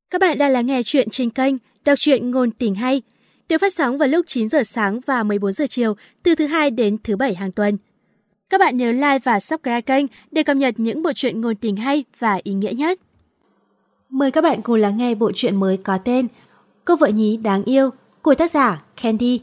Các bạn đang lắng nghe chuyện trên kênh Đọc truyện ngôn tình hay, được phát sóng vào lúc 9 giờ sáng và 14 giờ chiều từ thứ Hai đến thứ Bảy hàng tuần. Các bạn nhớ like và subscribe kênh để cập nhật những bộ truyện ngôn tình hay và ý nghĩa nhất. Mời các bạn cùng lắng nghe bộ truyện mới có tên Cô vợ nhí đáng yêu của tác giả Candy.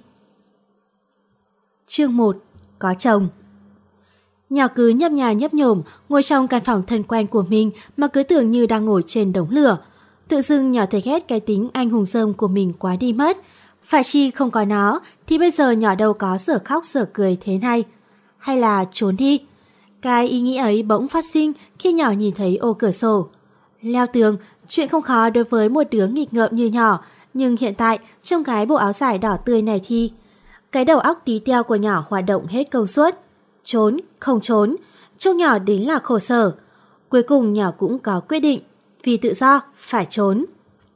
Chương 1. Có chồng. Nhỏ cứ nhấp nhà nhấp nhổm ngồi trong căn phòng thân quen của mình mà cứ tưởng như đang ngồi trên đống lửa. Tự dưng nhỏ thấy ghét cái tính anh hùng rơm của mình quá đi mất. Phải chi không có nó thì bây giờ nhỏ đâu có dở khóc dở cười thế này. Hay là trốn đi? Cái ý nghĩ ấy bỗng phát sinh khi nhỏ nhìn thấy ô cửa sổ. Leo tường, chuyện không khó đối với một đứa nghịch ngợm như nhỏ. Nhưng hiện tại, trong cái bộ áo dài đỏ tươi này thì cái đầu óc tí teo của nhỏ hoạt động hết công suất. Trốn, không trốn, trông nhỏ đến là khổ sở. Cuối cùng nhỏ cũng có quyết định, vì tự do, phải trốn.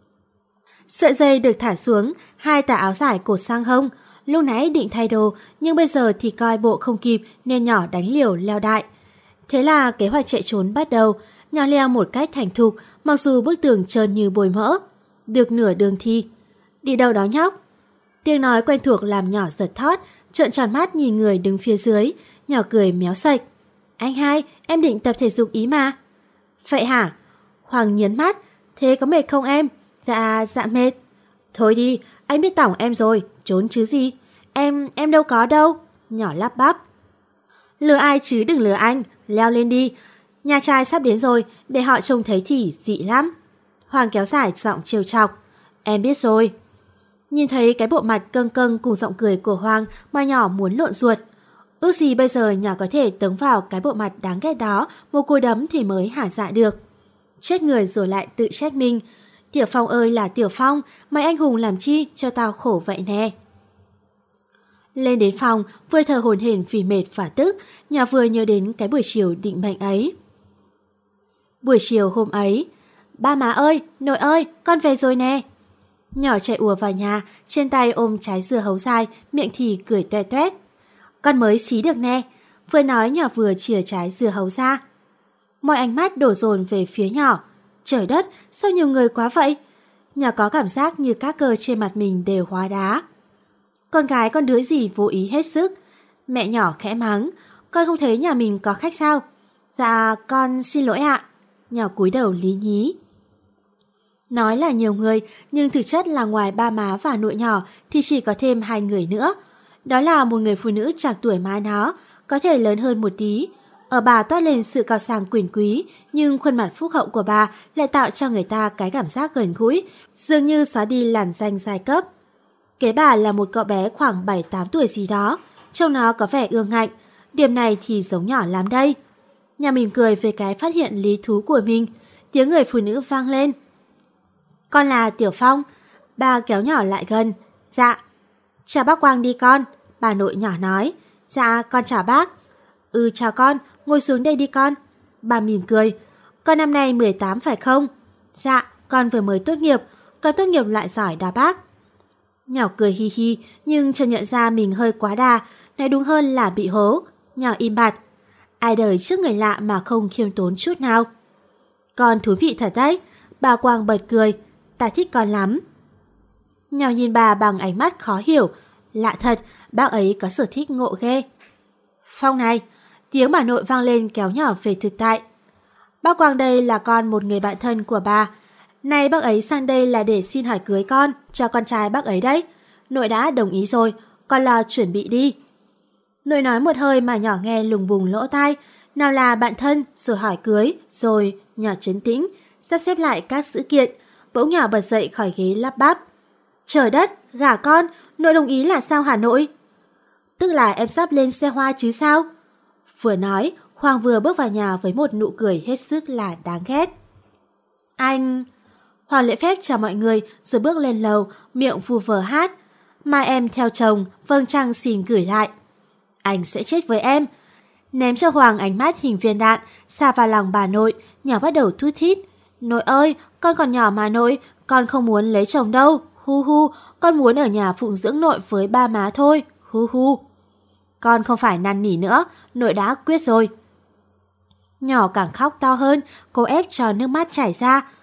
Sợi dây được thả xuống, hai tà áo dài cột sang hông. Lúc nãy định thay đồ, nhưng bây giờ thì coi bộ không kịp nên nhỏ đánh liều leo đại. Thế là kế hoạch chạy trốn bắt đầu, nhỏ leo một cách thành thục, mặc dù bức tường trơn như bồi mỡ. Được nửa đường thi. Đi đâu đó nhóc? Tiếng nói quen thuộc làm nhỏ giật thót, trợn tròn mắt nhìn người đứng phía dưới. Nhỏ cười méo sạch. Anh hai, em định tập thể dục ý mà. Vậy hả? Hoàng nhấn mắt. Thế có mệt không em? Dạ mệt. Thôi đi, anh biết tỏng em rồi, trốn chứ gì. Em đâu có đâu. Nhỏ lắp bắp. Lừa ai chứ đừng lừa anh, leo lên đi. Nhà trai sắp đến rồi, để họ trông thấy thì dị lắm. Hoàng kéo dài giọng trêu chọc. Em biết rồi. Nhìn thấy cái bộ mặt câng câng cùng giọng cười của Hoàng mà nhỏ muốn lộn ruột. Ước gì bây giờ nhỏ có thể tống vào cái bộ mặt đáng ghét đó một cú đấm thì mới hả dạ được. Chết người rồi lại tự trách mình. Tiểu Phong ơi là Tiểu Phong, mày anh hùng làm chi cho tao khổ vậy nè. Lên đến phòng, vừa thở hổn hển vì mệt và tức, nhỏ vừa nhớ đến cái buổi chiều định mệnh ấy. Buổi chiều hôm ấy, ba má ơi, nội ơi, con về rồi nè. Nhỏ chạy ùa vào nhà, trên tay ôm trái dưa hấu dài, miệng thì cười toe toét. Con mới xí được nè. Vừa nói nhỏ vừa chìa trái dưa hấu ra. Mọi ánh mắt đổ dồn về phía nhỏ. Trời đất, sao nhiều người quá vậy? Nhỏ có cảm giác như các cơ trên mặt mình đều hóa đá. Con gái con đứa gì vô ý hết sức. Mẹ nhỏ khẽ mắng. Con không thấy nhà mình có khách sao? Dạ, con xin lỗi ạ. Nhỏ cúi đầu lý nhí. Nói là nhiều người, nhưng thực chất là ngoài ba má và nội nhỏ thì chỉ có thêm hai người nữa. Đó là một người phụ nữ trạc tuổi má nó, có thể lớn hơn một tí. Ở bà toát lên sự cao sang quyền quý, nhưng khuôn mặt phúc hậu của bà lại tạo cho người ta cái cảm giác gần gũi, dường như xóa đi làn danh giai cấp. Kế bà là một cậu bé khoảng 7-8 tuổi gì đó, trông nó có vẻ ương ngạnh, điểm này thì giống nhỏ lắm đây. Nhà mỉm cười về cái phát hiện lý thú của mình, tiếng người phụ nữ vang lên. Con là Tiểu Phong. Bà kéo nhỏ lại gần. Dạ. Chào bác Quang đi con. Bà nội nhỏ nói. Dạ con chào bác. Chào con, ngồi xuống đây đi con. Bà mỉm cười. Con năm nay 18 phải không? Dạ, con vừa mới tốt nghiệp. Con tốt nghiệp loại giỏi đó bác. Nhỏ cười hi hi, nhưng chợt nhận ra mình hơi quá đà. Nói đúng hơn là bị hố. Nhỏ im bặt. Ai đời trước người lạ mà không khiêm tốn chút nào. Con thú vị thật đấy. Bà Quang bật cười. Ta thích con lắm. Nhỏ nhìn bà bằng ánh mắt khó hiểu. Lạ thật, bác ấy có sở thích ngộ ghê. Phong này, tiếng bà nội vang lên kéo nhỏ về thực tại. Bác Quang đây là con một người bạn thân của bà. Nay bác ấy sang đây là để xin hỏi cưới con cho con trai bác ấy đấy. Nội đã đồng ý rồi, con lo chuẩn bị đi. Nội nói một hơi mà nhỏ nghe lùng bùng lỗ tai. Nào là bạn thân, rồi hỏi cưới, rồi nhỏ trấn tĩnh, sắp xếp lại các sự kiện. Bỗng nhỏ bật dậy khỏi ghế lắp bắp. Trời đất, gả con, nội đồng ý là sao hả nội? Tức là em sắp lên xe hoa chứ sao? Vừa nói, Hoàng vừa bước vào nhà với một nụ cười hết sức là đáng ghét. Anh... Hoàng lễ phép chào mọi người rồi bước lên lầu, miệng vu vờ hát. Mai em theo chồng, vâng chăng xin gửi lại. Anh sẽ chết với em. Ném cho Hoàng ánh mắt hình viên đạn, xà vào lòng bà nội, nhỏ bắt đầu thút thít. Nội ơi, con còn nhỏ mà nội, con không muốn lấy chồng đâu. Hu hu, con muốn ở nhà phụng dưỡng nội với ba má thôi. Hu hu. Con không phải năn nỉ nữa, nội đã quyết rồi. Nhỏ càng khóc to hơn, cô ép cho nước mắt chảy ra.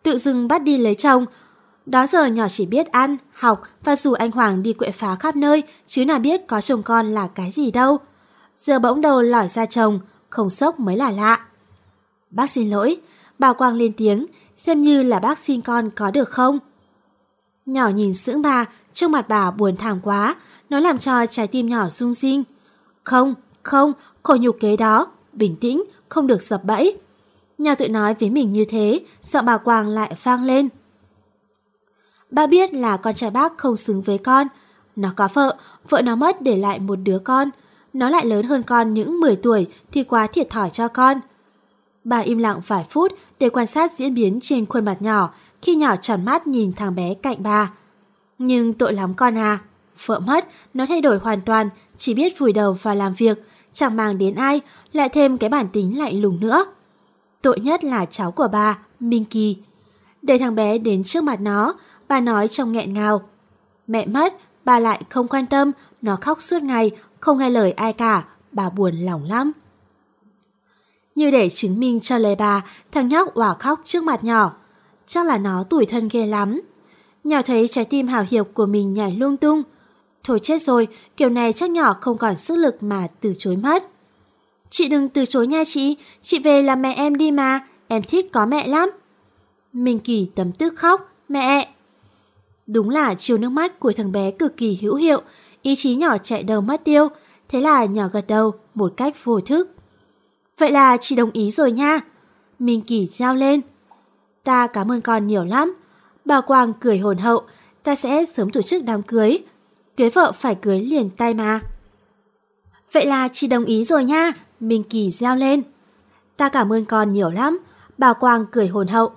tự dưng bắt đi lấy chồng. Đó giờ nhỏ chỉ biết ăn, học và rủ anh Hoàng đi quậy phá khắp nơi, chứ nào biết có chồng con là cái gì đâu. Giờ bỗng đầu lỏi ra chồng, không sốc mới là lạ. Bác xin lỗi, bà Quang lên tiếng, xem như là bác xin con có được không? Nhỏ nhìn sững bà, trước mặt bà buồn thảm quá, nó làm cho trái tim nhỏ rung rinh. Không, khổ nhục kế đó, bình tĩnh, không được sập bẫy. Nhỏ tự nói với mình như thế, sợ bà Quang lại vang lên. Bác biết là con trai bác không xứng với con. Nó có vợ nó mất để lại một đứa con. Nó lại lớn hơn con những 10 tuổi thì quá thiệt thòi cho con. Bà im lặng vài phút để quan sát diễn biến trên khuôn mặt nhỏ khi nhỏ tròn mắt nhìn thằng bé cạnh bà. Nhưng tội lắm con à. Vợ mất, nó thay đổi hoàn toàn, chỉ biết vùi đầu vào làm việc, chẳng màng đến ai, lại thêm cái bản tính lạnh lùng nữa. Tội nhất là cháu của bà, Minh Kỳ. Để thằng bé đến trước mặt nó, bà nói trong nghẹn ngào. Mẹ mất, bà lại không quan tâm, nó khóc suốt ngày, không nghe lời ai cả, bà buồn lòng lắm. Như để chứng minh cho lời bà, thằng nhóc òa khóc trước mặt nhỏ. Chắc là nó tủi thân ghê lắm. Nhỏ thấy trái tim hào hiệp của mình nhảy lung tung. Thôi chết rồi, kiểu này chắc nhỏ không còn sức lực mà từ chối mất. Chị đừng từ chối nha chị về làm mẹ em đi mà, em thích có mẹ lắm. Minh Kỳ tấm tức khóc, mẹ. Đúng là chiều nước mắt của thằng bé cực kỳ hữu hiệu, ý chí nhỏ chạy đầu mất tiêu, thế là nhỏ gật đầu một cách vô thức. Vậy là chị đồng ý rồi nha. Minh Kỳ reo lên. Ta cảm ơn con nhiều lắm. Bà Quang cười hồn hậu, ta sẽ sớm tổ chức đám cưới. Cưới vợ phải cưới liền tay mà. Vậy là chị đồng ý rồi nha. Minh Kỳ reo lên. Ta cảm ơn con nhiều lắm. Bà Quang cười hồn hậu.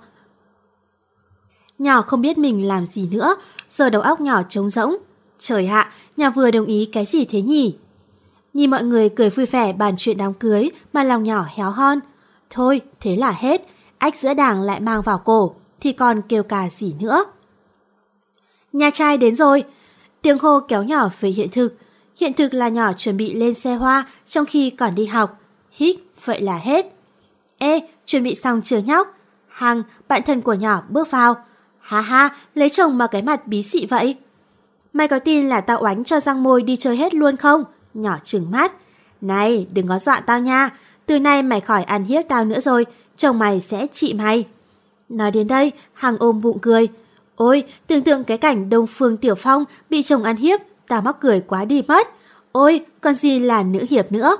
Nhỏ không biết mình làm gì nữa, giờ đầu óc nhỏ trống rỗng. Trời hạ, nhỏ vừa đồng ý cái gì thế nhỉ? Nhìn mọi người cười vui vẻ bàn chuyện đám cưới mà lòng nhỏ héo hon. Thôi, thế là hết. Ách giữa đảng lại mang vào cổ, thì còn kêu cà gì nữa. Nhà trai đến rồi. Tiếng hô kéo nhỏ về hiện thực. Hiện thực là nhỏ chuẩn bị lên xe hoa trong khi còn đi học. Hích, vậy là hết. Ê, chuẩn bị xong chưa nhóc? Hằng, bạn thân của nhỏ bước vào. Ha ha, lấy chồng mà cái mặt bí xị vậy. Mày có tin là tao oánh cho răng môi đi chơi hết luôn không? Nhỏ trừng mắt. Này, đừng có dọa tao nha. Từ nay mày khỏi ăn hiếp tao nữa rồi, chồng mày sẽ trị mày. Nói đến đây, Hằng ôm bụng cười. Ôi, tưởng tượng cái cảnh Đông Phương Tiểu Phong bị chồng ăn hiếp, tao mắc cười quá đi mất. Ôi, còn gì là nữ hiệp nữa.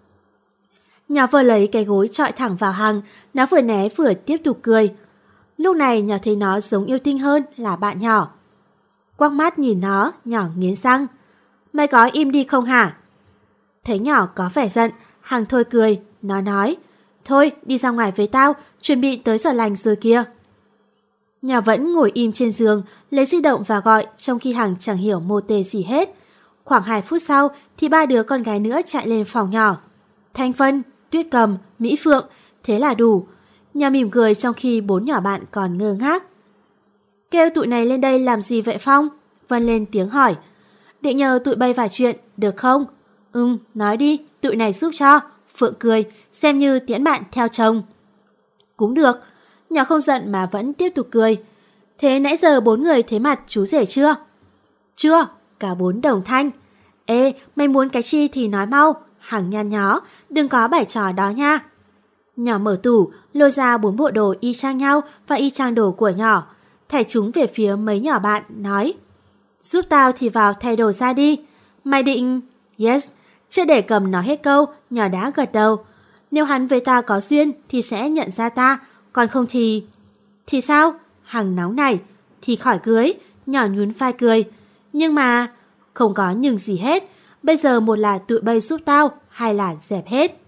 Nhỏ vừa lấy cái gối chọi thẳng vào Hằng, nó vừa né vừa tiếp tục cười. Lúc này nhỏ thấy nó giống yêu tinh hơn là bạn nhỏ. Quắc mắt nhìn nó, nhỏ nghiến răng. Mày có im đi không hả? Thấy nhỏ có vẻ giận, Hằng thôi cười, nó nói. Thôi, đi ra ngoài với tao, chuẩn bị tới giờ lành rồi kìa. Nhỏ vẫn ngồi im trên giường, lấy di động và gọi trong khi Hằng chẳng hiểu mô tê gì hết. Khoảng 2 phút sau thì 3 đứa con gái nữa chạy lên phòng nhỏ. Thanh Vân, Tuyết Cầm, Mỹ Phượng, thế là đủ. Nhỏ mỉm cười trong khi 4 nhỏ bạn còn ngơ ngác. Kêu tụi này lên đây làm gì vậy Phong? Vân lên tiếng hỏi. Định nhờ tụi bay vài chuyện, được không? Nói đi, tụi này giúp cho. Phượng cười, xem như tiễn bạn theo chồng. Cũng được. Nhỏ không giận mà vẫn tiếp tục cười. Thế nãy giờ 4 người thấy mặt chú rể chưa? Chưa, cả 4 đồng thanh. Ê, mày muốn cái chi thì nói mau. Hằng nhăn nhó, đừng có bày trò đó nha. Nhỏ mở tủ, lôi ra 4 bộ đồ y chang nhau và y chang đồ của nhỏ. Thảy chúng về phía mấy nhỏ bạn, nói. Giúp tao thì vào thay đồ ra đi. Mày định... Yes. Chưa để Cầm nói hết câu, nhỏ đã gật đầu. Nếu hắn với ta có duyên thì sẽ nhận ra ta, còn không thì... Thì sao? Hằng nóng này. Thì khỏi cưới. Nhỏ nhún vai cười. Nhưng mà... Không có nhưng gì hết. Bây giờ một là tụi bay giúp tao, hay là dẹp hết.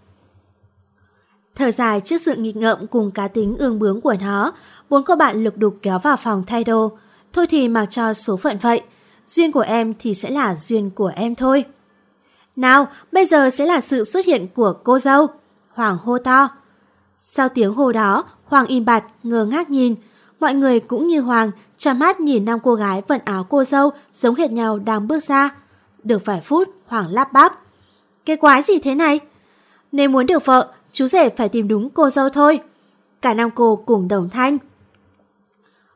Thở dài trước sự nghịch ngợm cùng cá tính ương bướng của nó, 4 cô bạn lục đục kéo vào phòng thay đồ. Thôi thì mặc cho số phận vậy. Duyên của em thì sẽ là duyên của em thôi. Nào, bây giờ sẽ là sự xuất hiện của cô dâu. Hoàng hô to. Sau tiếng hô đó, Hoàng im bặt, ngơ ngác nhìn. Mọi người cũng như Hoàng, tròn mắt nhìn 5 cô gái vận áo cô dâu giống hệt nhau đang bước ra. Được vài phút, Hoàng lắp bắp. Cái quái gì thế này? Nếu muốn được vợ, chú rể phải tìm đúng cô dâu thôi. Cả 5 cô cùng đồng thanh.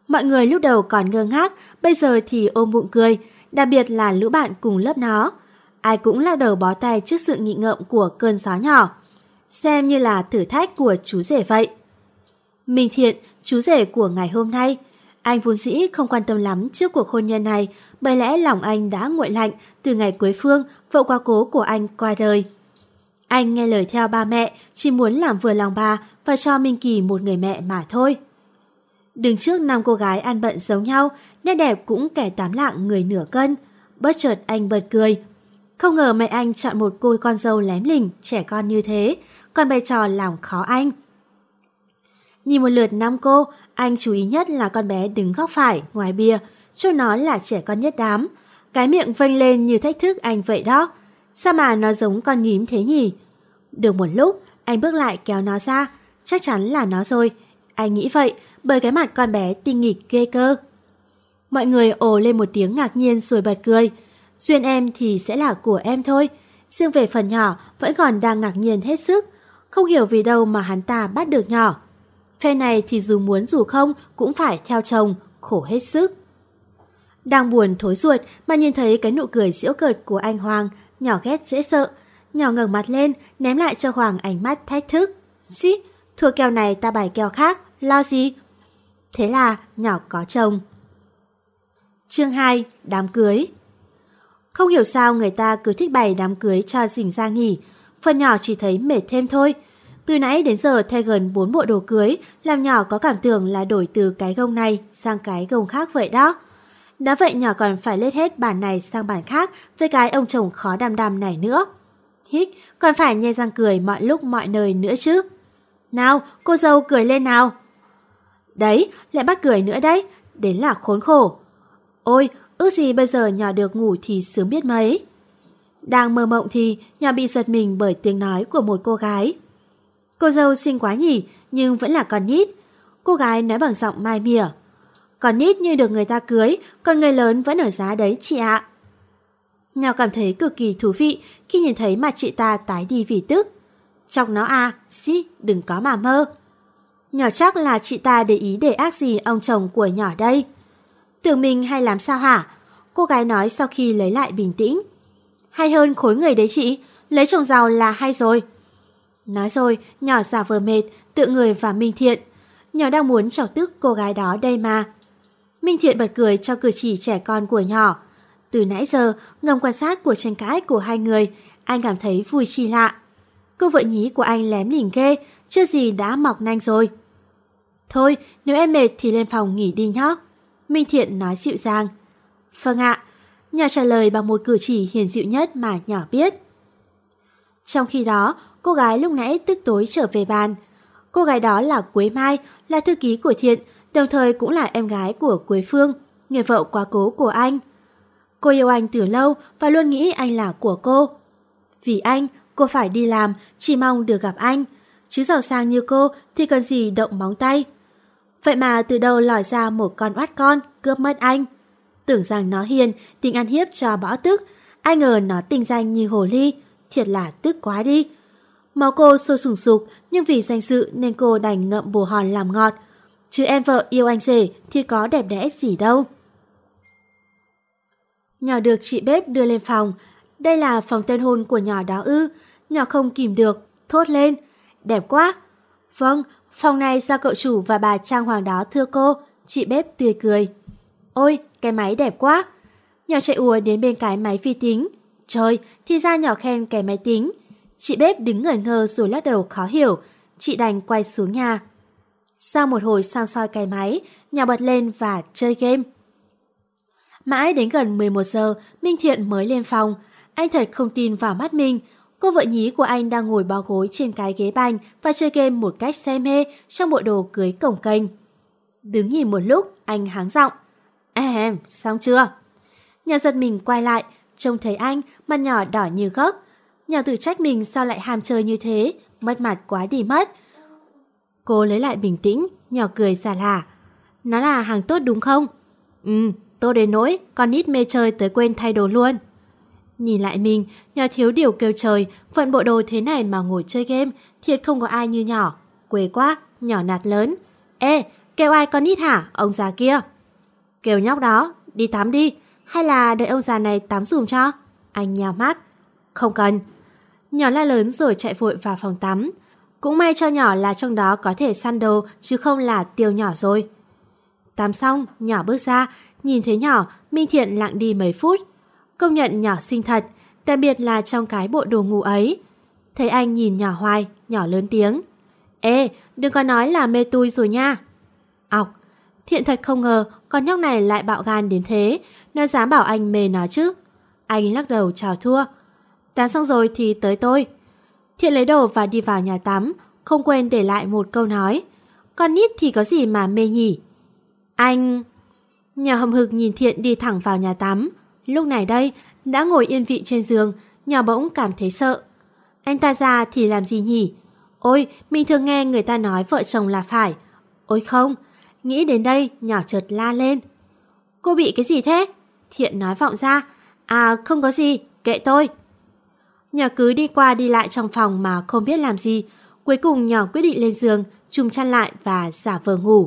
Mọi người lúc đầu còn ngơ ngác, bây giờ thì ôm bụng cười, đặc biệt là lũ bạn cùng lớp nó. Ai cũng lắc đầu bó tay trước sự nghị ngợm của cơn gió nhỏ. Xem như là thử thách của chú rể vậy. Minh Thiện, chú rể của ngày hôm nay. Anh vốn dĩ không quan tâm lắm trước cuộc hôn nhân này, bởi lẽ lòng anh đã nguội lạnh từ ngày Quế Phương, vợ quá cố của anh qua đời. Anh nghe lời theo ba mẹ, chỉ muốn làm vừa lòng bà và cho Minh Kỳ một người mẹ mà thôi. Đứng trước 5 cô gái ăn bận giống nhau, nét đẹp cũng kẻ tám lạng người nửa cân. Bất chợt anh bật cười. Không ngờ mẹ anh chọn một cô con dâu lém lỉnh, trẻ con như thế, còn bày trò làm khó anh. Nhìn một lượt 5 cô, anh chú ý nhất là con bé đứng góc phải, ngoài bia, cho nó là trẻ con nhất đám. Cái miệng vênh lên như thách thức anh vậy đó. Sao mà nó giống con nhím thế nhỉ? Được một lúc, anh bước lại kéo nó ra. Chắc chắn là nó rồi. Anh nghĩ vậy, bởi cái mặt con bé tinh nghịch ghê cơ. Mọi người ồ lên một tiếng ngạc nhiên rồi bật cười. Duyên em thì sẽ là của em thôi. Riêng về phần nhỏ vẫn còn đang ngạc nhiên hết sức. Không hiểu vì đâu mà hắn ta bắt được nhỏ. Phe này thì dù muốn dù không cũng phải theo chồng, khổ hết sức. Đang buồn thối ruột mà nhìn thấy cái nụ cười giễu cợt của anh Hoàng, nhỏ ghét dễ sợ. Nhỏ ngẩng mặt lên, ném lại cho Hoàng ánh mắt thách thức. Xí, thua kèo này ta bài kèo khác, lo gì? Thế là nhỏ có chồng. Chương 2. Đám cưới. Không hiểu sao người ta cứ thích bày đám cưới cho rình ra nghỉ. Phần nhỏ chỉ thấy mệt thêm thôi. Từ nãy đến giờ thay gần 4 bộ đồ cưới, làm nhỏ có cảm tưởng là đổi từ cái gông này sang cái gông khác vậy đó. Đã vậy nhỏ còn phải lết hết bản này sang bản khác với cái ông chồng khó đăm đăm này nữa. Hích, còn phải nhe răng cười mọi lúc mọi nơi nữa chứ. Nào, cô dâu cười lên nào. Đấy, lại bắt cười nữa đấy, đến là khốn khổ. Ôi, ước gì bây giờ nhỏ được ngủ thì sướng biết mấy. Đang mơ mộng thì nhỏ bị giật mình bởi tiếng nói của một cô gái. Cô dâu xinh quá nhỉ, nhưng vẫn là con nít. Cô gái nói bằng giọng mai mỉa. Con nít như được người ta cưới, còn người lớn vẫn ở giá đấy chị ạ. Nhỏ cảm thấy cực kỳ thú vị khi nhìn thấy mặt chị ta tái đi vì tức. Chọc nó à, xí, đừng có mà mơ. Nhỏ chắc là chị ta để ý để ác gì ông chồng của nhỏ đây. Tưởng mình hay làm sao hả? Cô gái nói sau khi lấy lại bình tĩnh. Hay hơn khối người đấy chị, lấy chồng giàu là hay rồi. Nói rồi, nhỏ giả vờ mệt, tựa người vào Minh Thiện. Nhỏ đang muốn chọc tức cô gái đó đây mà. Minh Thiện bật cười cho cử chỉ trẻ con của nhỏ. Từ nãy giờ, ngầm quan sát cuộc tranh cãi của hai người, anh cảm thấy vui chi lạ. Cô vợ nhí của anh lém lỉnh ghê, chưa gì đã mọc nanh rồi. Thôi, nếu em mệt thì lên phòng nghỉ đi nhé. Minh Thiện nói dịu dàng. Vâng ạ. Nhỏ trả lời bằng một cử chỉ hiền dịu nhất mà nhỏ biết. Trong khi đó, cô gái lúc nãy tức tối trở về bàn. Cô gái đó là Quế Mai, là thư ký của Thiện, đồng thời cũng là em gái của Quế Phương, người vợ quá cố của anh. Cô yêu anh từ lâu và luôn nghĩ anh là của cô. Vì anh, cô phải đi làm, chỉ mong được gặp anh. Chứ giàu sang như cô thì cần gì động móng tay. Vậy mà từ đâu lòi ra một con oát con cướp mất anh. Tưởng rằng nó hiền, định ăn hiếp cho bỏ tức. Ai ngờ nó tinh danh như hồ ly, thiệt là tức quá đi. Máu cô sôi sùng sục, nhưng vì danh dự nên cô đành ngậm bồ hòn làm ngọt. Chứ em vợ yêu anh rể thì có đẹp đẽ gì đâu. Nhỏ được chị bếp đưa lên phòng. Đây là phòng tân hôn của nhỏ đó ư? Nhỏ không kìm được, thốt lên. Đẹp quá. Vâng, phòng này do cậu chủ và bà Trang Hoàng đó thưa cô. Chị bếp tươi cười. Ôi, cái máy đẹp quá. Nhỏ chạy ùa đến bên cái máy vi tính. Trời, thì ra nhỏ khen cái máy tính. Chị bếp đứng ngẩn ngơ rồi lắc đầu khó hiểu. Chị đành quay xuống nhà. Sau một hồi xăm soi cái máy, nhỏ bật lên và chơi game. Mãi đến gần 11 giờ, Minh Thiện mới lên phòng. Anh thật không tin vào mắt mình. Cô vợ nhí của anh đang ngồi bó gối trên cái ghế bành và chơi game một cách say mê trong bộ đồ cưới cồng kềnh. Đứng nhìn một lúc, anh háng giọng. Em, xong chưa? Nhỏ giật mình quay lại, trông thấy anh, mặt nhỏ đỏ như gấc. Nhỏ tự trách mình sao lại ham chơi như thế, mất mặt quá đi mất. Cô lấy lại bình tĩnh, nhỏ cười xà lả. Nó là hàng tốt đúng không? Tốt đến nỗi, con nít mê chơi tới quên thay đồ luôn. Nhìn lại mình, nhỏ thiếu điều kêu trời, vận bộ đồ thế này mà ngồi chơi game, thiệt không có ai như nhỏ. Quê quá, nhỏ nạt lớn. Ê, Kêu ai con nít hả, ông già kia? Kêu nhóc đó, đi tắm đi, hay là đợi ông già này tắm dùm cho? Anh nhào mắt. Không cần. Nhỏ la lớn rồi chạy vội vào phòng tắm. Cũng may cho nhỏ là trong đó có thể săn đồ chứ không là tiêu nhỏ rồi. Tắm xong, nhỏ bước ra, nhìn thấy nhỏ, Minh Thiện lặng đi mấy phút. Công nhận nhỏ xinh thật, đặc biệt là trong cái bộ đồ ngủ ấy. Thấy anh nhìn nhỏ hoài, nhỏ lớn tiếng. Ê, đừng có nói là mê tui rồi nha. Ọc, Thiện thật không ngờ con nhóc này lại bạo gan đến thế, nó dám bảo anh mê nó chứ. Anh lắc đầu chào thua. Tắm xong rồi thì tới tôi. Thiện lấy đồ và đi vào nhà tắm, không quên để lại một câu nói. Con nít thì có gì mà mê nhỉ? Anh... Nhỏ hậm hực nhìn Thiện đi thẳng vào nhà tắm. Lúc này đây, đã ngồi yên vị trên giường, nhỏ bỗng cảm thấy sợ. Anh ta ra thì làm gì nhỉ? Ôi, mình thường nghe người ta nói vợ chồng là phải. Ôi không, nghĩ đến đây, nhỏ chợt la lên. Cô bị cái gì thế? Thiện nói vọng ra. À, không có gì, kệ tôi. Nhỏ cứ đi qua đi lại trong phòng mà không biết làm gì. Cuối cùng nhỏ quyết định lên giường, trùm chăn lại và giả vờ ngủ.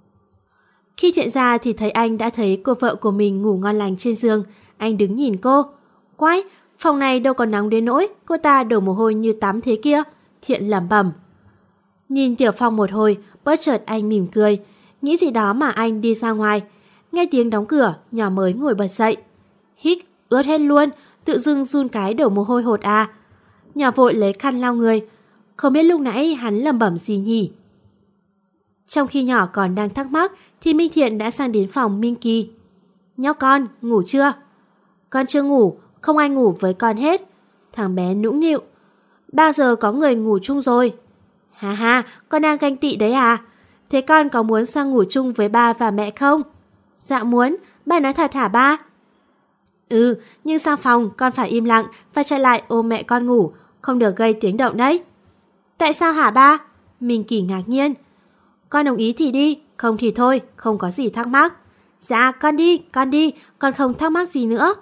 Khi Thiện ra thì thấy anh đã thấy cô vợ của mình ngủ ngon lành trên giường. Anh đứng nhìn cô. Quái, phòng này đâu còn nóng đến nỗi cô ta đổ mồ hôi như tắm thế kia. Thiện lẩm bẩm. Nhìn Tiểu Phong một hồi, bất chợt anh mỉm cười. Nghĩ gì đó mà anh đi ra ngoài. Nghe tiếng đóng cửa, nhỏ mới ngồi bật dậy. Hít, ướt hết luôn, tự dưng run cái đổ mồ hôi hột à. Nhỏ vội lấy khăn lau người. Không biết lúc nãy hắn lẩm bẩm gì nhỉ? Trong khi nhỏ còn đang thắc mắc thì Minh Thiện đã sang đến phòng Minh Kỳ. Nhóc con, ngủ chưa? Con chưa ngủ, không ai ngủ với con hết. Thằng bé nũng nịu. Bao giờ có người ngủ chung rồi? Ha ha, con đang ganh tị đấy à? Thế con có muốn sang ngủ chung với ba và mẹ không? Dạ muốn, ba nói thật hả ba? Ừ, nhưng sang phòng con phải im lặng và chạy lại ôm mẹ con ngủ, không được gây tiếng động đấy. Tại sao hả ba? Minh Kỳ ngạc nhiên. Con đồng ý thì đi, không thì thôi, không có gì thắc mắc. Dạ, con đi, con không thắc mắc gì nữa.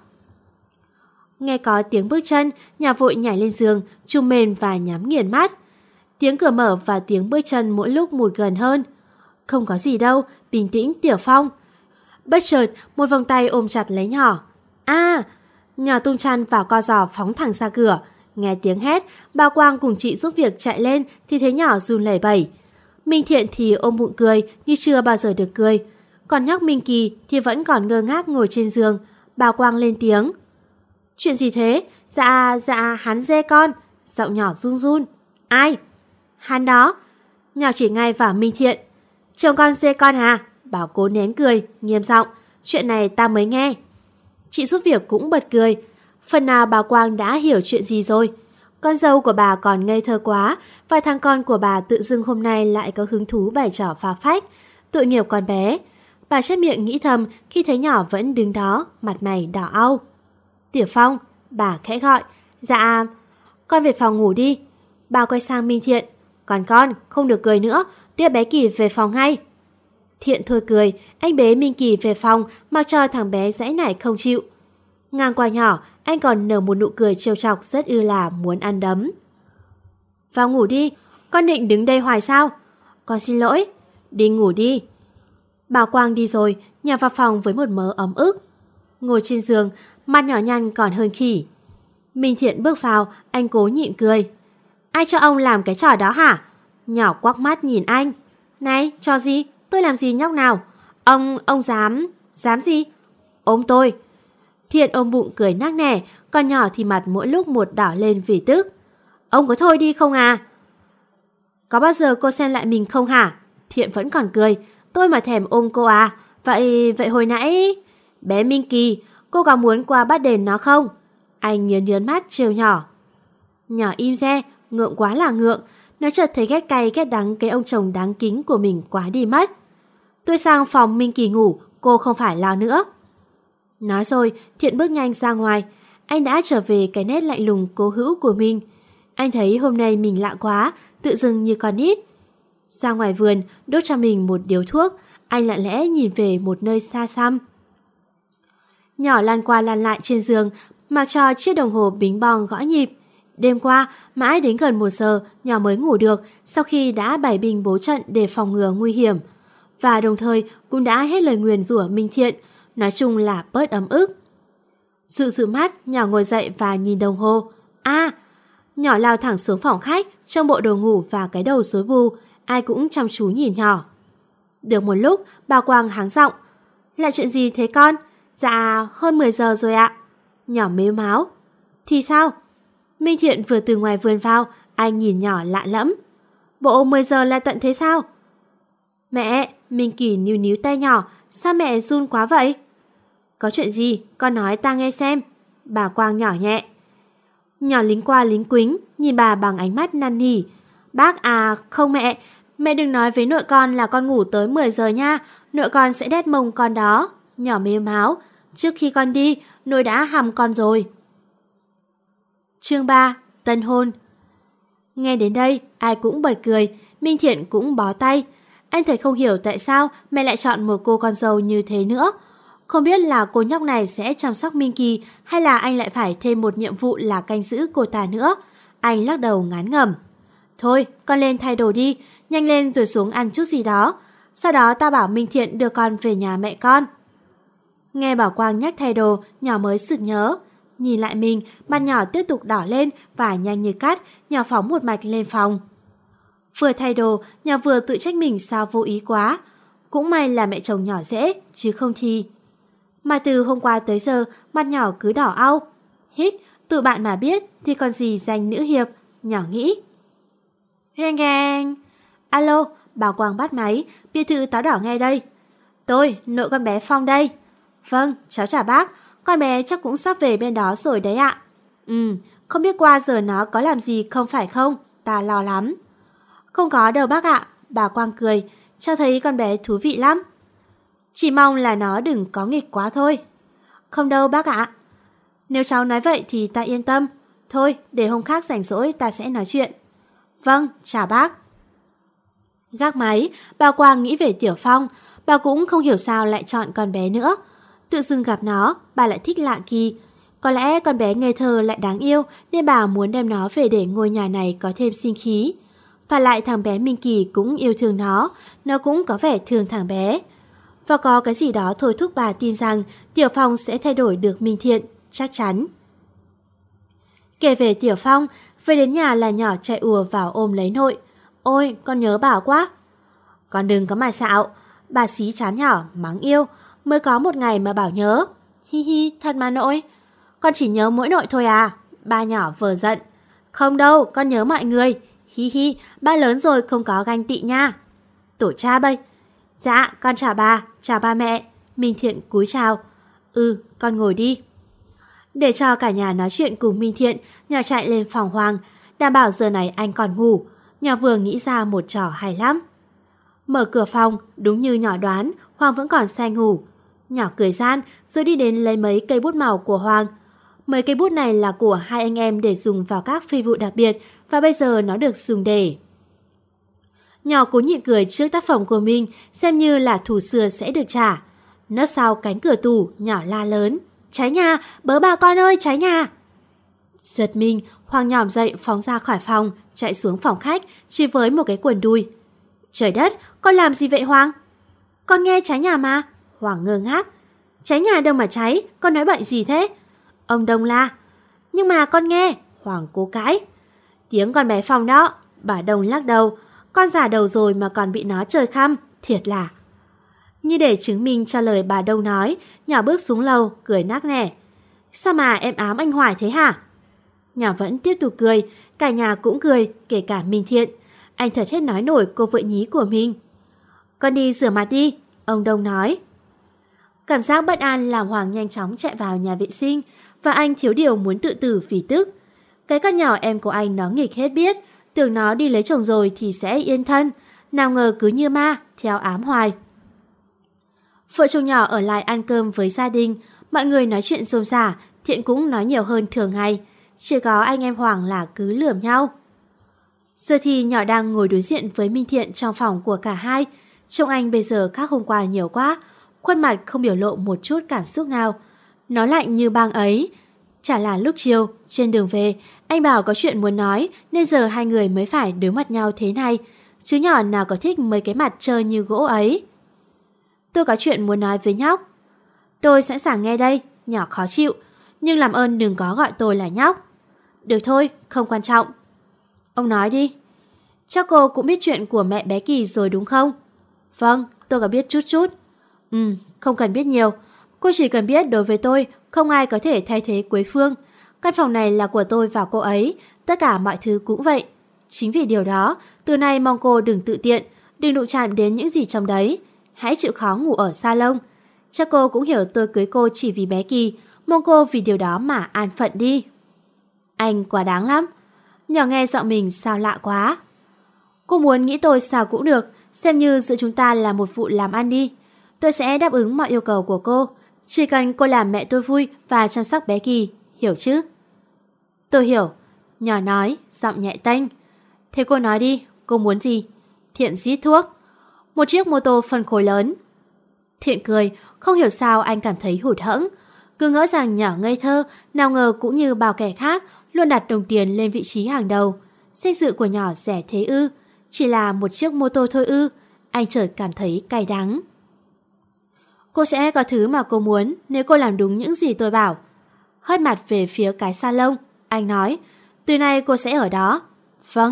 Nghe có tiếng bước chân, nhà vội nhảy lên giường, chum mền và nhắm nghiền mắt. Tiếng cửa mở và tiếng bước chân mỗi lúc một gần hơn. Không có gì đâu, bình tĩnh Tiểu Phong. Bất chợt, một vòng tay ôm chặt lấy nhỏ. À, nhỏ tung chăn vào co giò phóng thẳng ra cửa. Nghe tiếng hét, bà Quang cùng chị giúp việc chạy lên thì thấy nhỏ run lẩy bẩy. Minh Thiện thì ôm bụng cười như chưa bao giờ được cười. Còn nhóc Minh Kỳ thì vẫn còn ngơ ngác ngồi trên giường. Bà Quang lên tiếng. Chuyện gì thế? Dạ, hắn dê con. Giọng nhỏ run run. Ai? Hắn đó. Nhỏ chỉ ngay vào Minh Thiện. Chồng con dê con hả? Bảo cố nén cười, nghiêm giọng. Chuyện này ta mới nghe. Chị giúp việc cũng bật cười. Phần nào bà Quang đã hiểu chuyện gì rồi. Con dâu của bà còn ngây thơ quá, và thằng con của bà tự dưng hôm nay lại có hứng thú bày trò phá phách. Tội nghiệp con bé. Bà chép miệng nghĩ thầm khi thấy nhỏ vẫn đứng đó, mặt mày đỏ au. Tiểu Phong, bà khẽ gọi. Dạ, con về phòng ngủ đi. Bà quay sang Minh Thiện. Còn con, không được cười nữa, đưa bé Kỳ về phòng ngay. Thiện thôi cười, anh bế Minh Kỳ về phòng, mặc cho thằng bé giãy nảy không chịu. Ngang qua nhỏ, anh còn nở một nụ cười trêu chọc rất ư là muốn ăn đấm. Vào ngủ đi, con định đứng đây hoài sao? Con xin lỗi, đi ngủ đi. Bà Quang đi rồi, nhà vào phòng với một mớ ấm ức. Ngồi trên giường, mặt nhỏ nhăn còn hơn khỉ. Minh Thiện bước vào, anh cố nhịn cười. Ai cho ông làm cái trò đó hả? Nhỏ quắc mắt nhìn anh. Này, cho gì? Tôi làm gì nhóc nào? Ông dám gì? Ôm tôi. Thiện ôm bụng cười nắc nẻ, con nhỏ thì mặt mỗi lúc một đỏ lên vì tức. Ông có thôi đi không à? Có bao giờ cô xem lại mình không hả? Thiện vẫn còn cười. Tôi mà thèm ôm cô à? Vậy hồi nãy... Bé Minh Kỳ, cô có muốn qua bắt đền nó không? Anh nhớn mắt trêu nhỏ. Nhỏ im re, ngượng quá là ngượng. Nó chợt thấy ghét cay ghét đắng cái ông chồng đáng kính của mình quá đi mất. Tôi sang phòng Minh Kỳ ngủ, cô không phải lo nữa. Nói rồi, Thiện bước nhanh ra ngoài. Anh đã trở về cái nét lạnh lùng cố hữu của mình. Anh thấy hôm nay mình lạ quá, tự dưng như con nít. Ra ngoài vườn, đốt cho mình một điếu thuốc. Anh lặng lẽ nhìn về một nơi xa xăm. Nhỏ lăn qua lăn lại trên giường, mặc cho chiếc đồng hồ bính bong gõ nhịp. Đêm qua, mãi đến gần 1 giờ, nhỏ mới ngủ được sau khi đã bày binh bố trận để phòng ngừa nguy hiểm. và đồng thời cũng đã hết lời nguyền rủa Minh Thiện, nói chung là bớt ấm ức. Dụ mắt, nhỏ ngồi dậy và nhìn đồng hồ. Nhỏ lao thẳng xuống phòng khách trong bộ đồ ngủ và cái đầu rối bù, ai cũng chăm chú nhìn nhỏ. Được một lúc, bà Quang háng giọng. Là chuyện gì thế con? Dạ, hơn 10 giờ rồi ạ. Nhỏ mếu máo. Thì sao? Minh Thiện vừa từ ngoài vườn vào, anh nhìn nhỏ lạ lẫm. Bộ 10 giờ là tận thế sao? Mẹ, Minh Kỳ níu tay nhỏ, sao mẹ run quá vậy? Có chuyện gì, con nói ta nghe xem. Bà Quang nhỏ nhẹ. Nhỏ lính qua lính quính, nhìn bà bằng ánh mắt năn nỉ. Bác à, không mẹ, mẹ đừng nói với nội con là con ngủ tới 10 giờ nha, nội con sẽ đét mông con đó. Nhỏ mếu máo, trước khi con đi, nội đã hầm con rồi. Chương 3. Tân hôn. Nghe đến đây, ai cũng bật cười, Minh Thiện cũng bó tay. Anh thấy không hiểu tại sao mẹ lại chọn một cô con dâu như thế nữa. Không biết là cô nhóc này sẽ chăm sóc Minh Kỳ hay là anh lại phải thêm một nhiệm vụ là canh giữ cô ta nữa. Anh lắc đầu ngán ngẩm. Thôi, con lên thay đồ đi, nhanh lên rồi xuống ăn chút gì đó. Sau đó ta bảo Minh Thiện đưa con về nhà mẹ con. Nghe Bảo Quang nhắc thay đồ, nhỏ mới sực nhớ. Nhìn lại mình, mặt nhỏ tiếp tục đỏ lên và nhanh như cắt, nhỏ phóng một mạch lên phòng. Vừa thay đồ, nhỏ vừa tự trách mình sao vô ý quá. Cũng may là mẹ chồng nhỏ dễ, chứ không thì. Mà từ hôm qua tới giờ, mặt nhỏ cứ đỏ au. Hít, tụi bạn mà biết thì còn gì danh nữ hiệp, nhỏ nghĩ. Reng reng. Alo, Bảo Quang bắt máy, biệt thự Táo Đỏ nghe đây. Tôi, nội con bé Phong đây. Vâng, cháu chào bác, con bé chắc cũng sắp về bên đó rồi đấy ạ. Không biết qua giờ nó có làm gì không phải không, ta lo lắm. Không có đâu bác ạ, bà Quang cười, cháu thấy con bé thú vị lắm. Chỉ mong là nó đừng có nghịch quá thôi. Không đâu bác ạ. Nếu cháu nói vậy thì ta yên tâm. Thôi, để hôm khác rảnh rỗi ta sẽ nói chuyện. Vâng, chào bác. Gác máy, bà Quang nghĩ về Tiểu Phong. Bà cũng không hiểu sao lại chọn con bé nữa. Tự dưng gặp nó, bà lại thích lạ kỳ. Có lẽ con bé ngây thơ lại đáng yêu nên bà muốn đem nó về để ngôi nhà này có thêm sinh khí. Và lại thằng bé Minh Kỳ cũng yêu thương nó cũng có vẻ thương thằng bé. Và có cái gì đó thôi thúc bà tin rằng Tiểu Phong sẽ thay đổi được Minh Thiện, chắc chắn. Kể về Tiểu Phong, về đến nhà là nhỏ chạy ùa vào ôm lấy nội. Ôi, con nhớ Bảo quá. Con đừng có mà xạo, bà xí chán nhỏ, mắng yêu. Mới có một ngày mà Bảo nhớ. Hi hi, thật mà nội. Con chỉ nhớ mỗi nội thôi à? Ba nhỏ vờ giận. Không đâu, con nhớ mọi người. Hi hi, ba lớn rồi không có ganh tị nha. Tổ cha bây. Dạ, con chào bà, chào ba mẹ. Minh Thiện cúi chào. Con ngồi đi. Để cho cả nhà nói chuyện cùng Minh Thiện, nhỏ chạy lên phòng Hoàng. Đảm bảo giờ này anh còn ngủ. Nhỏ vừa nghĩ ra một trò hay lắm. Mở cửa phòng, đúng như nhỏ đoán, Hoàng vẫn còn say ngủ. Nhỏ cười gian rồi đi đến lấy mấy cây bút màu của Hoàng. Mấy cây bút này là của hai anh em để dùng vào các phi vụ đặc biệt và bây giờ nó được dùng để. Nhỏ cố nhịn cười trước tác phẩm của mình, xem như là thù xưa sẽ được trả. Nấp sau cánh cửa tủ, nhỏ la lớn. Cháy nhà, bớ bà con ơi, cháy nhà. Giật mình, Hoàng nhỏm dậy phóng ra khỏi phòng, chạy xuống phòng khách, chỉ với một cái quần đùi. Trời đất, con làm gì vậy Hoàng? Con nghe cháy nhà mà. Hoàng ngơ ngác. Cháy nhà đâu mà cháy, con nói bậy gì thế? Ông Đông la. Nhưng mà con nghe. Hoàng cố cãi. Tiếng con bé Phong đó. Bà Đông lắc đầu. Con già đầu rồi mà còn bị nó chơi khăm, thiệt là. Như để chứng minh cho lời bà Đông nói, nhỏ bước xuống lầu, cười nắc nẻ. Sao mà em ám anh Hoài thế hả? Nhỏ vẫn tiếp tục cười, cả nhà cũng cười, kể cả Minh Thiện. Anh thật hết nói nổi cô vợ nhí của mình. Con đi rửa mặt đi, ông Đông nói. Cảm giác bất an làm Hoàng nhanh chóng chạy vào nhà vệ sinh và anh thiếu điều muốn tự tử vì tức. Cái con nhỏ em của anh nó nghịch hết biết, tưởng nó đi lấy chồng rồi thì sẽ yên thân, nào ngờ cứ như ma, theo ám hoài. Vợ chồng nhỏ ở lại ăn cơm với gia đình, mọi người nói chuyện rôm rả, Thiện cũng nói nhiều hơn thường ngày, chỉ có anh em Hoàng là cứ lườm nhau. Giờ thì nhỏ đang ngồi đối diện với Minh Thiện trong phòng của cả hai, trông anh bây giờ khác hôm qua nhiều quá, khuôn mặt không biểu lộ một chút cảm xúc nào, nó lạnh như băng ấy. Chả là lúc chiều, trên đường về, anh bảo có chuyện muốn nói nên giờ hai người mới phải đối mặt nhau thế này, chứ nhỏ nào có thích mấy cái mặt trơ như gỗ ấy. tôi có chuyện muốn nói với nhóc. Tôi sẵn sàng nghe đây, nhỏ khó chịu, nhưng làm ơn đừng có gọi tôi là nhóc. Được thôi, không quan trọng. Ông nói đi. Chắc cô cũng biết chuyện của mẹ bé Kỳ rồi đúng không? Vâng, tôi có biết chút chút. Không cần biết nhiều. Cô chỉ cần biết đối với tôi không ai có thể thay thế Quế Phương. Căn phòng này là của tôi và cô ấy, tất cả mọi thứ cũng vậy. Chính vì điều đó, từ nay mong cô đừng tự tiện, đừng đụng chạm đến những gì trong đấy. Hãy chịu khó ngủ ở salon. Chắc cô cũng hiểu tôi cưới cô chỉ vì bé Kỳ, mong cô vì điều đó mà an phận đi. Anh quá đáng lắm. Nhỏ nghe giọng mình sao lạ quá. Cô muốn nghĩ tôi sao cũng được, xem như giữa chúng ta là một vụ làm ăn đi. Tôi sẽ đáp ứng mọi yêu cầu của cô, chỉ cần cô làm mẹ tôi vui và chăm sóc bé Kỳ, hiểu chứ? Tôi hiểu. Nhỏ nói, giọng nhẹ tênh. Thế cô nói đi, cô muốn gì? Thiện rít thuốc. Một chiếc mô tô phân khối lớn. Thiện cười, không hiểu sao anh cảm thấy hụt hẫng. Cứ ngỡ rằng nhỏ ngây thơ, nào ngờ cũng như bao kẻ khác, luôn đặt đồng tiền lên vị trí hàng đầu. Danh dự của nhỏ rẻ thế ư? Chỉ là một chiếc mô tô thôi ư? Anh chợt cảm thấy cay đắng. Cô sẽ có thứ mà cô muốn nếu cô làm đúng những gì tôi bảo. Hất mặt về phía cái salon, anh nói, từ nay cô sẽ ở đó. Vâng.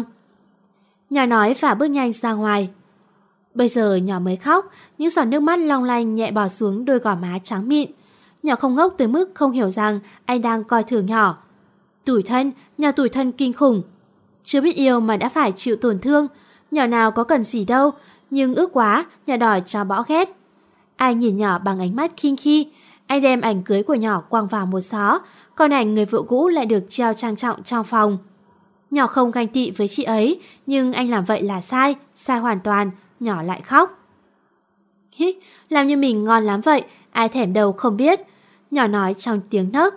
Nhỏ nói và bước nhanh ra ngoài. Bây giờ nhỏ mới khóc, những giọt nước mắt long lanh nhẹ bỏ xuống đôi gò má trắng mịn. Nhỏ không ngốc tới mức không hiểu rằng anh đang coi thường nhỏ. Tủi thân, nhỏ tủi thân kinh khủng. Chưa biết yêu mà đã phải chịu tổn thương. Nhỏ nào có cần gì đâu, nhưng ước quá, nhỏ đòi cho bỏ ghét. Anh nhìn nhỏ bằng ánh mắt khinh khi. Anh đem ảnh cưới của nhỏ quăng vào một xó, còn ảnh người vợ cũ lại được treo trang trọng trong phòng. Nhỏ không ganh tị với chị ấy, nhưng anh làm vậy là sai, sai hoàn toàn. Nhỏ lại khóc. Hích, làm như mình ngon lắm vậy, ai thèm đâu không biết. Nhỏ nói trong tiếng nấc.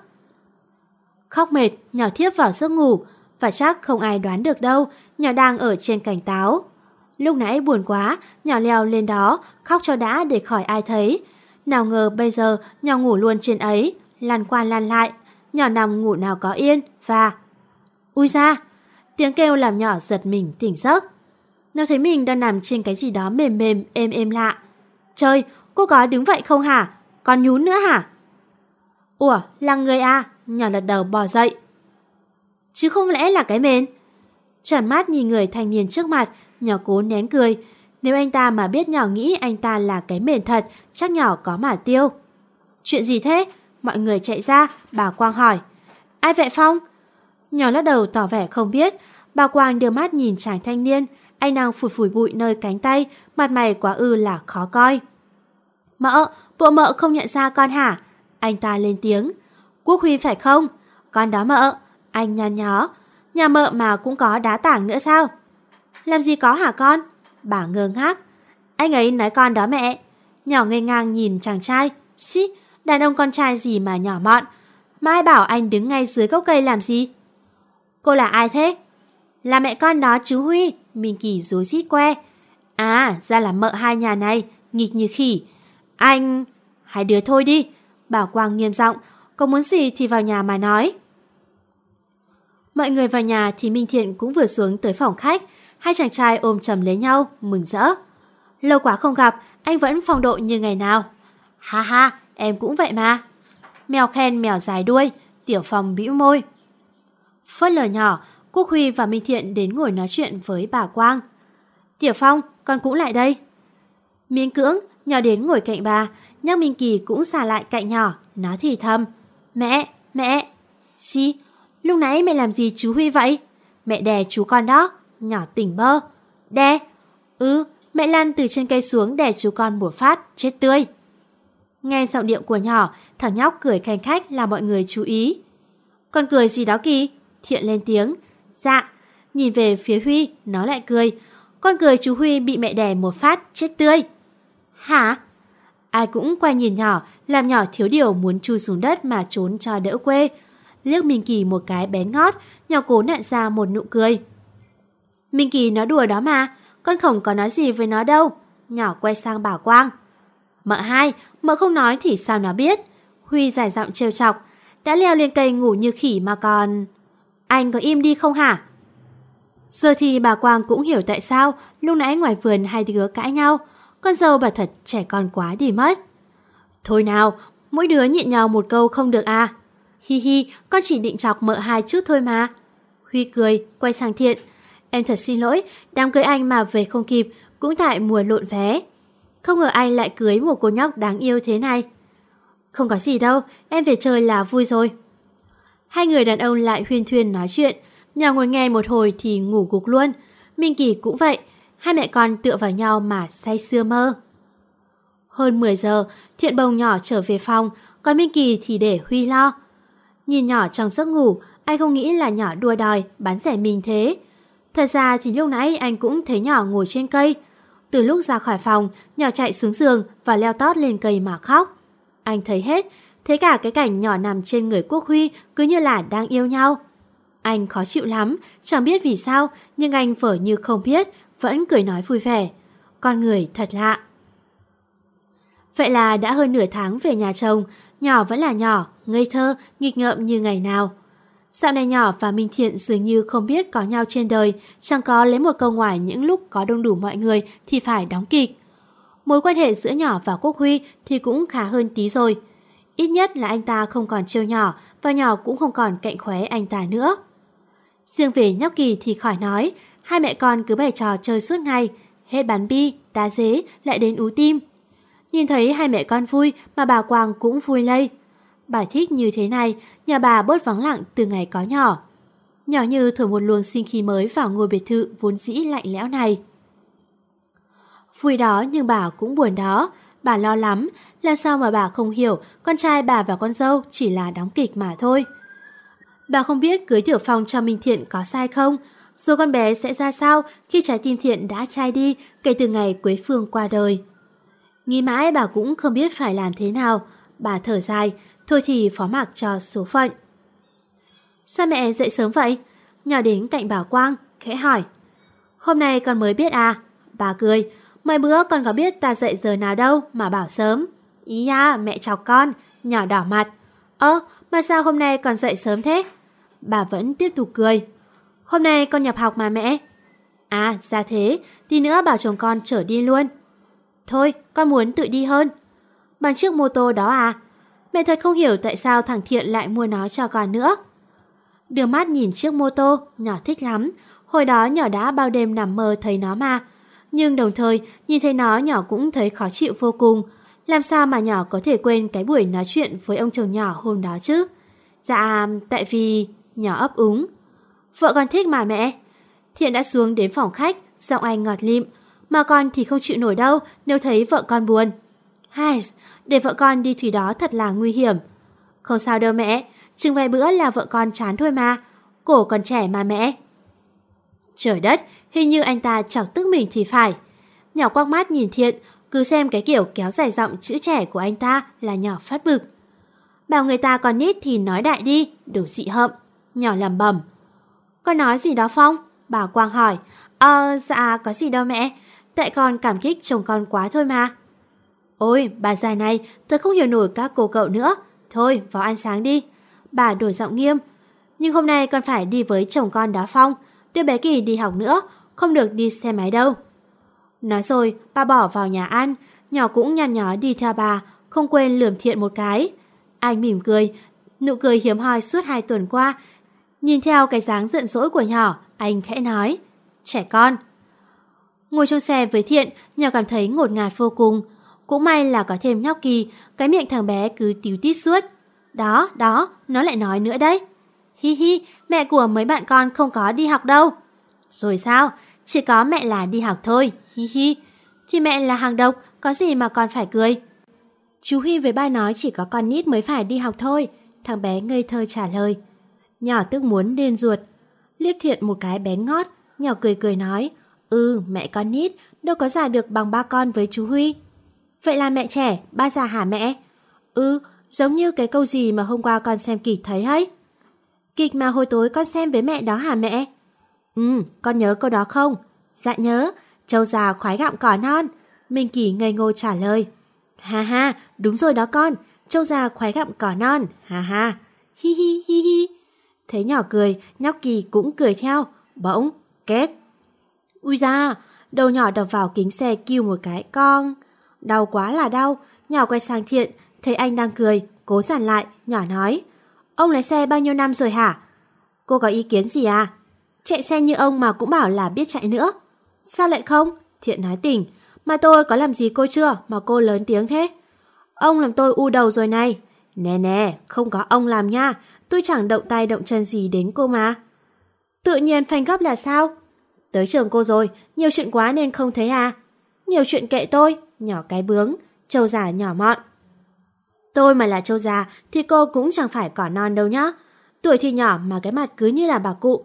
Khóc mệt, nhỏ thiếp vào giấc ngủ. Và chắc không ai đoán được đâu, nhỏ đang ở trên cành táo. Lúc nãy buồn quá, nhỏ leo lên đó, khóc cho đã để khỏi ai thấy. Nào ngờ bây giờ nhỏ ngủ luôn trên ấy, lăn qua lăn lại. Nhỏ nằm ngủ nào có yên và... Ui da! Tiếng kêu làm nhỏ giật mình tỉnh giấc. Nó thấy mình đang nằm trên cái gì đó mềm mềm, êm êm lạ. Trời, cô có đứng vậy không hả? Còn nhún nữa hả? Ủa, là người à? Nhỏ lật đầu bò dậy. Chứ không lẽ là cái mền? Tròn mắt nhìn người thanh niên trước mặt, nhỏ cố nén cười. Nếu anh ta mà biết nhỏ nghĩ anh ta là cái mền thật, chắc nhỏ có mà tiêu. Chuyện gì thế? Mọi người chạy ra, bà Quang hỏi. Ai vậy Phong? Nhỏ lắc đầu tỏ vẻ không biết. Bà Quang đưa mắt nhìn chàng thanh niên. Anh đang phủi phủi bụi nơi cánh tay, mặt mày quá ư là khó coi. Mợ, bộ mợ không nhận ra con hả? Anh ta lên tiếng. Quốc Huy phải không? Con đó mợ. Anh nhăn nhó. Nhà mợ mà cũng có đá tảng nữa sao? Làm gì có hả con? Bà ngơ ngác. Anh ấy nói con đó mẹ. Nhỏ ngây ngang nhìn chàng trai. Xí, đàn ông con trai gì mà nhỏ mọn. Mà ai bảo anh đứng ngay dưới gốc cây làm gì? Cô là ai thế? Là mẹ con đó chú Huy. Minh Kỳ rối rít que. À, ra là mợ hai nhà này, nghịch như khỉ. Anh... Hai đứa thôi đi. Bà Quang nghiêm giọng. Có muốn gì thì vào nhà mà nói. Mọi người vào nhà thì Minh Thiện cũng vừa xuống tới phòng khách. Hai chàng trai ôm chầm lấy nhau, mừng rỡ. Lâu quá không gặp, anh vẫn phong độ như ngày nào. Ha ha, em cũng vậy mà. Mèo khen mèo dài đuôi. Tiểu Phong bĩu môi. Phớt lờ nhỏ, Quốc Huy và Minh Thiện đến ngồi nói chuyện với bà Quang. Tiểu Phong, con cũng lại đây. Miễn cưỡng, nhỏ đến ngồi cạnh bà. Nhắc Minh Kỳ cũng xà lại cạnh nhỏ, nó thì thầm. Mẹ. Gì? Lúc nãy mẹ làm gì chú Huy vậy? Mẹ đè chú con đó. Nhỏ tỉnh bơ. Đè? Mẹ lăn từ trên cây xuống đè chú con một phát, chết tươi. Nghe giọng điệu của nhỏ, thằng nhóc cười khanh khách làm mọi người chú ý. Con cười gì đó Kỳ? Thiện lên tiếng. Dạ. Nhìn về phía Huy, nó lại cười. Con cười chú Huy bị mẹ đè một phát, chết tươi. Hả? Ai cũng quay nhìn nhỏ, làm nhỏ thiếu điều muốn chui xuống đất mà trốn cho đỡ quê. Liếc Minh Kỳ một cái bén ngót, nhỏ cố nặn ra một nụ cười. Minh Kỳ nói đùa đó mà, con không có nói gì với nó đâu. Nhỏ quay sang bà Quang. Mợ hai, mợ không nói thì sao nó biết? Huy dài giọng trêu chọc. Đã leo lên cây ngủ như khỉ mà còn... Anh có im đi không hả? Giờ thì bà Quang cũng hiểu tại sao lúc nãy ngoài vườn hai đứa cãi nhau. con dâu bà thật trẻ con quá đi mất. Thôi nào, mỗi đứa nhịn nhau một câu không được à? Hi hi, con chỉ định chọc mợ hai chút thôi mà. Huy cười, quay sang Thiện. Em thật xin lỗi, đám cưới anh mà về không kịp, cũng tại mùa lộn vé. Không ngờ anh lại cưới một cô nhóc đáng yêu thế này. Không có gì đâu, em về chơi là vui rồi. Hai người đàn ông lại huyên thuyên nói chuyện. Nhỏ ngồi nghe một hồi thì ngủ gục luôn. Minh Kỳ cũng vậy, hai mẹ con tựa vào nhau mà say sưa mơ. Hơn 10 giờ, Thiện bồng nhỏ trở về phòng, còn Minh Kỳ thì để Huy lo. Nhìn nhỏ trong giấc ngủ, anh không nghĩ là nhỏ đua đòi, bán rẻ mình thế. Thật ra thì lúc nãy anh cũng thấy nhỏ ngồi trên cây. Từ lúc ra khỏi phòng, nhỏ chạy xuống giường và leo tót lên cây mà khóc. Anh thấy hết, thấy cả cái cảnh nhỏ nằm trên người Quốc Huy cứ như là đang yêu nhau. Anh khó chịu lắm, chẳng biết vì sao, nhưng anh vờ như không biết, vẫn cười nói vui vẻ. Con người thật lạ. Vậy là đã hơn nửa tháng về nhà chồng, nhỏ vẫn là nhỏ, ngây thơ, nghịch ngợm như ngày nào. Dạo này nhỏ và Minh Thiện dường như không biết có nhau trên đời, chẳng có lấy một câu ngoài những lúc có đông đủ mọi người thì phải đóng kịch. Mối quan hệ giữa nhỏ và Quốc Huy thì cũng khá hơn tí rồi. Ít nhất là anh ta không còn trêu nhỏ và nhỏ cũng không còn cạnh khóe anh ta nữa. Riêng về nhóc Kỳ thì khỏi nói, hai mẹ con cứ bày trò chơi suốt ngày, hết bắn bi, đá dế lại đến ú tim. Nhìn thấy hai mẹ con vui mà bà Quang cũng vui lây. Bà thích như thế này, nhà bà bớt vắng lặng từ ngày có nhỏ. Nhỏ như thổi một luồng sinh khí mới vào ngôi biệt thự vốn dĩ lạnh lẽo này. Vui đó nhưng bà cũng buồn đó. Bà lo lắm, làm sao mà bà không hiểu con trai bà và con dâu chỉ là đóng kịch mà thôi. Bà không biết cưới Tiểu Phong cho Minh Thiện có sai không, rồi con bé sẽ ra sao khi trái tim Thiện đã chai đi kể từ ngày Quế Phương qua đời. Nghĩ mãi bà cũng không biết phải làm thế nào. Bà thở dài, thôi thì phó mặc cho số phận. Sao mẹ dậy sớm vậy? Nhỏ đến cạnh bà Quang, khẽ hỏi. Hôm nay con mới biết à? Bà cười. Mấy bữa con có biết ta dậy giờ nào đâu mà bảo sớm. Ý à, mẹ chọc con. Nhỏ đỏ mặt. Mà sao hôm nay con dậy sớm thế? Bà vẫn tiếp tục cười. Hôm nay con nhập học mà mẹ. À, ra thế. Tí nữa bảo chồng con chở đi luôn. Thôi, con muốn tự đi hơn. Bằng chiếc mô tô đó à? Mẹ thật không hiểu tại sao thằng Thiện lại mua nó cho con nữa. Đưa mắt nhìn chiếc mô tô, nhỏ thích lắm. Hồi đó nhỏ đã bao đêm nằm mơ thấy nó mà. Nhưng đồng thời, nhìn thấy nó nhỏ cũng thấy khó chịu vô cùng. Làm sao mà nhỏ có thể quên cái buổi nói chuyện với ông chồng nhỏ hôm đó chứ? Dạ, tại vì... Nhỏ ấp úng. Vợ con thích mà mẹ. Thiện đã xuống đến phòng khách, giọng anh ngọt lịm. Mà con thì không chịu nổi đâu nếu thấy vợ con buồn. Hai, để vợ con đi thủy đó thật là nguy hiểm. Không sao đâu mẹ, chừng vài bữa là vợ con chán thôi mà. Cổ còn trẻ mà mẹ. Trời đất, hình như anh ta chọc tức mình thì phải. Nhỏ quắc mắt nhìn Thiện, cứ xem cái kiểu kéo dài giọng chữ trẻ của anh ta là nhỏ phát bực. Bảo người ta còn nít thì nói đại đi, đồ dị hợm. Nhỏ lẩm bẩm. Con nói gì đó Phong? Bà Quang hỏi. Dạ có gì đâu mẹ. Tại con cảm kích chồng con quá thôi mà. Ôi bà già này, tôi không hiểu nổi các cô cậu nữa. Thôi vào ăn sáng đi. Bà đổi giọng nghiêm. Nhưng hôm nay con phải đi với chồng con đó Phong. Đưa bé Kỳ đi học nữa, không được đi xe máy đâu. Nói rồi bà bỏ vào nhà ăn. Nhỏ cũng nhăn nhó đi theo bà, không quên lườm Thiện một cái. Anh mỉm cười, nụ cười hiếm hoi suốt 2 tuần qua. Nhìn theo cái dáng giận dỗi của nhỏ, anh khẽ nói. Trẻ con. Ngồi trong xe với Thiện, nhỏ cảm thấy ngột ngạt vô cùng. Cũng may là có thêm nhóc Kỳ, cái miệng thằng bé cứ tíu tít suốt. Đó, nó lại nói nữa đấy. Hi hi, mẹ của mấy bạn con không có đi học đâu. Rồi sao, chỉ có mẹ là đi học thôi, hi hi. Thì mẹ là hàng độc, có gì mà con phải cười. Chú Huy với ba nói chỉ có con nít mới phải đi học thôi. Thằng bé ngây thơ trả lời. Nhỏ tức muốn điên ruột. Liếc Thiện một cái bén ngót, nhỏ cười cười nói. Mẹ con nít, đâu có già được bằng ba con với chú Huy. Vậy là mẹ trẻ, ba già hả mẹ? Giống như cái câu gì mà hôm qua con xem kịch thấy ấy. Kịch mà hồi tối con xem với mẹ đó hả mẹ? Con nhớ câu đó không? Dạ nhớ, trâu già khoái gặm cỏ non. Minh Kỳ ngây ngô trả lời. Ha ha, đúng rồi đó con, trâu già khoái gặm cỏ non, ha ha. Hi hi hi hi. Thấy nhỏ cười, nhóc Kỳ cũng cười theo. Bỗng, két. Ui da, đầu nhỏ đập vào kính xe kêu một cái cong. Đau quá là đau. Nhỏ quay sang Thiện, thấy anh đang cười, cố giản lại, nhỏ nói: Ông lái xe bao nhiêu năm rồi hả? Cô có ý kiến gì à? Chạy xe như ông mà cũng bảo là biết chạy nữa. Sao lại không? Thiện nói tỉnh. Mà tôi có làm gì cô chưa mà cô lớn tiếng thế? Ông làm tôi u đầu rồi này. Nè nè, không có ông làm nha. Tôi chẳng động tay động chân gì đến cô mà. Tự nhiên phanh gấp là sao? Tới trường cô rồi, nhiều chuyện quá nên không thấy à? Nhiều chuyện kệ tôi, nhỏ cái bướng, trâu già nhỏ mọn. Tôi mà là trâu già thì cô cũng chẳng phải cỏ non đâu nhá. Tuổi thì nhỏ mà cái mặt cứ như là bà cụ.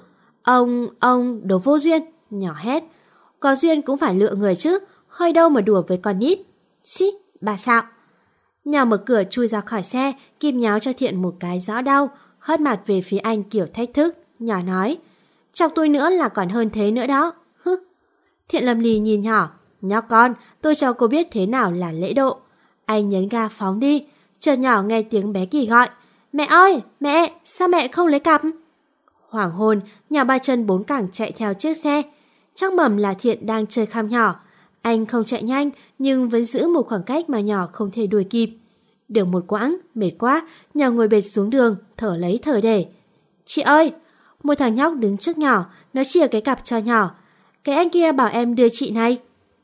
Ông, đồ vô duyên, nhỏ hét. Có duyên cũng phải lựa người chứ, hơi đâu mà đùa với con nít. Xí, bà xạo. Nhỏ mở cửa chui ra khỏi xe, kim nháo cho Thiện một cái rõ đau, hất mặt về phía anh kiểu thách thức. Nhỏ nói: Chọc tôi nữa là còn hơn thế nữa đó. Hứ. Thiện lầm lì nhìn nhỏ: Nhóc con, tôi cho cô biết thế nào là lễ độ. Anh nhấn ga phóng đi. Chợt nhỏ nghe tiếng bé Kỳ gọi: Mẹ ơi, mẹ, sao mẹ không lấy cặp? Hoảng hồn, nhỏ ba chân bốn cẳng chạy theo chiếc xe. Chắc mẩm là Thiện đang chơi kham nhỏ. Anh không chạy nhanh nhưng vẫn giữ một khoảng cách mà nhỏ không thể đuổi kịp. Được một quãng, mệt quá, nhỏ ngồi bệt xuống đường, thở lấy thở để. Chị ơi! Một thằng nhóc đứng trước nhỏ, nó chia cái cặp cho nhỏ. Cái anh kia bảo em đưa chị này.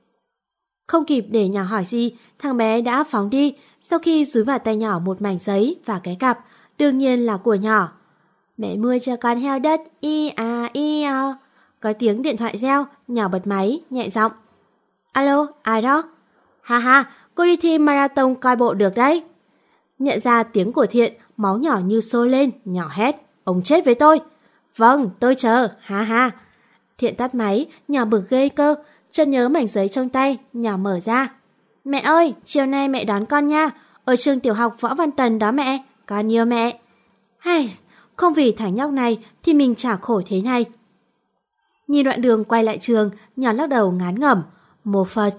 Không kịp để nhỏ hỏi gì, thằng bé đã phóng đi. Sau khi dúi vào tay nhỏ một mảnh giấy và cái cặp, đương nhiên là của nhỏ. Mẹ mua cho con heo đất, y à. Có tiếng điện thoại reo, nhỏ bật máy, nhẹ giọng. Alo, ai đó? Ha ha, cô đi thi marathon coi bộ được đấy. Nhận ra tiếng của Thiện, máu nhỏ như sôi lên, nhỏ hét: Ông chết với tôi. Vâng, tôi chờ, ha ha. Thiện tắt máy, nhỏ bực ghê cơ, chợt nhớ mảnh giấy trong tay, nhỏ mở ra. Mẹ ơi, chiều nay mẹ đón con nha, ở trường tiểu học Võ Văn Tần đó mẹ, con yêu mẹ. Hay, không vì thằng nhóc này thì mình chả khổ thế này. Nhìn đoạn đường quay lại trường, nhỏ lắc đầu ngán ngẩm. Mô Phật.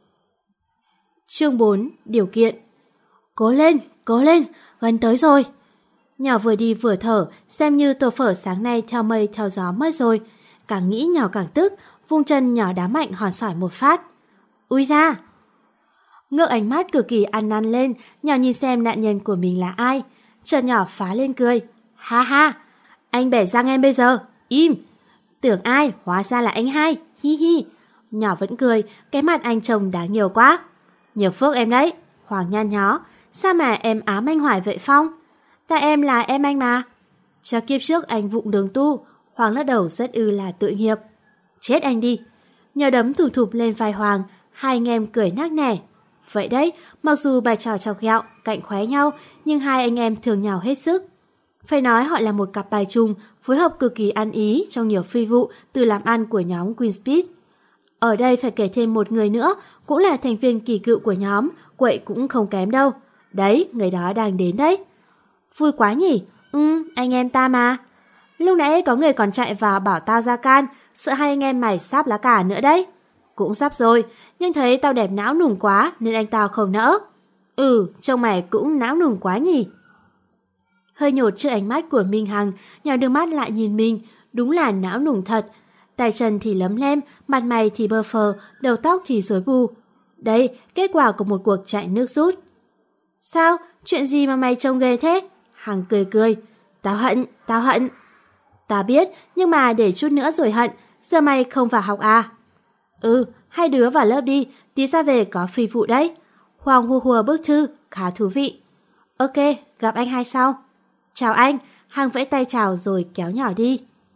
Chương 4. Điều kiện. Cố lên, gần tới rồi. Nhỏ vừa đi vừa thở, xem như tô phở sáng nay theo mây theo gió mất rồi. Càng nghĩ nhỏ càng tức, vung chân nhỏ đá mạnh hòn sỏi một phát. Ui da! Ngước ánh mắt cực kỳ ăn năn lên, nhỏ nhìn xem nạn nhân của mình là ai. Chợt nhỏ phá lên cười. Ha ha! Anh bẻ răng em bây giờ, im! Tưởng ai, hóa ra là anh hai, hi hi. Nhỏ vẫn cười, cái mặt anh trông đáng nhiều quá. Nhiều phước em đấy. Hoàng nhăn nhó. Sao mà em ám anh hoài vậy Phong? Tại em là em anh mà. Chắc kiếp trước anh vụng đường tu. Hoàng lắc đầu rất là tội nghiệp. Chết anh đi. Nhỏ đấm thùm thụp lên vai Hoàng. Hai anh em cười nắc nẻ. Vậy đấy, mặc dù bài trò chọc ghẹo, cạnh khóe nhau, nhưng hai anh em thường nhào hết sức. Phải nói họ là một cặp bài chung, phối hợp cực kỳ ăn ý trong nhiều phi vụ từ làm ăn của nhóm Queenspeed. Ở đây phải kể thêm một người nữa, cũng là thành viên kỳ cựu của nhóm, quậy cũng không kém đâu. Đấy, người đó đang đến đấy. Vui quá nhỉ? Anh em ta mà. Lúc nãy có người còn chạy vào bảo tao ra can, sợ hai anh em mày sáp lá cà nữa đấy. Cũng sắp rồi, nhưng thấy tao đẹp não nùng quá nên anh tao không nỡ. Trông mày cũng não nùng quá nhỉ? Hơi nhột trước ánh mắt của Minh Hằng, nhỏ đưa mắt lại nhìn mình, đúng là não nùng thật. Tay chân thì lấm lem, mặt mày thì bơ phờ, đầu tóc thì rối bù. Đây, kết quả của một cuộc chạy nước rút. Sao? Chuyện gì mà mày trông ghê thế? Hằng cười cười. Tao hận. Tao biết, nhưng mà để chút nữa rồi hận, giờ mày không vào học à? Hai đứa vào lớp đi, tí ra về có phi vụ đấy. Hoàng hùa hùa bức thư, khá thú vị. Ok, gặp anh hai sau. Chào anh, Hằng vẫy tay chào rồi kéo nhỏ đi.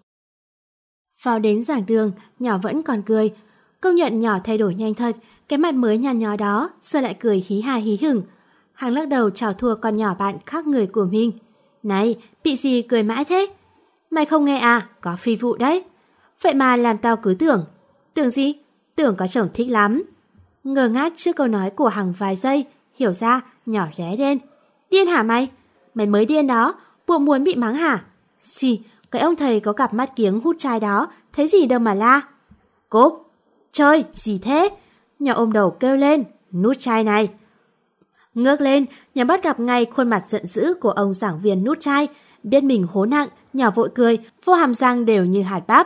Vào đến giảng đường, nhỏ vẫn còn cười. Công nhận nhỏ thay đổi nhanh thật, cái mặt mới nhăn nhó đó, giờ lại cười hí hà hí hửng. Hằng lắc đầu chào thua con nhỏ bạn khác người của mình. Này, bị gì cười mãi thế? Mày không nghe à, có phi vụ đấy. Vậy mà làm tao cứ tưởng. Tưởng gì? Tưởng có chồng thích lắm. Ngờ ngác trước câu nói của Hằng vài giây, hiểu ra, nhỏ ré lên. Điên hả mày? Mày mới điên đó, bộ muốn bị mắng hả? Xì, cái ông thầy có cặp mắt kiếng hút chai đó, thấy gì đâu mà la. Cốp, chơi, gì thế? Nhỏ ôm đầu kêu lên, nút chai này. Ngước lên, nhỏ bắt gặp ngay khuôn mặt giận dữ của ông giảng viên nút chai. Biết mình hố nặng, nhỏ vội cười, vô hàm răng đều như hạt bắp.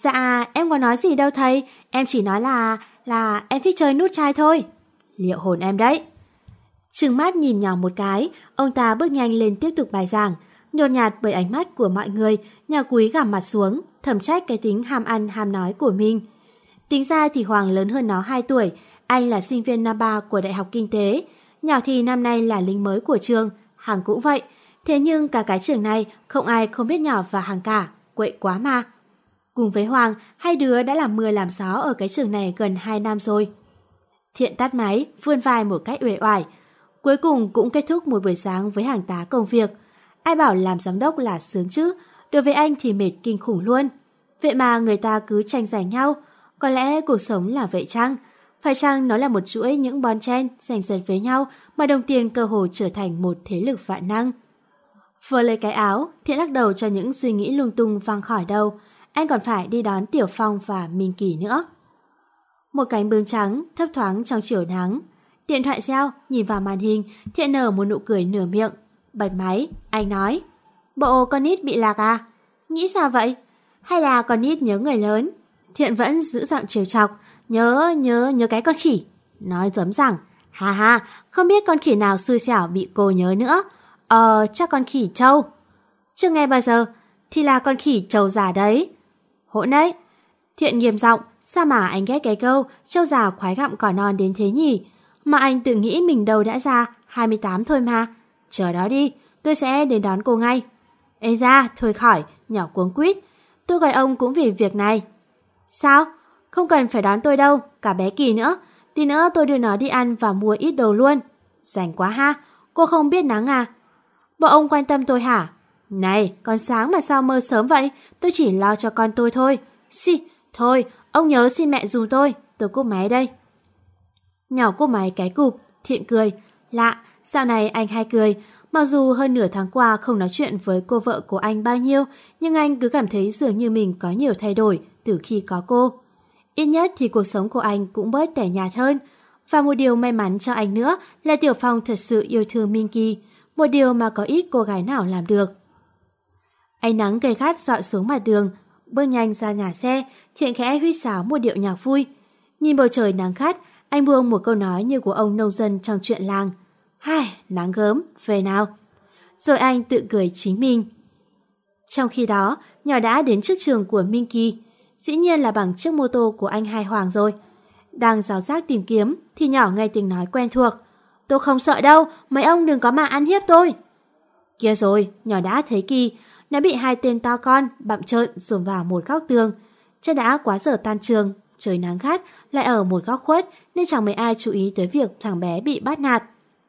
Dạ, em có nói gì đâu thầy, em chỉ nói là em thích chơi nút chai thôi. Liệu hồn em đấy. Trừng mắt nhìn nhỏ một cái, ông ta bước nhanh lên tiếp tục bài giảng. Nhột nhạt bởi ánh mắt của mọi người, nhà Quý gằm mặt xuống, thầm trách cái tính ham ăn ham nói của mình. Tính ra thì Hoàng lớn hơn nó 2 tuổi, anh là sinh viên năm 3 của Đại học Kinh tế. Nhỏ thì năm nay là lính mới của trường, Hằng cũng vậy. Thế nhưng cả cái trường này không ai không biết nhỏ và Hằng cả, quậy quá mà. Cùng với Hoàng, hai đứa đã làm mưa làm gió ở cái trường này gần 2 năm rồi. Thiện tắt máy, vươn vai một cách uể oải. Cuối cùng cũng kết thúc một buổi sáng với hàng tá công việc. Ai bảo làm giám đốc là sướng chứ, đối với anh thì mệt kinh khủng luôn. Vậy mà người ta cứ tranh giành nhau. Có lẽ cuộc sống là vậy chăng? Phải chăng nó là một chuỗi những bon chen giành giật với nhau mà đồng tiền cơ hồ trở thành một thế lực vạn năng? Vừa lấy cái áo, Thiện lắc đầu cho những suy nghĩ lung tung văng khỏi đầu. Anh còn phải đi đón Tiểu Phong và Minh Kỳ nữa. Một cánh bướm trắng thấp thoáng trong chiều nắng. Điện thoại reo, nhìn vào màn hình, Thiện nở một nụ cười nửa miệng. Bật máy, anh nói: Bộ con nít bị lạc à? Nghĩ sao vậy? Hay là con nít nhớ người lớn? Thiện vẫn giữ giọng trêu chọc: Nhớ cái con khỉ. Nói giấm rằng: ha ha, không biết con khỉ nào xui xẻo bị cô nhớ nữa. Chắc con khỉ trâu. Chưa nghe bao giờ, thì là con khỉ trâu già đấy. Hỗn đấy. Thiện nghiêm giọng: sao mà anh ghét cái câu trâu già khoái gặm cỏ non đến thế nhỉ? Mà anh tự nghĩ mình đâu đã già, 28 thôi mà. Chờ đó đi, tôi sẽ đến đón cô ngay. Ê ra, thôi khỏi, nhỏ cuống quýt. Tôi gọi ông cũng vì việc này. Sao? Không cần phải đón tôi đâu, cả bé Kỳ nữa. Tí nữa tôi đưa nó đi ăn và mua ít đồ luôn. Rảnh quá ha, cô không biết nắng à? Bộ ông quan tâm tôi hả? Này, còn sáng mà sao mơ sớm vậy? Tôi chỉ lo cho con tôi thôi. Thôi, ông nhớ xin mẹ dùm tôi cúp máy đây. Nhỏ cúp máy cái cụp, Thiện cười. Lạ, dạo này anh hay cười. Mặc dù hơn nửa tháng qua không nói chuyện với cô vợ của anh bao nhiêu, nhưng anh cứ cảm thấy dường như mình có nhiều thay đổi từ khi có cô. Ít nhất thì cuộc sống của anh cũng bớt tẻ nhạt hơn. Và một điều may mắn cho anh nữa là Tiểu Phong thật sự yêu thương Minh Kỳ, một điều mà có ít cô gái nào làm được. Ánh nắng gay gắt dọi xuống mặt đường, bước nhanh ra nhà xe, Thiện khẽ huýt sáo một điệu nhạc vui. Nhìn bầu trời nắng gắt, anh buông một câu nói như của ông nông dân trong chuyện làng: Hai, nắng gớm, về nào. Rồi anh tự cười chính mình. Trong khi đó, nhỏ đã đến trước trường của Minh Kỳ. Dĩ nhiên là bằng chiếc mô tô của anh Hai Hoàng rồi. Đang rào rác tìm kiếm thì nhỏ nghe tiếng nói quen thuộc: Tôi không sợ đâu, mấy ông đừng có mà ăn hiếp tôi. Kia rồi, nhỏ đã thấy Kỳ. Nó bị hai tên to con bặm trợn dồn vào một góc tường. Chắc đã quá giờ tan trường, trời nắng gắt, lại ở một góc khuất nên chẳng mấy ai chú ý tới việc thằng bé bị bắt nạt.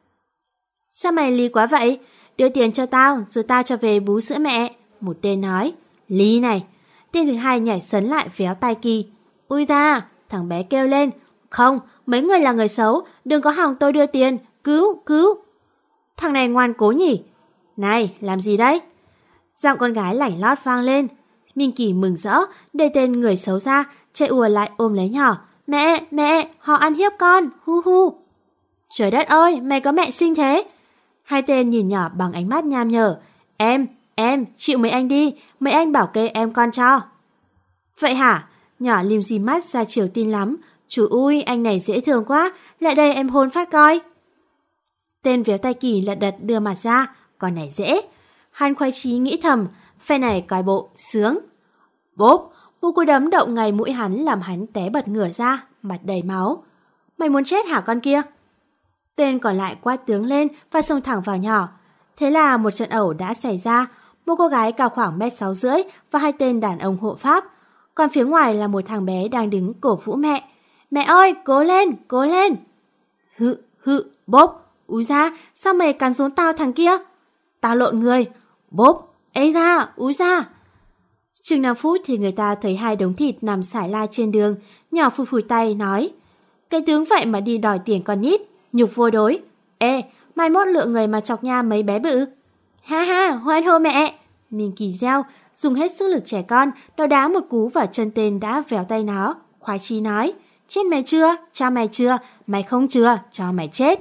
Sao mày lý quá vậy? Đưa tiền cho tao rồi tao cho về bú sữa mẹ. Một tên nói. Lý này. Tên thứ hai nhảy sấn lại véo tay Kỳ. Ui da, thằng bé kêu lên. Không, mấy người là người xấu, đừng có hòng tôi đưa tiền, cứu. Thằng này ngoan cố nhỉ. Này, làm gì đấy? Giọng con gái lảnh lót vang lên. Minh Kỳ mừng rỡ, để tên người xấu ra, chạy ùa lại ôm lấy nhỏ. Mẹ, họ ăn hiếp con, hu. Trời đất ơi, mày có mẹ xinh thế? Hai tên nhìn nhỏ bằng ánh mắt nham nhở. Em, chịu mấy anh đi, mấy anh bảo kê em con cho. Vậy hả? Nhỏ lim di mắt ra chiều tin lắm. Chú ui, anh này dễ thương quá, lại đây em hôn phát coi. Tên véo tay Kỳ lật đật đưa mặt ra, con này dễ. Hắn khoái chí nghĩ thầm, phe này coi bộ, sướng. Bốp, một cú đấm đậu ngay mũi hắn làm hắn té bật ngửa ra, mặt đầy máu. Mày muốn chết hả con kia? Tên còn lại quát tướng lên và xông thẳng vào nhỏ. Thế là một trận ẩu đã xảy ra, một cô gái cao khoảng 1,6 m và hai tên đàn ông hộ pháp. Còn phía ngoài là một thằng bé đang đứng cổ vũ mẹ. Mẹ ơi, cố lên. Hự, bốp. Úi da, sao mày cắn xuống tao thằng kia? Tao lộn người. Bốp, ê ra, úi da. Chừng 5 phút thì người ta thấy hai đống thịt nằm xải la trên đường. Nhỏ phủi tay nói. Cái tướng vậy mà đi đòi tiền con nít, nhục vô đối. Ê, mai mốt lựa người mà chọc nha mấy bé bự. Ha, hoan hô mẹ. Minh Kỳ reo, dùng hết sức lực trẻ con, nó đá một cú vào chân tên đã véo tay nó. Khoái chí nói. Chết mày chưa? Cho mày chưa? Mày không chưa? Cho mày chết.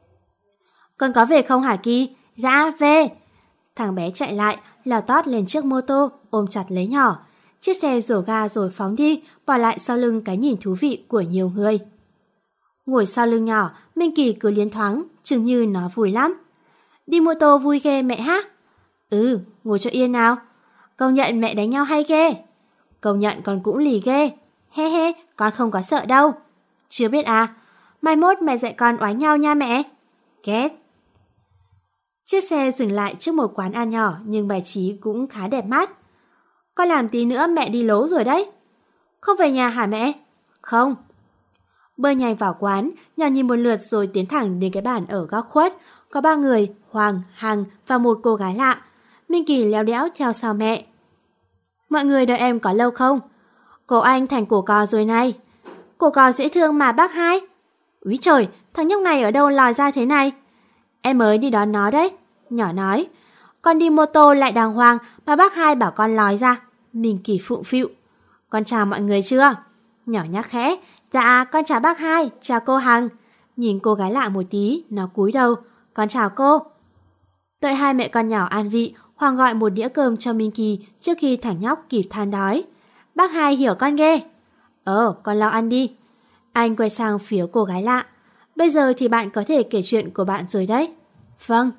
Con có về không hả Kỳ? Dạ, về. Thằng bé chạy lại, lao tót lên chiếc mô tô, ôm chặt lấy nhỏ. chiếc xe rổ ga rồi phóng đi, bỏ lại sau lưng cái nhìn thú vị của nhiều người. Ngồi sau lưng nhỏ, Minh Kỳ cứ liến thoáng, chừng như nó vui lắm. Đi mô tô vui ghê mẹ ha? Ừ, ngồi cho yên nào. Công nhận mẹ đánh nhau hay ghê. Công nhận con cũng lì ghê. He he, con không có sợ đâu. Chưa biết à? Mai mốt mẹ dạy con oánh nhau nha mẹ. Ghét. Chiếc xe dừng lại trước một quán ăn nhỏ nhưng bài trí cũng khá đẹp mắt. Con làm tí nữa mẹ đi lố rồi đấy. Không về nhà hả mẹ? Không. Bơi nhanh vào quán, nhỏ nhìn một lượt rồi tiến thẳng đến cái bàn ở góc khuất. Có 3 người, Hoàng, Hằng và một cô gái lạ. Minh Kỳ léo đẽo theo sau mẹ. Mọi người đợi em có lâu không? Cổ anh thành cổ cò rồi này. Cổ cò dễ thương mà bác hai. Úi trời, thằng nhóc này ở đâu lòi ra thế này? Em mới đi đón nó đấy. Nhỏ nói. Con đi mô tô lại đàng hoàng mà bác hai bảo con lòi ra. Minh Kỳ phụng phịu. Con chào mọi người chưa? Nhỏ nhắc khẽ. Dạ, con chào bác hai, chào cô Hằng. Nhìn cô gái lạ một tí, nó cúi đầu. Con chào cô. Đợi hai mẹ con nhỏ an vị, Hoàng gọi một đĩa cơm cho Minh Kỳ trước khi thằng nhóc kịp than đói. Bác hai hiểu con ghê. Con lo ăn đi. Anh quay sang phía cô gái lạ. Bây giờ thì bạn có thể kể chuyện của bạn rồi đấy. Vâng.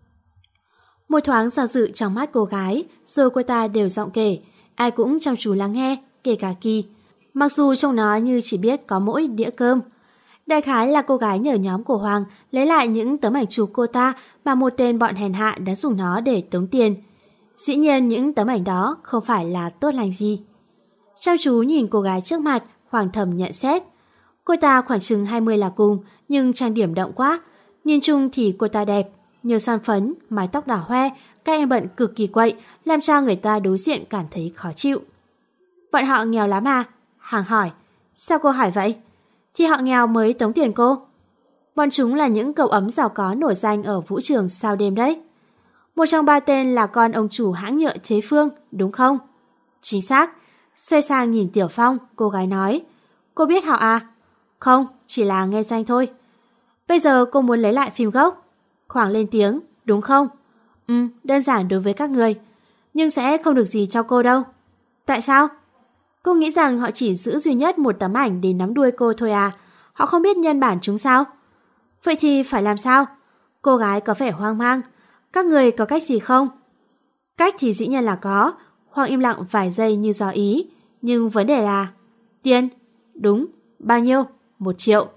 Một thoáng do dự trong mắt cô gái, rồi cô ta đều giọng kể. Ai cũng chăm chú lắng nghe, kể cả Kỳ. Mặc dù trông nó như chỉ biết có mỗi đĩa cơm. Đại khái là cô gái nhờ nhóm của Hoàng lấy lại những tấm ảnh chụp cô ta mà một tên bọn hèn hạ đã dùng nó để tống tiền. Dĩ nhiên những tấm ảnh đó không phải là tốt lành gì. Chăm chú nhìn cô gái trước mặt, Hoàng thầm nhận xét. Cô ta khoảng chừng 20 là cùng, nhưng trang điểm đậm quá. Nhìn chung thì cô ta đẹp, nhiều son phấn, mái tóc đỏ hoe, các em bận cực kỳ quậy, làm cho người ta đối diện cảm thấy khó chịu. Bọn họ nghèo lắm à? Hằng hỏi. Sao cô hỏi vậy? Thì họ nghèo mới tống tiền cô. Bọn chúng là những cậu ấm giàu có nổi danh ở vũ trường sau đêm đấy. Một trong 3 tên là con ông chủ hãng nhựa Thế Phương, đúng không? Chính xác. Xoay sang nhìn Tiểu Phong, cô gái nói. Cô biết họ à? Không, chỉ là nghe danh thôi. Bây giờ cô muốn lấy lại phim gốc. Khoảng lên tiếng, đúng không? Đơn giản đối với các người. Nhưng sẽ không được gì cho cô đâu. Tại sao? Cô nghĩ rằng họ chỉ giữ duy nhất một tấm ảnh để nắm đuôi cô thôi à? Họ không biết nhân bản chúng sao? Vậy thì phải làm sao? Cô gái có vẻ hoang mang. Các người có cách gì không? Cách thì dĩ nhiên là có. Hoàng im lặng vài giây như dò ý. Nhưng vấn đề là... Tiền? Đúng. Bao nhiêu? 1 triệu.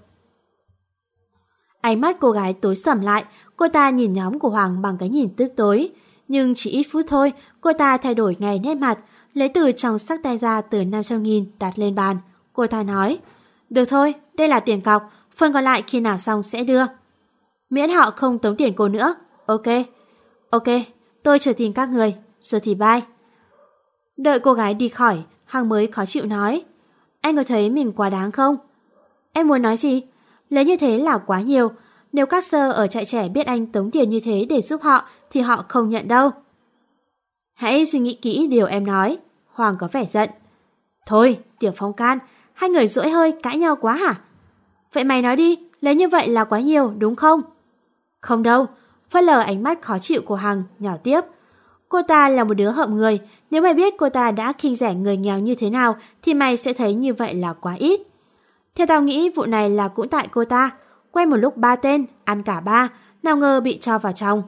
Ánh mắt cô gái tối sầm lại. Cô ta nhìn nhóm của Hoàng bằng cái nhìn tức tối. Nhưng chỉ ít phút thôi, cô ta thay đổi ngay nét mặt. Lấy từ trong xách tay ra tờ 500.000 đặt lên bàn. Cô ta nói. Được thôi, đây là tiền cọc. Phần còn lại khi nào xong sẽ đưa. Miễn họ không tống tiền cô nữa. Ok. Ok, tôi chờ tin các người. Giờ thì bye. Đợi cô gái đi khỏi, Hằng mới khó chịu nói. Anh có thấy mình quá đáng không? Em muốn nói gì? Lấy như thế là quá nhiều. Nếu các sơ ở trại trẻ biết anh tống tiền như thế để giúp họ thì họ không nhận đâu. Hãy suy nghĩ kỹ điều em nói. Hoàng có vẻ giận. Thôi, Tiểu Phong can, hai người dỗi hơi cãi nhau quá hả? Vậy mày nói đi, lấy như vậy là quá nhiều đúng không? Không đâu. Phớt lờ ánh mắt khó chịu của Hằng, nhỏ tiếp. Cô ta là một đứa hậm người. Nếu mày biết cô ta đã khinh rẻ người nghèo như thế nào thì mày sẽ thấy như vậy là quá ít. Theo tao nghĩ vụ này là cũng tại cô ta. Quen một lúc 3 tên, ăn cả 3, nào ngờ bị cho vào trong.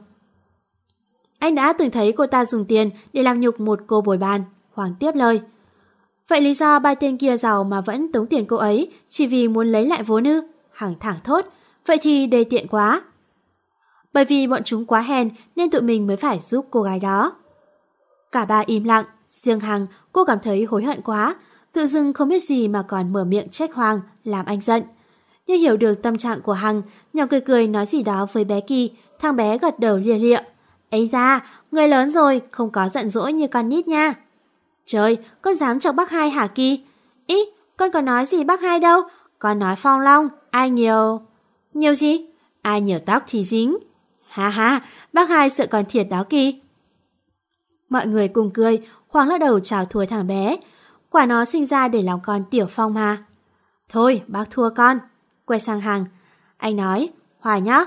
Anh đã từng thấy cô ta dùng tiền để làm nhục một cô bồi bàn. Hoàng tiếp lời. Vậy lý do 3 tên kia giàu mà vẫn tống tiền cô ấy chỉ vì muốn lấy lại vốn ư? Hằng thẳng thốt. Vậy thì đề tiện quá. Bởi vì bọn chúng quá hèn nên tụi mình mới phải giúp cô gái đó. Cả 3 im lặng. Riêng Hằng, cô cảm thấy hối hận quá. Tự dưng không biết gì mà còn mở miệng trách Hoàng, làm anh giận. Nhưng hiểu được tâm trạng của Hằng, nhỏ cười cười nói gì đó với bé Kỳ. Thằng bé gật đầu lia lịa. Ấy ra, người lớn rồi, không có giận dỗi như con nít nha. Trời, con dám chọc bác hai hả Kỳ? Ý, con có nói gì bác hai đâu. Con nói Phong Long, ai nhiều... Nhiều gì? Ai nhiều tóc thì dính. Ha ha, bác hai sợ còn thiệt đó Kỳ. Mọi người cùng cười, Hoàng lắc đầu chào thua thằng bé. Quả nó sinh ra để làm con Tiểu Phong mà. Thôi, bác thua con. Quay sang Hằng. Anh nói, Hòa nhá.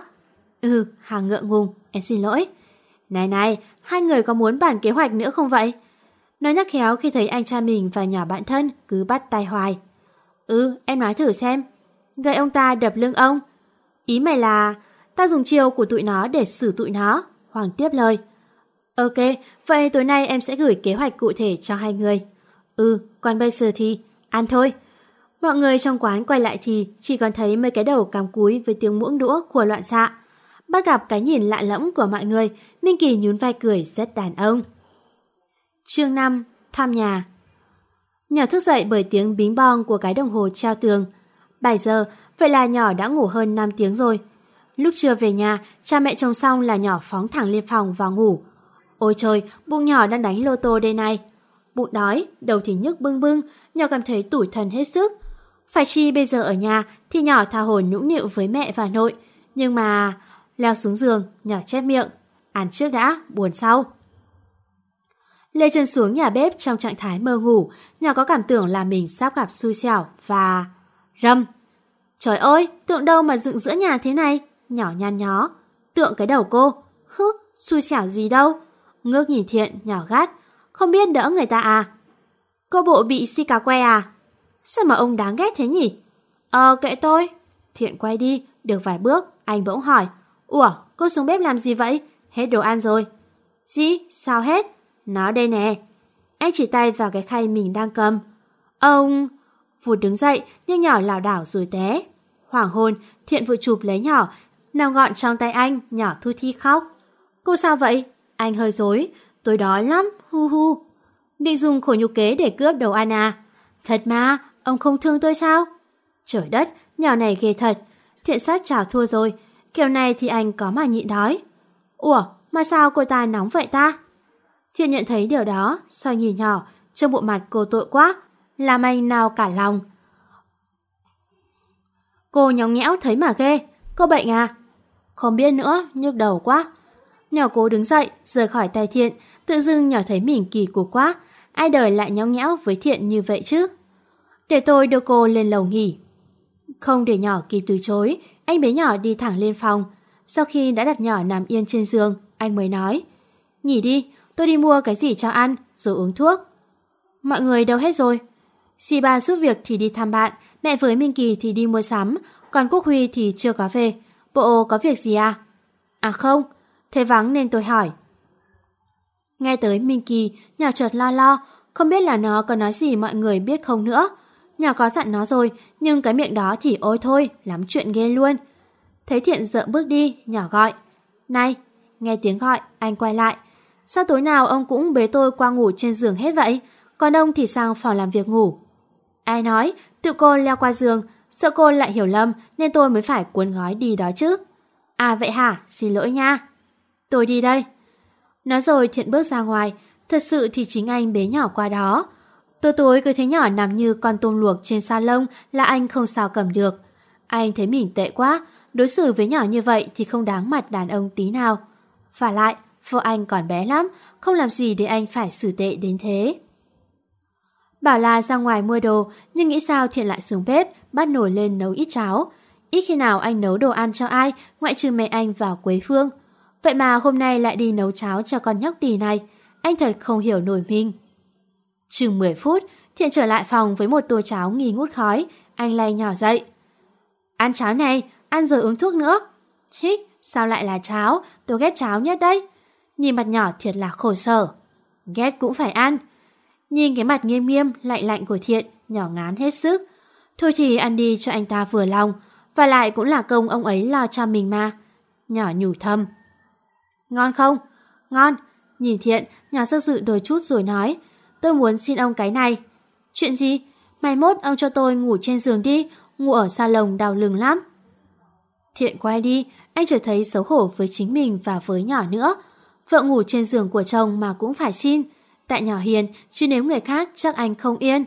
Hằng ngượng ngùng, em xin lỗi. Này này, hai người có muốn bàn kế hoạch nữa không vậy? Nó nhắc khéo khi thấy anh trai mình và nhỏ bạn thân cứ bắt tay hoài. Em nói thử xem. Gậy ông ta đập lưng ông. Ý mày là ta dùng chiêu của tụi nó để xử tụi nó. Hoàng tiếp lời. Ok, vậy tối nay em sẽ gửi kế hoạch cụ thể cho hai người. Còn bây giờ thì ăn thôi. Mọi người trong quán quay lại thì chỉ còn thấy mấy cái đầu cắm cúi với tiếng muỗng đũa khua loạn xạ. Bắt gặp cái nhìn lạ lẫm của mọi người, Minh Kỳ nhún vai cười rất đàn ông. Chương 5. Thăm nhà. Nhỏ thức dậy bởi tiếng bính bong của cái đồng hồ treo tường. 7 giờ, vậy là nhỏ đã ngủ hơn 5 tiếng rồi. Lúc trưa về nhà, cha mẹ trông xong là nhỏ phóng thẳng lên phòng vào ngủ. Ôi trời, bụng nhỏ đang đánh lô tô đây này. Bụng đói, đầu thì nhức bưng bưng, nhỏ cảm thấy tủi thân hết sức. Phải chi bây giờ ở nhà thì nhỏ tha hồ nũng nịu với mẹ và nội. Nhưng mà leo xuống giường, nhỏ chép miệng. Ăn trước đã, buồn sau. Lê chân xuống nhà bếp trong trạng thái mơ ngủ, nhỏ có cảm tưởng là mình sắp gặp xui xẻo và... Râm! Trời ơi, tượng đâu mà dựng giữa nhà thế này? Nhỏ nhăn nhó. Tượng cái đầu cô. Xui xẻo gì đâu. Ngước nhìn Thiện, nhỏ gắt. Không biết đỡ người ta à? Cô bộ bị si cà que à? Sao mà ông đáng ghét thế nhỉ? Kệ tôi. Thiện quay đi, được vài bước, anh bỗng hỏi. Ủa, cô xuống bếp làm gì vậy? Hết đồ ăn rồi. Gì? Sao hết? Nó đây nè. Anh chỉ tay vào cái khay mình đang cầm. Ông... Vụt đứng dậy, nhưng nhỏ lảo đảo rồi té. Hoảng hồn, Thiện vội chụp lấy nhỏ, nằm gọn trong tay anh, nhỏ thu thi khóc. Cô sao vậy? Anh hơi rối. Tôi đói lắm, hu hu. Định dùng khổ nhục kế để cướp đồ ăn à? Thật mà, ông không thương tôi sao? Trời đất, nhỏ này ghê thật. Thiện sát chào thua rồi. Kiểu này thì anh có mà nhịn đói. Ủa, mà sao cô ta nóng vậy ta? Thiện nhận thấy điều đó, xoay nhìn nhỏ, trong bộ mặt cô tội quá, làm anh nào cả lòng. Cô nhõng nhẽo thấy mà ghê. Cô bệnh à? Không biết nữa, nhức đầu quá. Nhỏ cố đứng dậy, rời khỏi tay Thiện. Tự dưng nhỏ thấy mình kỳ cục quá. Ai đời lại nhõng nhẽo với Thiện như vậy chứ? Để tôi đưa cô lên lầu nghỉ. Không để nhỏ kịp từ chối, anh bế nhỏ đi thẳng lên phòng. Sau khi đã đặt nhỏ nằm yên trên giường, anh mới nói. Nghỉ đi, tôi đi mua cái gì cho ăn, rồi uống thuốc. Mọi người đâu hết rồi? Dì ba giúp việc thì đi thăm bạn, mẹ với Minh Kỳ thì đi mua sắm, còn Quốc Huy thì chưa có về. Bộ có việc gì à? À không, thế vắng nên tôi hỏi. Nghe tới Minh Kỳ, nhỏ chợt lo, không biết là nó có nói gì mọi người biết không nữa. Nhỏ có dặn nó rồi, nhưng cái miệng đó thì ôi thôi, lắm chuyện ghê luôn. Thấy Thiện dợ bước đi, nhỏ gọi. Này, nghe tiếng gọi, anh quay lại. Sao tối nào ông cũng bế tôi qua ngủ trên giường hết vậy? Còn ông thì sang phòng làm việc ngủ. Ai nói, tự cô leo qua giường, sợ cô lại hiểu lầm nên tôi mới phải cuốn gói đi đó chứ. À vậy hả, xin lỗi nha. Tôi đi đây. Nói rồi Thiện bước ra ngoài, thật sự thì chính anh bế nhỏ qua đó. Tối cứ thấy nhỏ nằm như con tôm luộc trên sa lông là anh không sao cầm được. Anh thấy mình tệ quá, đối xử với nhỏ như vậy thì không đáng mặt đàn ông tí nào. Và lại, vợ anh còn bé lắm, không làm gì để anh phải xử tệ đến thế. Bảo là ra ngoài mua đồ, nhưng nghĩ sao Thiện lại xuống bếp, bắt nồi lên nấu ít cháo. Ít khi nào anh nấu đồ ăn cho ai, ngoại trừ mẹ anh và Quế Phương. Vậy mà hôm nay lại đi nấu cháo cho con nhóc tỳ này, anh thật không hiểu nổi mình. Chừng 10 phút, Thiện trở lại phòng với một tô cháo nghi ngút khói, anh lay nhỏ dậy. Ăn cháo này, ăn rồi uống thuốc nữa. Hích, sao lại là cháo, tôi ghét cháo nhất đấy. Nhìn mặt nhỏ thiệt là khổ sở. Ghét cũng phải ăn. Nhìn cái mặt nghiêm nghiêm, lạnh lạnh của Thiện, nhỏ ngán hết sức. Thôi thì ăn đi cho anh ta vừa lòng, và lại cũng là công ông ấy lo cho mình mà. Nhỏ nhủ thầm. Ngon không? Ngon. Nhìn Thiện, nhỏ do dự đôi chút rồi nói. Tôi muốn xin ông cái này. Chuyện gì? Mai mốt ông cho tôi ngủ trên giường đi, ngủ ở salon đau lưng lắm. Thiện quay đi, anh chợt thấy xấu hổ với chính mình và với nhỏ nữa. Vợ ngủ trên giường của chồng mà cũng phải xin. Tại nhỏ hiền, chứ nếu người khác chắc anh không yên.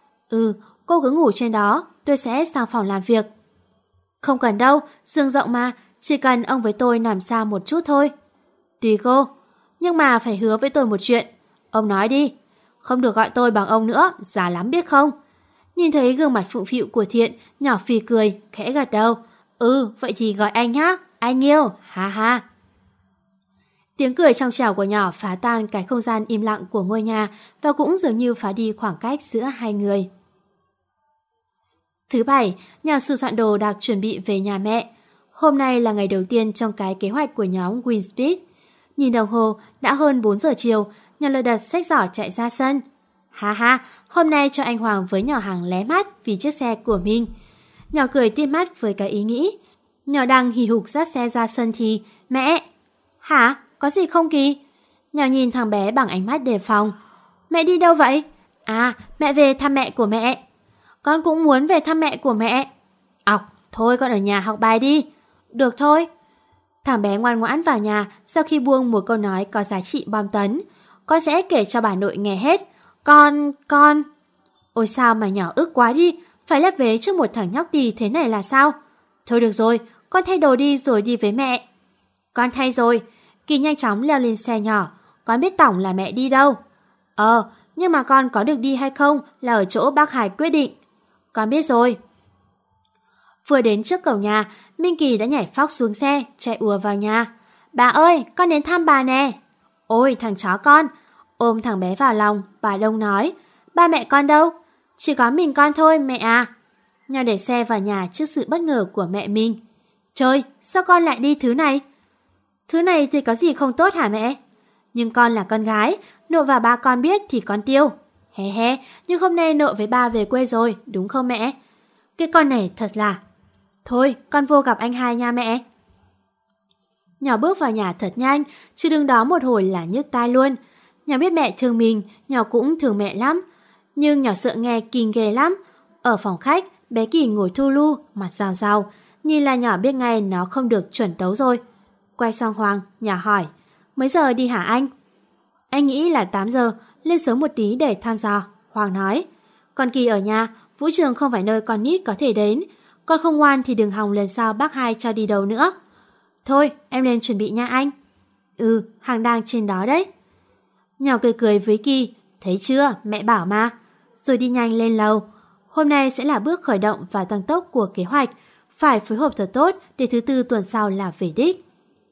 Cô cứ ngủ trên đó, tôi sẽ sang phòng làm việc. Không cần đâu, giường rộng mà, chỉ cần ông với tôi nằm xa một chút thôi. Tùy cô, nhưng mà phải hứa với tôi một chuyện. Ông nói đi, không được gọi tôi bằng ông nữa, già lắm biết không? Nhìn thấy gương mặt phụng phịu của Thiện, nhỏ phì cười, khẽ gật đầu. Vậy thì gọi anh nhá, anh yêu, ha ha. Tiếng cười trong trẻo của nhỏ phá tan cái không gian im lặng của ngôi nhà và cũng dường như phá đi khoảng cách giữa hai người. Thứ Bảy, nhà sửa soạn đồ đạc chuẩn bị về nhà mẹ. Hôm nay là ngày đầu tiên trong cái kế hoạch của nhóm Winspeed. Nhìn đồng hồ, đã hơn 4 giờ chiều, nhà lật đật xách giỏ chạy ra sân. Ha ha, hôm nay cho anh Hoàng với nhỏ hàng lé mắt vì chiếc xe của mình. Nhỏ cười tít mắt với cái ý nghĩ. Nhỏ đang hì hục dắt xe ra sân thì, mẹ! Hả? Có gì không Kỳ? Nhỏ nhìn thằng bé bằng ánh mắt đề phòng. Mẹ đi đâu vậy? À, mẹ về thăm mẹ của mẹ. Con cũng muốn về thăm mẹ của mẹ. Thôi con ở nhà học bài đi. Được thôi. Thằng bé ngoan ngoãn vào nhà sau khi buông một câu nói có giá trị bom tấn. Con sẽ kể cho bà nội nghe hết. Con... Ôi sao mà nhỏ ức quá đi. Phải lép vế trước một thằng nhóc tì thế này là sao? Thôi được rồi, con thay đồ đi rồi đi với mẹ. Con thay rồi. Kỳ nhanh chóng leo lên xe nhỏ. Con biết tổng là mẹ đi đâu. Nhưng mà con có được đi hay không là ở chỗ bác Hải quyết định. Con biết rồi. Vừa đến trước cổng nhà, Minh Kỳ đã nhảy phóc xuống xe, chạy ùa vào nhà. Bà ơi, con đến thăm bà nè. Ôi thằng chó con. Ôm thằng bé vào lòng, bà Đông nói. Ba mẹ con đâu? Chỉ có mình con thôi mẹ à. Nhau để xe vào nhà trước sự bất ngờ của mẹ mình. Trời, sao con lại đi thứ này? Thứ này thì có gì không tốt hả mẹ? Nhưng con là con gái, nội và ba con biết thì con tiêu. He, nhưng hôm nay nội với ba về quê rồi, đúng không mẹ? Cái con này thật là... Thôi, con vô gặp anh hai nha mẹ. Nhỏ bước vào nhà thật nhanh, chứ đứng đó một hồi là nhức tai luôn. Nhỏ biết mẹ thương mình, nhỏ cũng thương mẹ lắm. Nhưng nhỏ sợ nghe Kỳ ghê lắm. Ở phòng khách, bé Kỳ ngồi thu lu, mặt rào rào. Nhìn là nhỏ biết ngay nó không được chuẩn tấu rồi. Quay sang Hoàng, nhỏ hỏi. Mấy giờ đi hả anh? Anh nghĩ là 8 giờ, lên sớm một tí để thăm dò. Hoàng nói. Còn Kỳ ở nhà, vũ trường không phải nơi con nít có thể đến. Con không ngoan thì đừng hòng lần sau bác hai cho đi đâu nữa. Thôi, em lên chuẩn bị nha anh. Hàng đang trên đó đấy. Nhỏ cười cười với Kỳ. Thấy chưa, mẹ bảo mà. Rồi đi nhanh lên lầu. Hôm nay sẽ là bước khởi động và tăng tốc của kế hoạch. Phải phối hợp thật tốt để thứ tư tuần sau là về đích.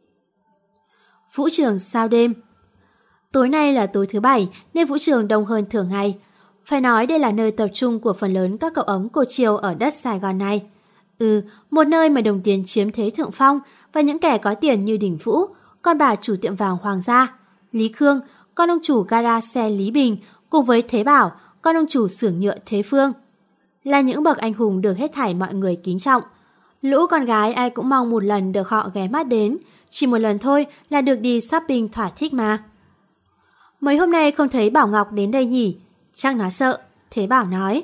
Vũ trường sau đêm. Tối nay là tối thứ Bảy nên vũ trường đông hơn thường ngày. Phải nói đây là nơi tập trung của phần lớn các cậu ấm cô chiêu ở đất Sài Gòn này. Một nơi mà đồng tiền chiếm thế thượng phong và những kẻ có tiền như Đình Vũ, con bà chủ tiệm vàng Hoàng gia, Lý Khương, con ông chủ gara xe Lý Bình, cùng với Thế Bảo, con ông chủ xưởng nhựa Thế Phương. Là những bậc anh hùng được hết thảy mọi người kính trọng. Lũ con gái ai cũng mong một lần được họ ghé mắt đến, chỉ một lần thôi là được đi shopping thỏa thích mà. Mấy hôm nay không thấy Bảo Ngọc đến đây nhỉ? Chắc nó sợ, Thế Bảo nói.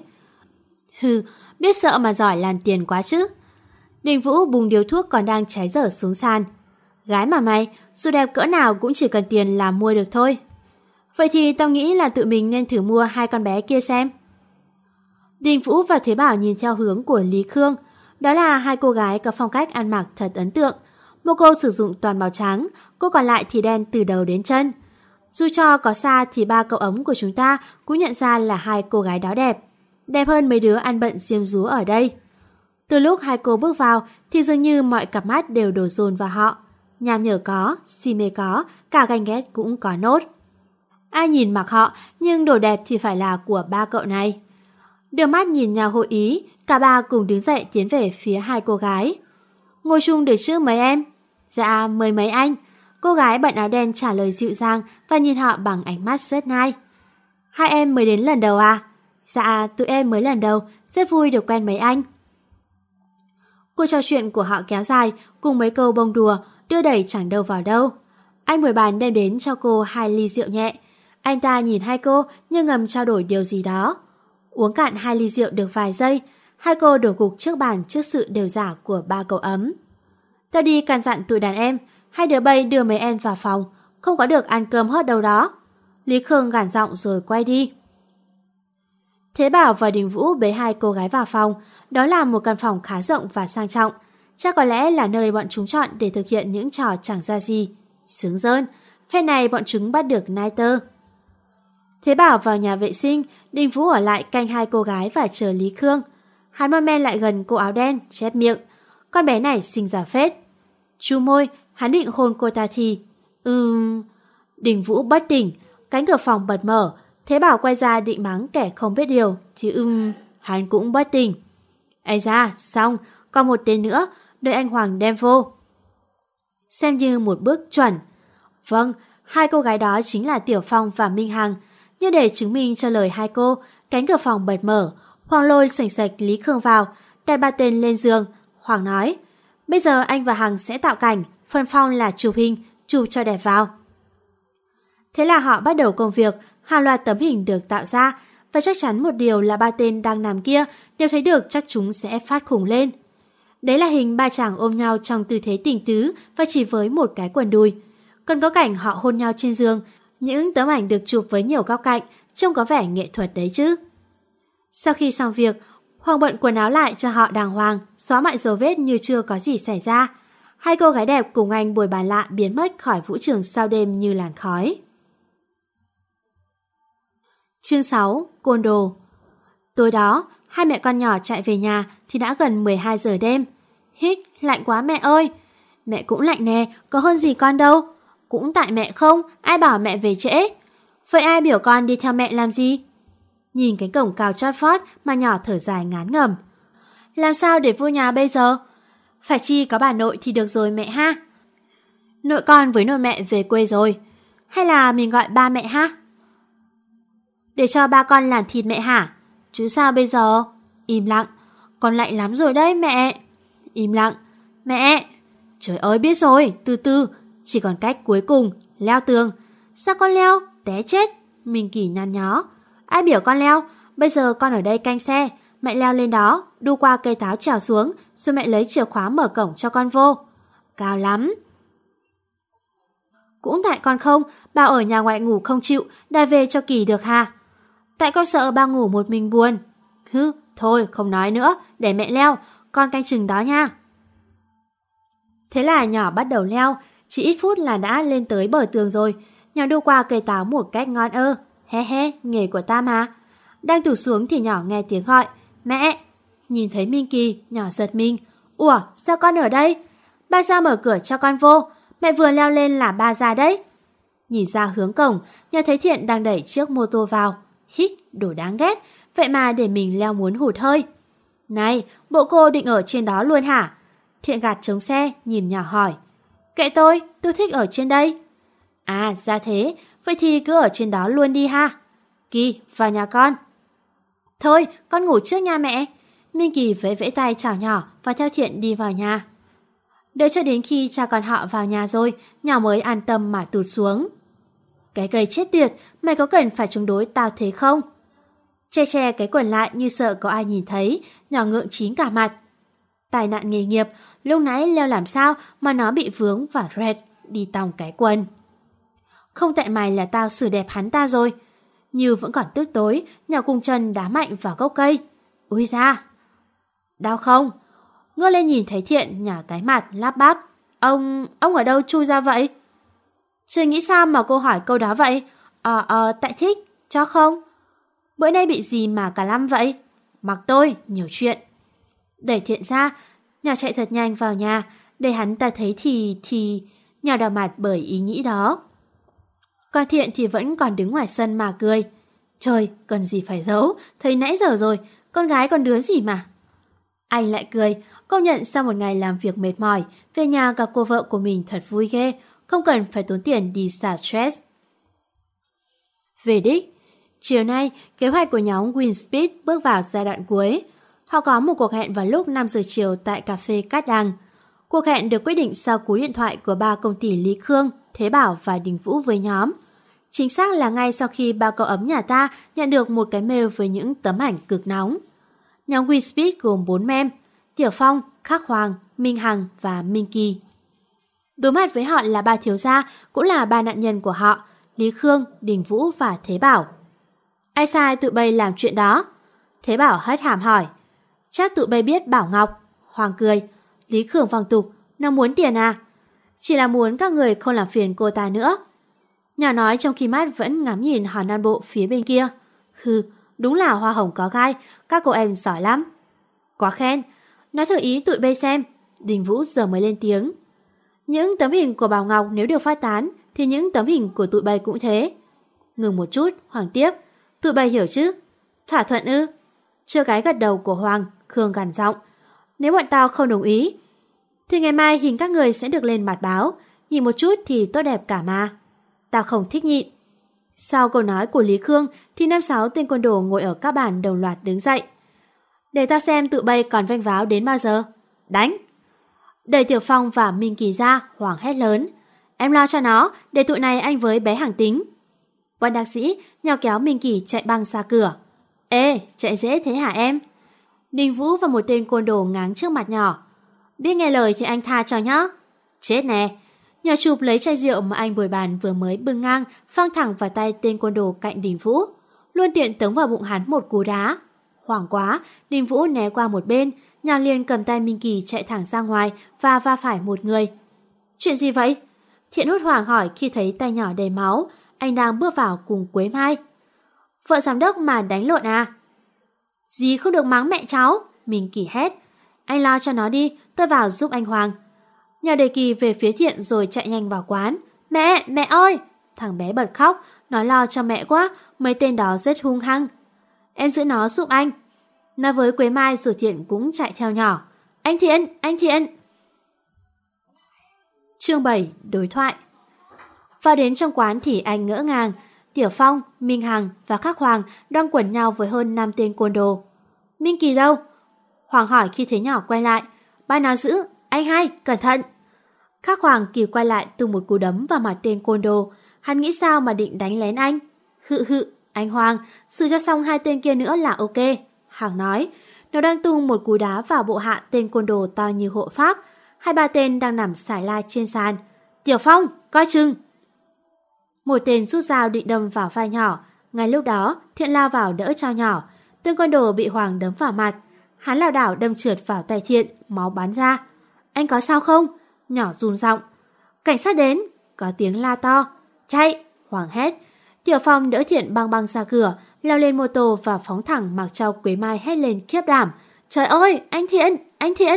Biết sợ mà giỏi làm tiền quá chứ. Đình Vũ bùng điếu thuốc còn đang cháy dở xuống sàn. Gái mà mày, dù đẹp cỡ nào cũng chỉ cần tiền là mua được thôi. Vậy thì tao nghĩ là tụi mình nên thử mua hai con bé kia xem. Đình Vũ và Thế Bảo nhìn theo hướng của Lý Khương. Đó là hai cô gái có phong cách ăn mặc thật ấn tượng. Một cô sử dụng toàn màu trắng, cô còn lại thì đen từ đầu đến chân. Dù cho có xa thì ba cậu ấm của chúng ta cũng nhận ra là hai cô gái đó đẹp. Đẹp hơn mấy đứa ăn bận diêm dúa ở đây. Từ lúc hai cô bước vào thì dường như mọi cặp mắt đều đổ dồn vào họ. Nham nhở có, si mê có, cả ganh ghét cũng có nốt. Ai nhìn mặc họ nhưng đồ đẹp thì phải là của ba cậu này. Đưa mắt nhìn nhau hội ý, cả ba cùng đứng dậy tiến về phía hai cô gái. Ngồi chung được chứ mấy em? Dạ mời mấy anh. Cô gái bận áo đen trả lời dịu dàng và nhìn họ bằng ánh mắt rất nai. Hai em mới đến lần đầu à? Dạ tụi em mới lần đầu, rất vui được quen mấy anh. Cuộc trò chuyện của họ kéo dài cùng mấy câu bông đùa đưa đẩy chẳng đâu vào đâu. Anh bồi bàn đem đến cho cô 2 ly rượu nhẹ. Anh ta nhìn hai cô như ngầm trao đổi điều gì đó. Uống cạn 2 ly rượu được vài giây, hai cô đổ gục trước bàn trước sự đều giả của ba cậu ấm. Tao đi căn dặn tụi đàn em, hai đứa bay đưa mấy em vào phòng, không có được ăn cơm hết đâu đó. Lý Khương gằn giọng rồi quay đi. Thế Bảo và Đình Vũ bế hai cô gái vào phòng. Đó là một căn phòng khá rộng và sang trọng. Chắc có lẽ là nơi bọn chúng chọn để thực hiện những trò chẳng ra gì. Sướng rơn, phen này bọn chúng bắt được Niter. Thế Bảo vào nhà vệ sinh, Đình Vũ ở lại canh hai cô gái và chờ Lý Khương. Hắn mon men lại gần cô áo đen, chép miệng. Con bé này xinh giả phết. Chu môi, hắn định hôn cô ta thì... Đình Vũ bất tỉnh, cánh cửa phòng bật mở. Thế Bảo quay ra định mắng kẻ không biết điều, thì hắn cũng bất tỉnh. Ây da, xong, còn một tên nữa, đợi anh Hoàng đem vô. Xem như một bước chuẩn. Vâng, hai cô gái đó chính là Tiểu Phong và Minh Hằng. Nhưng để chứng minh cho lời hai cô, cánh cửa phòng bật mở. Hoàng lôi sành sạch Lý Khương vào, đặt ba tên lên giường. Hoàng nói, bây giờ anh và Hằng sẽ tạo cảnh, phân Phong là chụp hình, chụp cho đẹp vào. Thế là họ bắt đầu công việc, hàng loạt tấm hình được tạo ra, và chắc chắn một điều là ba tên đang nằm kia, nếu thấy được chắc chúng sẽ phát khủng lên. Đấy là hình ba chàng ôm nhau trong tư thế tình tứ và chỉ với một cái quần đùi. Còn có cảnh họ hôn nhau trên giường, những tấm ảnh được chụp với nhiều góc cạnh, trông có vẻ nghệ thuật đấy chứ. Sau khi xong việc, Hoàng bận quần áo lại cho họ đàng hoàng, xóa mọi dấu vết như chưa có gì xảy ra. Hai cô gái đẹp cùng anh bồi bàn lạ biến mất khỏi vũ trường sau đêm như làn khói. Chương 6. Côn đồ. Tối đó, hai mẹ con nhỏ chạy về nhà thì đã gần 12 giờ đêm. Hít, lạnh quá mẹ ơi. Mẹ cũng lạnh nè, có hơn gì con đâu. Cũng tại mẹ không, ai bảo mẹ về trễ. Vậy ai biểu con đi theo mẹ làm gì? Nhìn cánh cổng cao chót vót mà nhỏ thở dài ngán ngẩm. Làm sao để vô nhà bây giờ? Phải chi có bà nội thì được rồi mẹ ha. Nội con với nội mẹ về quê rồi. Hay là mình gọi ba mẹ ha? Để cho ba con làm thịt mẹ hả? Chứ sao bây giờ? Im lặng. Con lạnh lắm rồi đấy mẹ. Im lặng. Mẹ. Trời ơi biết rồi, từ từ. Chỉ còn cách cuối cùng, leo tường. Sao con leo? Té chết. Mình Kỳ nhăn nhó. Ai biểu con leo? Bây giờ con ở đây canh xe. Mẹ leo lên đó, đu qua cây táo trèo xuống, rồi mẹ lấy chìa khóa mở cổng cho con vô. Cao lắm. Cũng tại con không, bà ở nhà ngoại ngủ không chịu, đòi về cho Kỳ được hả? Tại con sợ ba ngủ một mình buồn. Thôi không nói nữa, để mẹ leo, con canh chừng đó nha. Thế là nhỏ bắt đầu leo, chỉ ít phút là đã lên tới bờ tường rồi. Nhỏ đu qua cây táo một cách ngon ơ. He, nghề của ta mà. Đang tụt xuống thì nhỏ nghe tiếng gọi. Mẹ! Nhìn thấy Minh Kỳ, nhỏ giật mình. Ủa, sao con ở đây? Ba ra mở cửa cho con vô. Mẹ vừa leo lên là ba ra đấy. Nhìn ra hướng cổng, nhỏ thấy Thiện đang đẩy chiếc mô tô vào. Hít, đồ đáng ghét. Vậy mà để mình leo muốn hụt hơi. Này, bộ cô định ở trên đó luôn hả? Thiện gạt trống xe, nhìn nhỏ hỏi. Kệ tôi thích ở trên đây. À, ra thế. Vậy thì cứ ở trên đó luôn đi ha. Kỳ, vào nhà con. Thôi, con ngủ trước nha mẹ. Minh Kỳ vẫy vẫy tay chào nhỏ và theo Thiện đi vào nhà. Đợi cho đến khi cha con họ vào nhà rồi, nhỏ mới an tâm mà tụt xuống. Cái cây chết tiệt, mày có cần phải chống đối tao thế không? Che cái quần lại như sợ có ai nhìn thấy, nhỏ ngượng chín cả mặt. Tai nạn nghề nghiệp, lúc nãy leo làm sao mà nó bị vướng và rẹt, đi tòng cái quần. Không tại mày là tao xử đẹp hắn ta rồi. Như vẫn còn tức tối, nhỏ cùng chân đá mạnh vào gốc cây. Ui da! Đau không? Ngơ lên nhìn thấy Thiện, nhỏ tái mặt, lắp bắp. Ông ở đâu chui ra vậy? Trời nghĩ sao mà cô hỏi câu đó vậy? Tại thích, cho không? Bữa nay bị gì mà cả lăm vậy? Mặc tôi, nhiều chuyện. Đẩy Thiện ra, nhỏ chạy thật nhanh vào nhà, để hắn ta thấy thì nhỏ đỏ mặt bởi ý nghĩ đó. Còn Thiện thì vẫn còn đứng ngoài sân mà cười. Trời, cần gì phải giấu, thấy nãy giờ rồi, con gái con đứa gì mà. Anh lại cười, công nhận sau một ngày làm việc mệt mỏi, về nhà gặp cô vợ của mình thật vui ghê, không cần phải tốn tiền đi xả stress. Về đích, chiều nay, kế hoạch của nhóm Winspeed bước vào giai đoạn cuối. Họ có một cuộc hẹn vào lúc 5 giờ chiều tại cà phê Cát Đằng. Cuộc hẹn được quyết định sau cú điện thoại của ba công ty Lý Khương, Thế Bảo và Đình Vũ với nhóm. Chính xác là ngay sau khi ba cậu ấm nhà ta nhận được một cái mail với những tấm ảnh cực nóng. Nhóm Winspeed gồm 4 mem: Tiểu Phong, Khắc Hoàng, Minh Hằng và Minh Kỳ. Đối mặt với họ là ba thiếu gia, cũng là ba nạn nhân của họ: Lý Khương, Đình Vũ và Thế Bảo. Ai sai tụi bay làm chuyện đó? Thế Bảo hất hàm hỏi. Chắc tụi bay biết Bảo Ngọc. Hoàng cười. Lý Khương vòng tục. Nó muốn tiền à? Chỉ là muốn các người không làm phiền cô ta nữa. Nhỏ nói trong khi mắt vẫn ngắm nhìn hòn non bộ phía bên kia. Đúng là hoa hồng có gai, các cô em giỏi lắm. Quá khen. Nói thử ý tụi bay xem. Đình Vũ giờ mới lên tiếng. Những tấm hình của Bảo Ngọc nếu được phát tán thì những tấm hình của tụi bay cũng thế. Ngừng một chút, Hoàng tiếp. Tụi bay hiểu chứ? Thỏa thuận ư? Chưa gái gật đầu của Hoàng, Khương gằn giọng. Nếu bọn tao không đồng ý, thì ngày mai hình các người sẽ được lên mặt báo. Nhìn một chút thì tốt đẹp cả mà. Tao không thích nhịn. Sau câu nói của Lý Khương thì 5-6 tên côn đồ ngồi ở các bàn đồng loạt đứng dậy. Để tao xem tụi bay còn vênh váo đến bao giờ. Đánh! Đẩy Tiểu Phong và Minh Kỳ ra, Hoàng hét lớn. Em lo cho nó, để tụi này anh với bé hàng tính. Quan đạc sĩ nhào kéo Minh Kỳ chạy băng ra cửa. Ê, chạy dễ thế hả em? Ninh Vũ và một tên côn đồ ngáng trước mặt nhỏ. Biết nghe lời thì anh tha cho nhá. Chết nè! Nhỏ chụp lấy chai rượu mà anh bồi bàn vừa mới bưng ngang, phang thẳng vào tay tên côn đồ cạnh Đình Vũ. Luôn tiện tống vào bụng hắn một cú đá. Hoảng quá, Đình Vũ né qua một bên, nhào liền cầm tay Minh Kỳ chạy thẳng ra ngoài và va phải một người. Chuyện gì vậy? Thiện hốt hoảng hỏi khi thấy tay nhỏ đầy máu. Anh đang bước vào cùng Quế Mai. Vợ giám đốc mà đánh lộn à? Dì không được mắng mẹ cháu. Minh Kỳ hét. Anh lo cho nó đi, tôi vào giúp anh Hoàng. Nhỏ Đề Kỳ về phía Thiện rồi chạy nhanh vào quán. Mẹ, mẹ ơi! Thằng bé bật khóc, nó lo cho mẹ quá, mấy tên đó rất hung hăng. Em giữ nó giúp anh. Nói với Quế Mai rồi Thiện cũng chạy theo nhỏ. Anh Thiện, anh Thiện! Chương 7. Đối thoại. Vào đến trong quán thì anh ngỡ ngàng. Tiểu Phong, Minh Hằng và Khắc Hoàng đang quẩn nhau với hơn 5 tên côn đồ. Minh Kỳ đâu? Hoàng hỏi khi thấy nhỏ quay lại. Ba nó giữ, anh hai, cẩn thận! Khắc Hoàng kịp quay lại tung một cú đấm vào mặt tên côn đồ. Hắn nghĩ sao mà định đánh lén anh? Hự, anh Hoàng, xử cho xong 2 tên kia nữa là ok. Hằng nói. Nó đang tung một cú đá vào bộ hạ tên côn đồ to như hộ pháp. 2-3 tên đang nằm xải lai trên sàn. Tiểu Phong, coi chừng! Một tên rút dao định đâm vào vai nhỏ. Ngay lúc đó, Thiện lao vào đỡ cho nhỏ. Tên côn đồ bị Hoàng đấm vào mặt. Hắn lảo đảo đâm trượt vào tay Thiện, máu bắn ra. Anh có sao không? Nhỏ run giọng. Cảnh sát đến! Có tiếng la to. Chạy! Hoàng hét. Tiểu Phong đỡ Thiện băng băng ra cửa, leo lên mô tô và phóng thẳng mặc cho Quế Mai hét lên khiếp đảm. Trời ơi! Anh Thiện! Anh Thiện!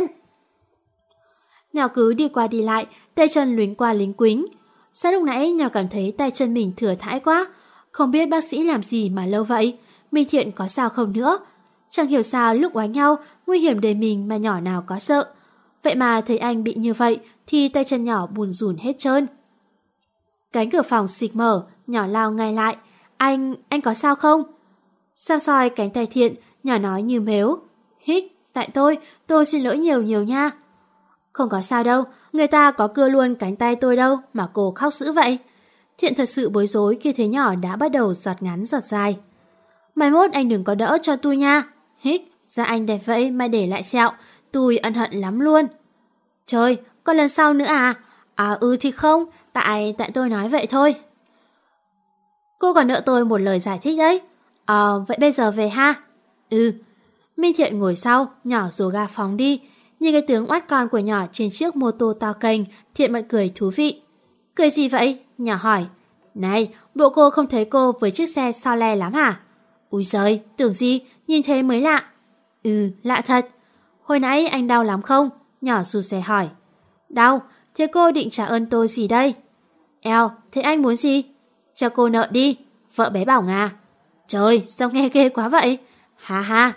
Nhỏ cứ đi qua đi lại, tay chân luính qua lính quính. Sao lúc nãy nhỏ cảm thấy tay chân mình thừa thãi quá? Không biết bác sĩ làm gì mà lâu vậy? Minh Thiện có sao không nữa? Chẳng hiểu sao lúc oánh nhau, nguy hiểm đến mình mà nhỏ nào có sợ. Vậy mà thấy anh bị như vậy thì tay chân nhỏ bùn rùn hết trơn. Cánh cửa phòng xịch mở, nhỏ lao ngay lại. Anh có sao không? Xăm soi cánh tay Thiện, nhỏ nói như mếu. Hích, tại tôi xin lỗi nhiều nhiều nha. Không có sao đâu, người ta có cưa luôn cánh tay tôi đâu mà cô khóc dữ vậy. Thiện thật sự bối rối khi thấy nhỏ đã bắt đầu giọt ngắn giọt dài. Mai mốt anh đừng có đỡ cho tôi nha. Hích, da anh đẹp vậy mà để lại sẹo, tôi ân hận lắm luôn. Trời, còn lần sau nữa à? Thì không, tại tôi nói vậy thôi. Cô còn nợ tôi một lời giải thích đấy. Vậy bây giờ về ha? Minh Thiện ngồi sau, nhỏ rồ ga phóng đi. Nhìn cái tướng oát con của nhỏ trên chiếc mô tô to kênh, Thiện bật cười thú vị. Cười gì vậy? Nhỏ hỏi. Này, bộ cô không thấy cô với chiếc xe sao le lắm hả? Úi giời, tưởng gì, nhìn thế mới lạ. Lạ thật. Hồi nãy anh đau lắm không? Nhỏ rụt rè hỏi. Đau, thế cô định trả ơn tôi gì đây? Thế anh muốn gì? Cho cô nợ đi, vợ bé Bảo Ngà. Trời, sao nghe ghê quá vậy? Ha ha.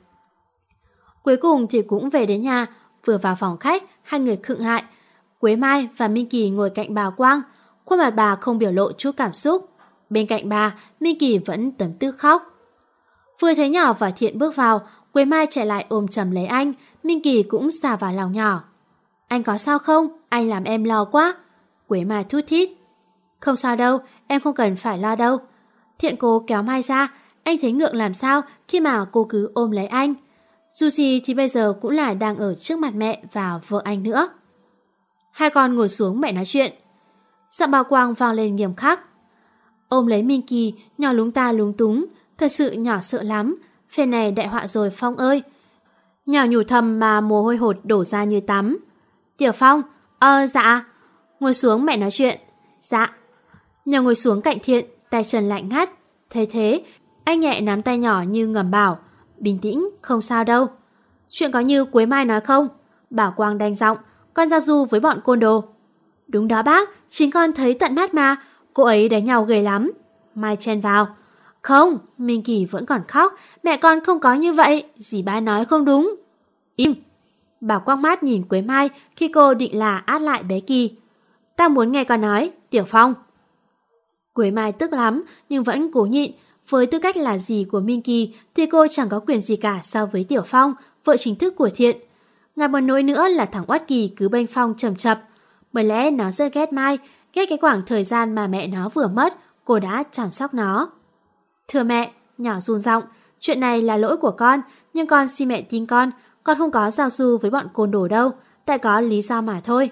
Cuối cùng thì cũng về đến nhà. Vừa vào phòng khách, hai người khựng lại. Quế Mai và Minh Kỳ ngồi cạnh bà Quang. Khuôn mặt bà không biểu lộ chút cảm xúc. Bên cạnh bà, Minh Kỳ vẫn tấm tức khóc. Vừa thấy nhỏ và Thiện bước vào, Quế Mai chạy lại ôm chầm lấy anh. Minh Kỳ cũng xà vào lòng nhỏ. Anh có sao không? Anh làm em lo quá. Quế Mai thút thít. Không sao đâu, em không cần phải lo đâu. Thiện cố kéo Mai ra. Anh thấy ngượng làm sao khi mà cô cứ ôm lấy anh. Dù gì thì bây giờ cũng là đang ở trước mặt mẹ và vợ anh nữa. Hai con ngồi xuống mẹ nói chuyện. Giọng bà Quang vang lên nghiêm khắc. Ôm lấy Minh Kỳ, nhỏ lúng ta lúng túng. Thật sự nhỏ sợ lắm. Phê này đại họa rồi Phong ơi. Nhỏ nhủ thầm mà mồ hôi hột đổ ra như tắm. Tiểu Phong, dạ. Ngồi xuống mẹ nói chuyện. Dạ. Nhỏ ngồi xuống cạnh Thiện, tay chân lạnh ngắt. Thế, anh nhẹ nắm tay nhỏ như ngầm bảo. Bình tĩnh, không sao đâu. Chuyện có như Quế Mai nói không? Bảo Quang đanh giọng. Con ra du với bọn côn đồ. Đúng đó bác, chính con thấy tận mắt mà, cô ấy đánh nhau ghê lắm. Mai chen vào. Không, Minh Kỳ vẫn còn khóc, mẹ con không có như vậy, dì ba nói không đúng. Im. Bà quắc mắt nhìn Quế Mai khi cô định là át lại bé Kỳ. Ta muốn nghe con nói, Tiểu Phong. Quế Mai tức lắm nhưng vẫn cố nhịn. Với tư cách là dì của Minh Kỳ thì cô chẳng có quyền gì cả so với Tiểu Phong, vợ chính thức của Thiện. Ngặt một nỗi nữa là thằng Oát Kỳ cứ bênh Phong chầm chập. Bởi lẽ nó rất ghét Mai, ghét cái khoảng thời gian mà mẹ nó vừa mất, cô đã chăm sóc nó. Thưa mẹ, nhỏ run giọng, chuyện này là lỗi của con, nhưng con xin mẹ tin con không có giao du với bọn côn đồ đâu, tại có lý do mà thôi.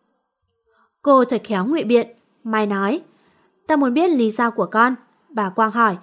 Cô thật khéo ngụy biện. Mai nói, ta muốn biết lý do của con. Bà Quang hỏi,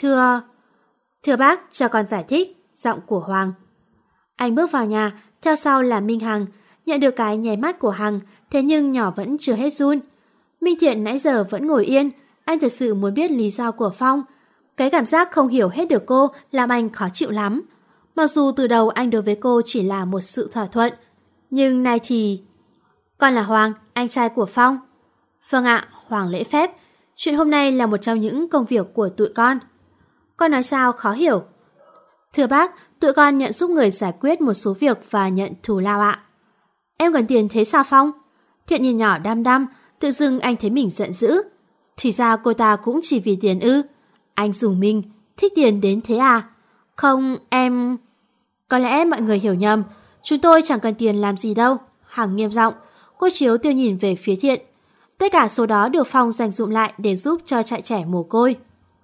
Thưa bác, cho con giải thích. Giọng của Hoàng. Anh bước vào nhà, theo sau là Minh Hằng. Nhận được cái nháy mắt của Hằng, thế nhưng nhỏ vẫn chưa hết run. Minh Thiện nãy giờ vẫn ngồi yên, anh thật sự muốn biết lý do của Phong. Cái cảm giác không hiểu hết được cô làm anh khó chịu lắm. Mặc dù từ đầu anh đối với cô chỉ là một sự thỏa thuận, nhưng nay thì... Con là Hoàng, anh trai của Phong. Vâng ạ, Hoàng lễ phép. Chuyện hôm nay là một trong những công việc của tụi con. Con nói sao khó hiểu. Thưa bác, tụi con nhận giúp người giải quyết một số việc và nhận thù lao ạ. Em cần tiền thế sao Phong? Thiện nhìn nhỏ đăm đăm, tự dưng anh thấy mình giận dữ. Thì ra cô ta cũng chỉ vì tiền ư? Anh dùng mình, thích tiền đến thế à? Không, em... Có lẽ mọi người hiểu nhầm, chúng tôi chẳng cần tiền làm gì đâu. Hằng nghiêm giọng, cô chiếu tiêu nhìn về phía Thiện. Tất cả số đó được Phong dành dụm lại để giúp cho trại trẻ mồ côi.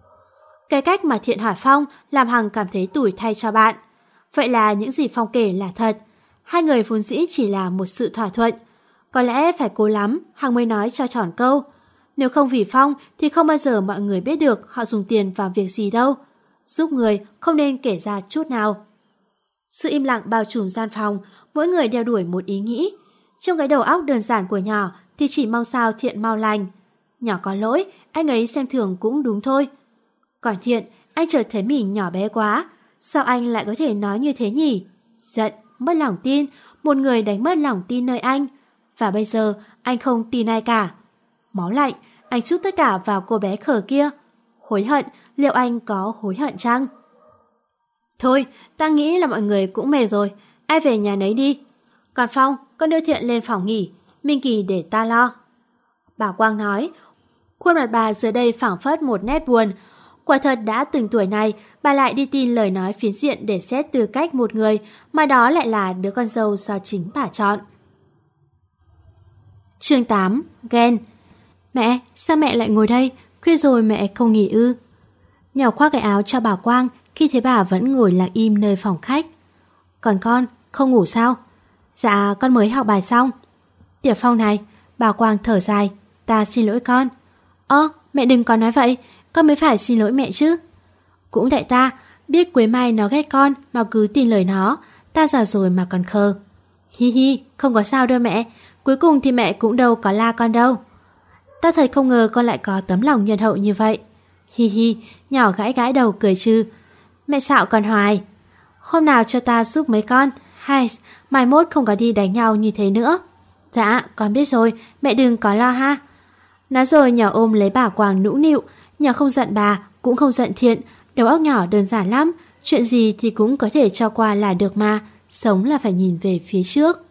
Cái cách mà Thiện hỏi Phong làm Hằng cảm thấy tủi thay cho bạn. Vậy là những gì Phong kể là thật. Hai người vốn dĩ chỉ là một sự thỏa thuận. Có lẽ phải cố lắm Hằng mới nói cho tròn câu. Nếu không vì Phong thì không bao giờ mọi người biết được họ dùng tiền vào việc gì đâu. Giúp người không nên kể ra chút nào. Sự im lặng bao trùm gian phòng, mỗi người đeo đuổi một ý nghĩ. Trong cái đầu óc đơn giản của nhỏ thì chỉ mong sao Thiện mau lành. Nhỏ có lỗi, anh ấy xem thường cũng đúng thôi. Còn Thiện, anh chợt thấy mình nhỏ bé quá. Sao anh lại có thể nói như thế nhỉ? Giận, mất lòng tin, một người đánh mất lòng tin nơi anh. Và bây giờ anh không tin ai cả. Máu lạnh, anh trút tất cả vào cô bé khờ kia. Hối hận, liệu anh có hối hận chăng? Thôi, ta nghĩ là mọi người cũng mệt rồi. Ai về nhà nấy đi. Còn Phong, con đưa Thiện lên phòng nghỉ. Minh Kỳ để ta lo. Bà Quang nói. Khuôn mặt bà giờ đây phảng phất một nét buồn. Quả thật đã từng tuổi này, bà lại đi tin lời nói phiến diện để xét tư cách một người, mà đó lại là đứa con dâu do chính bà chọn. Chương 8. Ghen. Mẹ, sao mẹ lại ngồi đây? Khuya rồi mẹ không nghỉ ư? Nhỏ khoác cái áo cho bà Quang khi thấy bà vẫn ngồi lặng im nơi phòng khách. Còn con, không ngủ sao? Dạ, con mới học bài xong. Tiểu Phong này, bà Quang thở dài. Ta xin lỗi con. Mẹ đừng có nói vậy, con mới phải xin lỗi mẹ chứ. Cũng tại ta, biết Quế Mai nó ghét con mà cứ tin lời nó. Ta già rồi mà còn khờ. Hi hi, không có sao đâu mẹ. Cuối cùng thì mẹ cũng đâu có la con đâu. Ta thật không ngờ con lại có tấm lòng nhân hậu như vậy. Hi hi, nhỏ gãi gãi đầu cười trừ. Mẹ xạo con hoài. Hôm nào cho ta giúp mấy con. Hay, mai mốt không có đi đánh nhau như thế nữa. Dạ, con biết rồi, mẹ đừng có lo ha. Nói rồi nhỏ ôm lấy bà Quang nũng nịu. Nhỏ không giận bà, cũng không giận Thiện. Đầu óc nhỏ đơn giản lắm. Chuyện gì thì cũng có thể cho qua là được mà. Sống là phải nhìn về phía trước.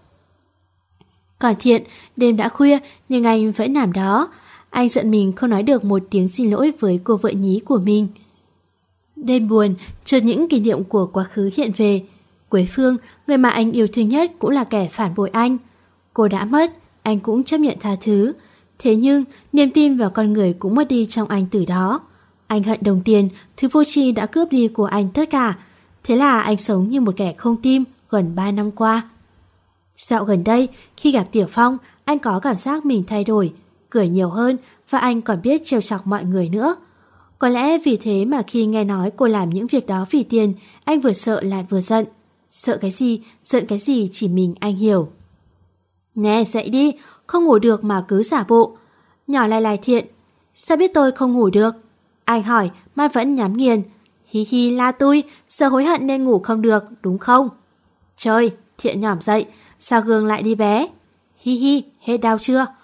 Còn Thiện, đêm đã khuya nhưng anh vẫn nằm đó. Anh giận mình không nói được một tiếng xin lỗi với cô vợ nhí của mình. Đêm buồn, chợt những kỷ niệm của quá khứ hiện về. Quế Phương, người mà anh yêu thương nhất cũng là kẻ phản bội anh. Cô đã mất, anh cũng chấp nhận tha thứ. Thế nhưng, niềm tin vào con người cũng mất đi trong anh từ đó. Anh hận đồng tiền, thứ vô tri đã cướp đi của anh tất cả. Thế là anh sống như một kẻ không tim gần 3 năm qua. Dạo gần đây, khi gặp Tiểu Phong, anh có cảm giác mình thay đổi, cười nhiều hơn và anh còn biết trêu chọc mọi người nữa. Có lẽ vì thế mà khi nghe nói cô làm những việc đó vì tiền, anh vừa sợ lại vừa giận. Sợ cái gì, giận cái gì chỉ mình anh hiểu. Nè, dậy đi, không ngủ được mà cứ giả bộ. Nhỏ lai Thiện. Sao biết tôi không ngủ được? Anh hỏi, mắt vẫn nhắm nghiền. Hi hi la tui, sợ hối hận nên ngủ không được, đúng không? Trời, Thiện nhỏm dậy, sao gương lại đi bé? Hi hi, hết đau chưa?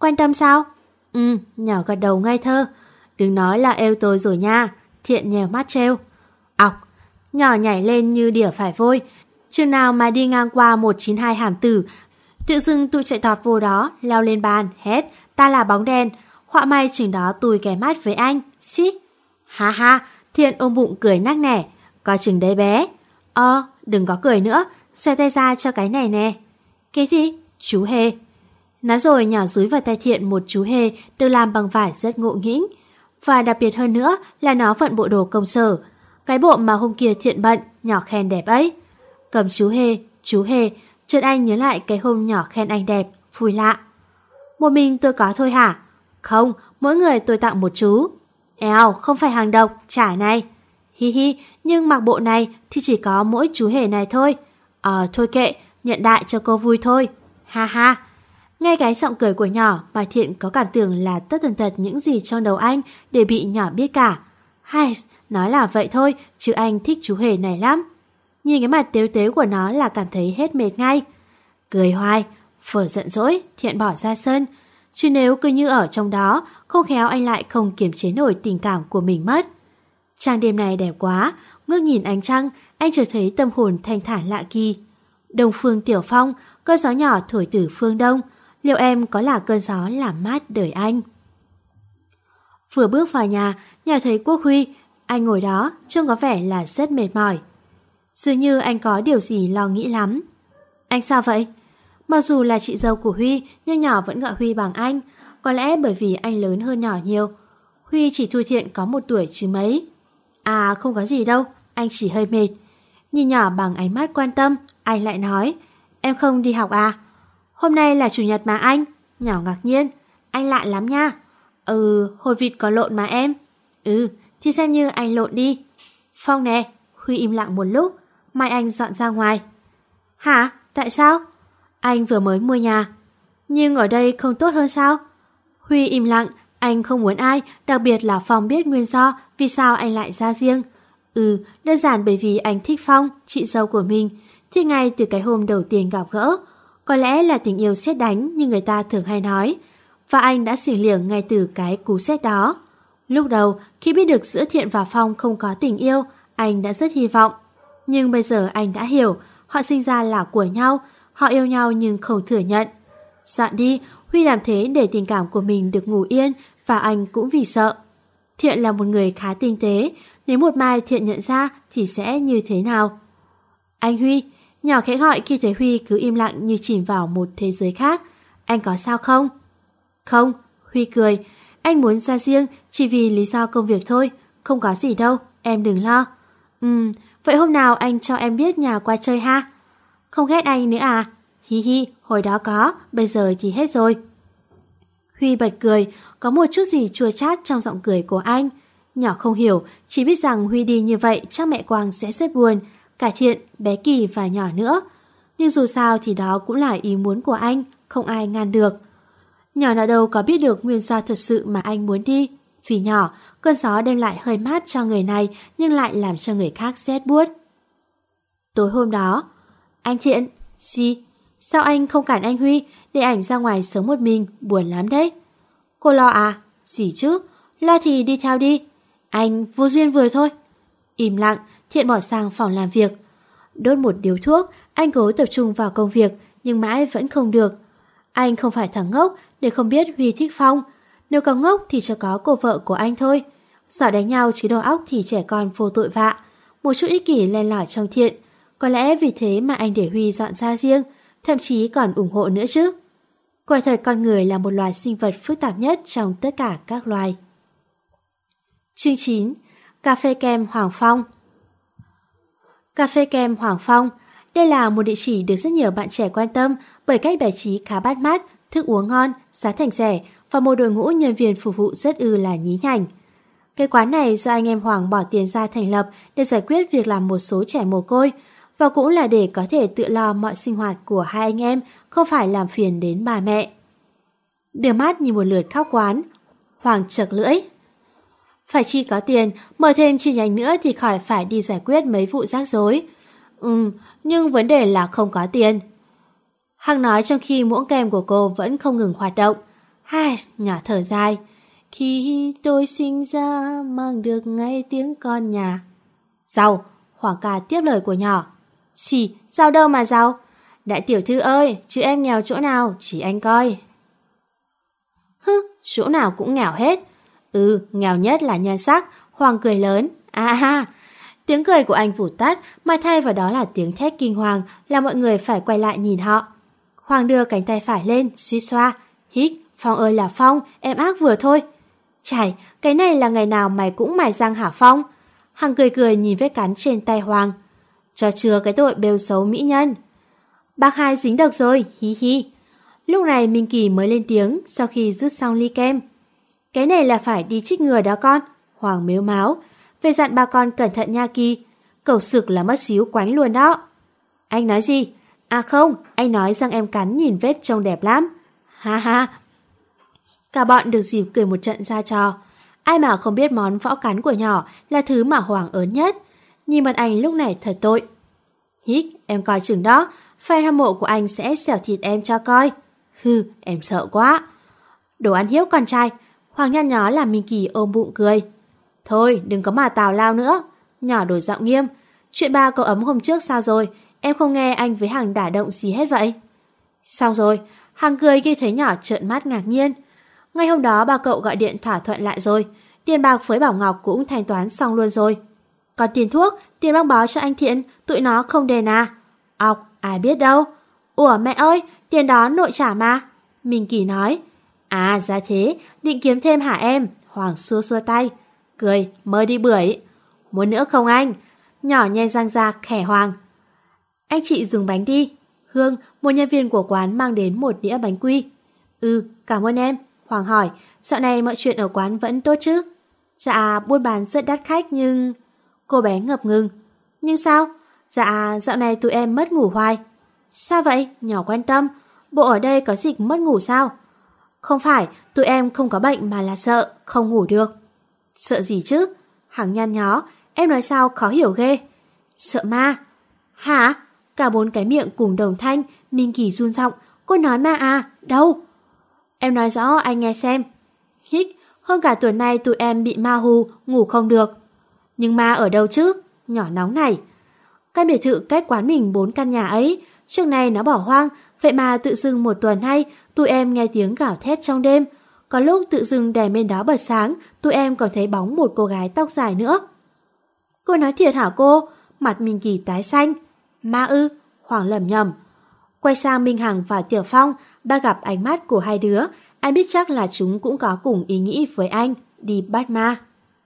Quan tâm sao? Nhỏ gật đầu ngây thơ. Đừng nói là êu tôi rồi nha. Thiện nhèo mắt trêu. Ọc, nhỏ nhảy lên như đỉa phải vôi. Chừng nào mà đi ngang qua 192 Hàm Tử, tự dưng tụi chạy tọt vô đó, leo lên bàn, hét, ta là bóng đèn. Họa may chừng đó tui ghé mắt với anh. Xí. Ha ha, Thiện ôm bụng cười nắc nẻ. Coi chừng đấy bé. Đừng có cười nữa, xoay tay ra cho cái này nè. Cái gì? Chú hề. Nói rồi nhỏ dúi vào tay Thiện một chú hề được làm bằng vải rất ngộ nghĩnh. Và đặc biệt hơn nữa là nó vận bộ đồ công sở. Cái bộ mà hôm kia Thiện bận, nhỏ khen đẹp ấy. Cầm chú hề, chợt anh nhớ lại cái hôm nhỏ khen anh đẹp, vui lạ. Một mình tôi có thôi hả? Không, mỗi người tôi tặng một chú. Eo, không phải hàng độc, trả này. Hi hi, nhưng mặc bộ này thì chỉ có mỗi chú hề này thôi. Thôi kệ, nhận đại cho cô vui thôi. Ha ha. Nghe cái giọng cười của nhỏ mà Thiện có cảm tưởng là tất tần tật những gì trong đầu anh để bị nhỏ biết cả. Hay, nói là vậy thôi, chứ anh thích chú hề này lắm. Nhìn cái mặt tếu tếu của nó là cảm thấy hết mệt ngay. Cười hoài, phở giận dỗi, Thiện bỏ ra sân. Chứ nếu cứ như ở trong đó, không khéo anh lại không kiềm chế nổi tình cảm của mình mất. Trăng đêm này đẹp quá, ngước nhìn ánh trăng, anh chợt thấy tâm hồn thanh thản lạ kỳ. Đông phương tiểu phong, cơn gió nhỏ thổi từ phương đông. Liệu em có là cơn gió làm mát đời anh? Vừa bước vào nhà, nhỏ thấy Quốc Huy. Anh ngồi đó, trông có vẻ là rất mệt mỏi. Dường như anh có điều gì lo nghĩ lắm. Anh sao vậy? Mặc dù là chị dâu của Huy, nhưng nhỏ vẫn gọi Huy bằng anh. Có lẽ bởi vì anh lớn hơn nhỏ nhiều. Huy chỉ thua Thiện có 1 tuổi chứ mấy. À không có gì đâu, anh chỉ hơi mệt. Nhìn nhỏ bằng ánh mắt quan tâm, anh lại nói, em không đi học à? Hôm nay là chủ nhật mà anh. Nhỏ ngạc nhiên, anh lạ lắm nha. Hột vịt có lộn mà em. Thì xem như anh lộn đi. Phong nè. Huy im lặng một lúc, mai anh dọn ra ngoài. Hả? Tại sao? Anh vừa mới mua nhà. Nhưng ở đây không tốt hơn sao? Huy im lặng, anh không muốn ai, đặc biệt là Phong biết nguyên do vì sao anh lại ra riêng. Đơn giản bởi vì anh thích Phong, chị dâu của mình, thì ngay từ cái hôm đầu tiên gặp gỡ. Có lẽ là tình yêu sét đánh như người ta thường hay nói. Và anh đã xỉn liệng ngay từ cái cú sét đó. Lúc đầu, khi biết được giữa Thiện và Phong không có tình yêu, anh đã rất hy vọng. Nhưng bây giờ anh đã hiểu, họ sinh ra là của nhau, họ yêu nhau nhưng không thừa nhận. Dọn đi, Huy làm thế để tình cảm của mình được ngủ yên và anh cũng vì sợ. Thiện là một người khá tinh tế, nếu một mai Thiện nhận ra thì sẽ như thế nào? Anh Huy, nhỏ khẽ gọi khi thấy Huy cứ im lặng như chìm vào một thế giới khác. Anh có sao không? Không, Huy cười. Anh muốn ra riêng chỉ vì lý do công việc thôi, không có gì đâu, em đừng lo. Vậy hôm nào anh cho em biết nhà qua chơi ha? Không ghét anh nữa à? Hi hi, hồi đó có, bây giờ thì hết rồi. Huy bật cười, có một chút gì chua chát trong giọng cười của anh. Nhỏ không hiểu, chỉ biết rằng Huy đi như vậy chắc mẹ Quang sẽ rất buồn, cả Thiện, bé Kỳ và nhỏ nữa. Nhưng dù sao thì đó cũng là ý muốn của anh, không ai ngăn được. Nhỏ nào đâu có biết được nguyên do thật sự mà anh muốn đi. Vì nhỏ, cơn gió đem lại hơi mát cho người này nhưng lại làm cho người khác rét buốt. Tối hôm đó, anh Thiện, gì? Sao anh không cản anh Huy để ảnh ra ngoài sống một mình, buồn lắm đấy. Cô lo à? Gì chứ? Lo thì đi theo đi. Anh vô duyên vừa thôi. Im lặng, Thiện bỏ sang phòng làm việc. Đốt một điếu thuốc, anh cố tập trung vào công việc nhưng mãi vẫn không được. Anh không phải thằng ngốc để không biết Huy thích Phong. Nếu có ngốc thì chỉ có cô vợ của anh thôi. Giỏi đánh nhau chứ đầu óc thì trẻ con vô tội vạ. Một chút ích kỷ len lỏi trong Thiện. Có lẽ vì thế mà anh để Huy dọn ra riêng, thậm chí còn ủng hộ nữa chứ. Quả thật con người là một loài sinh vật phức tạp nhất trong tất cả các loài. Chương 9. Cà phê kem Hoàng Phong. Cà phê kem Hoàng Phong. Đây là một địa chỉ được rất nhiều bạn trẻ quan tâm bởi cách bày trí khá bắt mắt, thức uống ngon, giá thành rẻ và một đội ngũ nhân viên phục vụ rất là nhí nhảnh. Cái quán này do anh em Hoàng bỏ tiền ra thành lập để giải quyết việc làm một số trẻ mồ côi và cũng là để có thể tự lo mọi sinh hoạt của hai anh em, không phải làm phiền đến bà mẹ. Đưa mắt nhìn một lượt khắp quán, Hoàng chật lưỡi. Phải chi có tiền, mở thêm chi nhánh nữa thì khỏi phải đi giải quyết mấy vụ rắc rối. Nhưng vấn đề là không có tiền. Hằng nói trong khi muỗng kem của cô vẫn không ngừng hoạt động. Hai, nhỏ thở dài. Khi tôi sinh ra mang được ngay tiếng con nhà. Giàu, Hoàng ca tiếp lời của nhỏ. Xì, giàu đâu mà giàu. Đại tiểu thư ơi, chứ em nghèo chỗ nào, chỉ anh coi. Hứ, chỗ nào cũng nghèo hết. Nghèo nhất là nhan sắc. Hoàng cười lớn. Tiếng cười của anh vụt tắt, mà thay vào đó là tiếng thét kinh hoàng, làm mọi người phải quay lại nhìn họ. Hoàng đưa cánh tay phải lên, suýt xoa. Hít, Phong ơi là Phong, em ác vừa thôi. Chảy, cái này là ngày nào mày cũng mài răng hả Phong? Hằng cười cười nhìn vết cắn trên tay Hoàng. Cho chừa cái tội bêu xấu mỹ nhân. Bác Hai dính độc rồi, hi hi. Lúc này Minh Kỳ mới lên tiếng sau khi rút xong ly kem. Cái này là phải đi chích ngừa đó con. Hoàng mếu máo. Về dặn bà con cẩn thận nha Kỳ. Cẩu sực là mất xíu quánh luôn đó. Anh nói gì? À không, anh nói răng em cắn nhìn vết trông đẹp lắm. Ha ha. Cả bọn được dịp cười một trận ra trò. Ai mà không biết món võ cắn của nhỏ là thứ mà Hoàng ớn nhất. Nhìn mặt anh lúc này thật tội. Hít, em coi chừng đó. Fan hâm mộ của anh sẽ xẻo thịt em cho coi. Hừ, em sợ quá. Đồ ăn hiếp con trai. Hoàng nhăn nhó làm Minh Kỳ ôm bụng cười. Thôi, đừng có mà tào lao nữa. Nhỏ đổi giọng nghiêm. Chuyện ba cậu ấm hôm trước sao rồi? Em không nghe anh với Hằng đả động gì hết vậy. Xong rồi, Hằng cười khi thấy nhỏ trợn mắt ngạc nhiên. Ngay hôm đó ba cậu gọi điện thỏa thuận lại rồi. Tiền bạc với Bảo Ngọc cũng thanh toán xong luôn rồi. Còn tiền thuốc, tiền băng bó cho anh Thiện, tụi nó không đền à? Ọc, ai biết đâu. Ủa mẹ ơi, tiền đó nội trả mà. Minh Kỳ nói. À ra thế, định kiếm thêm hả em? Hoàng xua xua tay. Cười, mơ đi bưởi. Muốn nữa không anh? Nhỏ nhe răng ra khẻ Hoàng. Anh chị dùng bánh đi. Hương, một nhân viên của quán mang đến một đĩa bánh quy. Cảm ơn em. Hoàng hỏi, dạo này mọi chuyện ở quán vẫn tốt chứ? Dạ, buôn bán rất đắt khách nhưng... Cô bé ngập ngừng. Nhưng sao? Dạ, dạo này tụi em mất ngủ hoài. Sao vậy? Nhỏ quan tâm. Bộ ở đây có dịch mất ngủ sao? Không phải, tụi em không có bệnh mà là sợ, không ngủ được. Sợ gì chứ? Hằng nhăn nhó, em nói sao khó hiểu ghê. Sợ ma. Hả? Cả bốn cái miệng cùng đồng thanh, Minh Kỳ run giọng. Cô nói ma à? Đâu? Em nói rõ anh nghe xem. Hít, hơn cả tuần nay tụi em bị ma hù, ngủ không được. Nhưng ma ở đâu chứ? Nhỏ nóng này. Căn biệt thự cách quán mình 4 căn nhà ấy, trước này nó bỏ hoang, vậy mà tự dưng một tuần nay tụi em nghe tiếng gào thét trong đêm. Có lúc tự dưng đèn bên đó bật sáng, tụi em còn thấy bóng một cô gái tóc dài nữa. Cô nói thiệt hả cô? Mặt Minh Kỳ tái xanh. Ma ư? Hoàng lẩm nhẩm. Quay sang Minh Hằng và Tiểu Phong, đã gặp ánh mắt của hai đứa. Anh biết chắc là chúng cũng có cùng ý nghĩ với anh, đi bắt ma.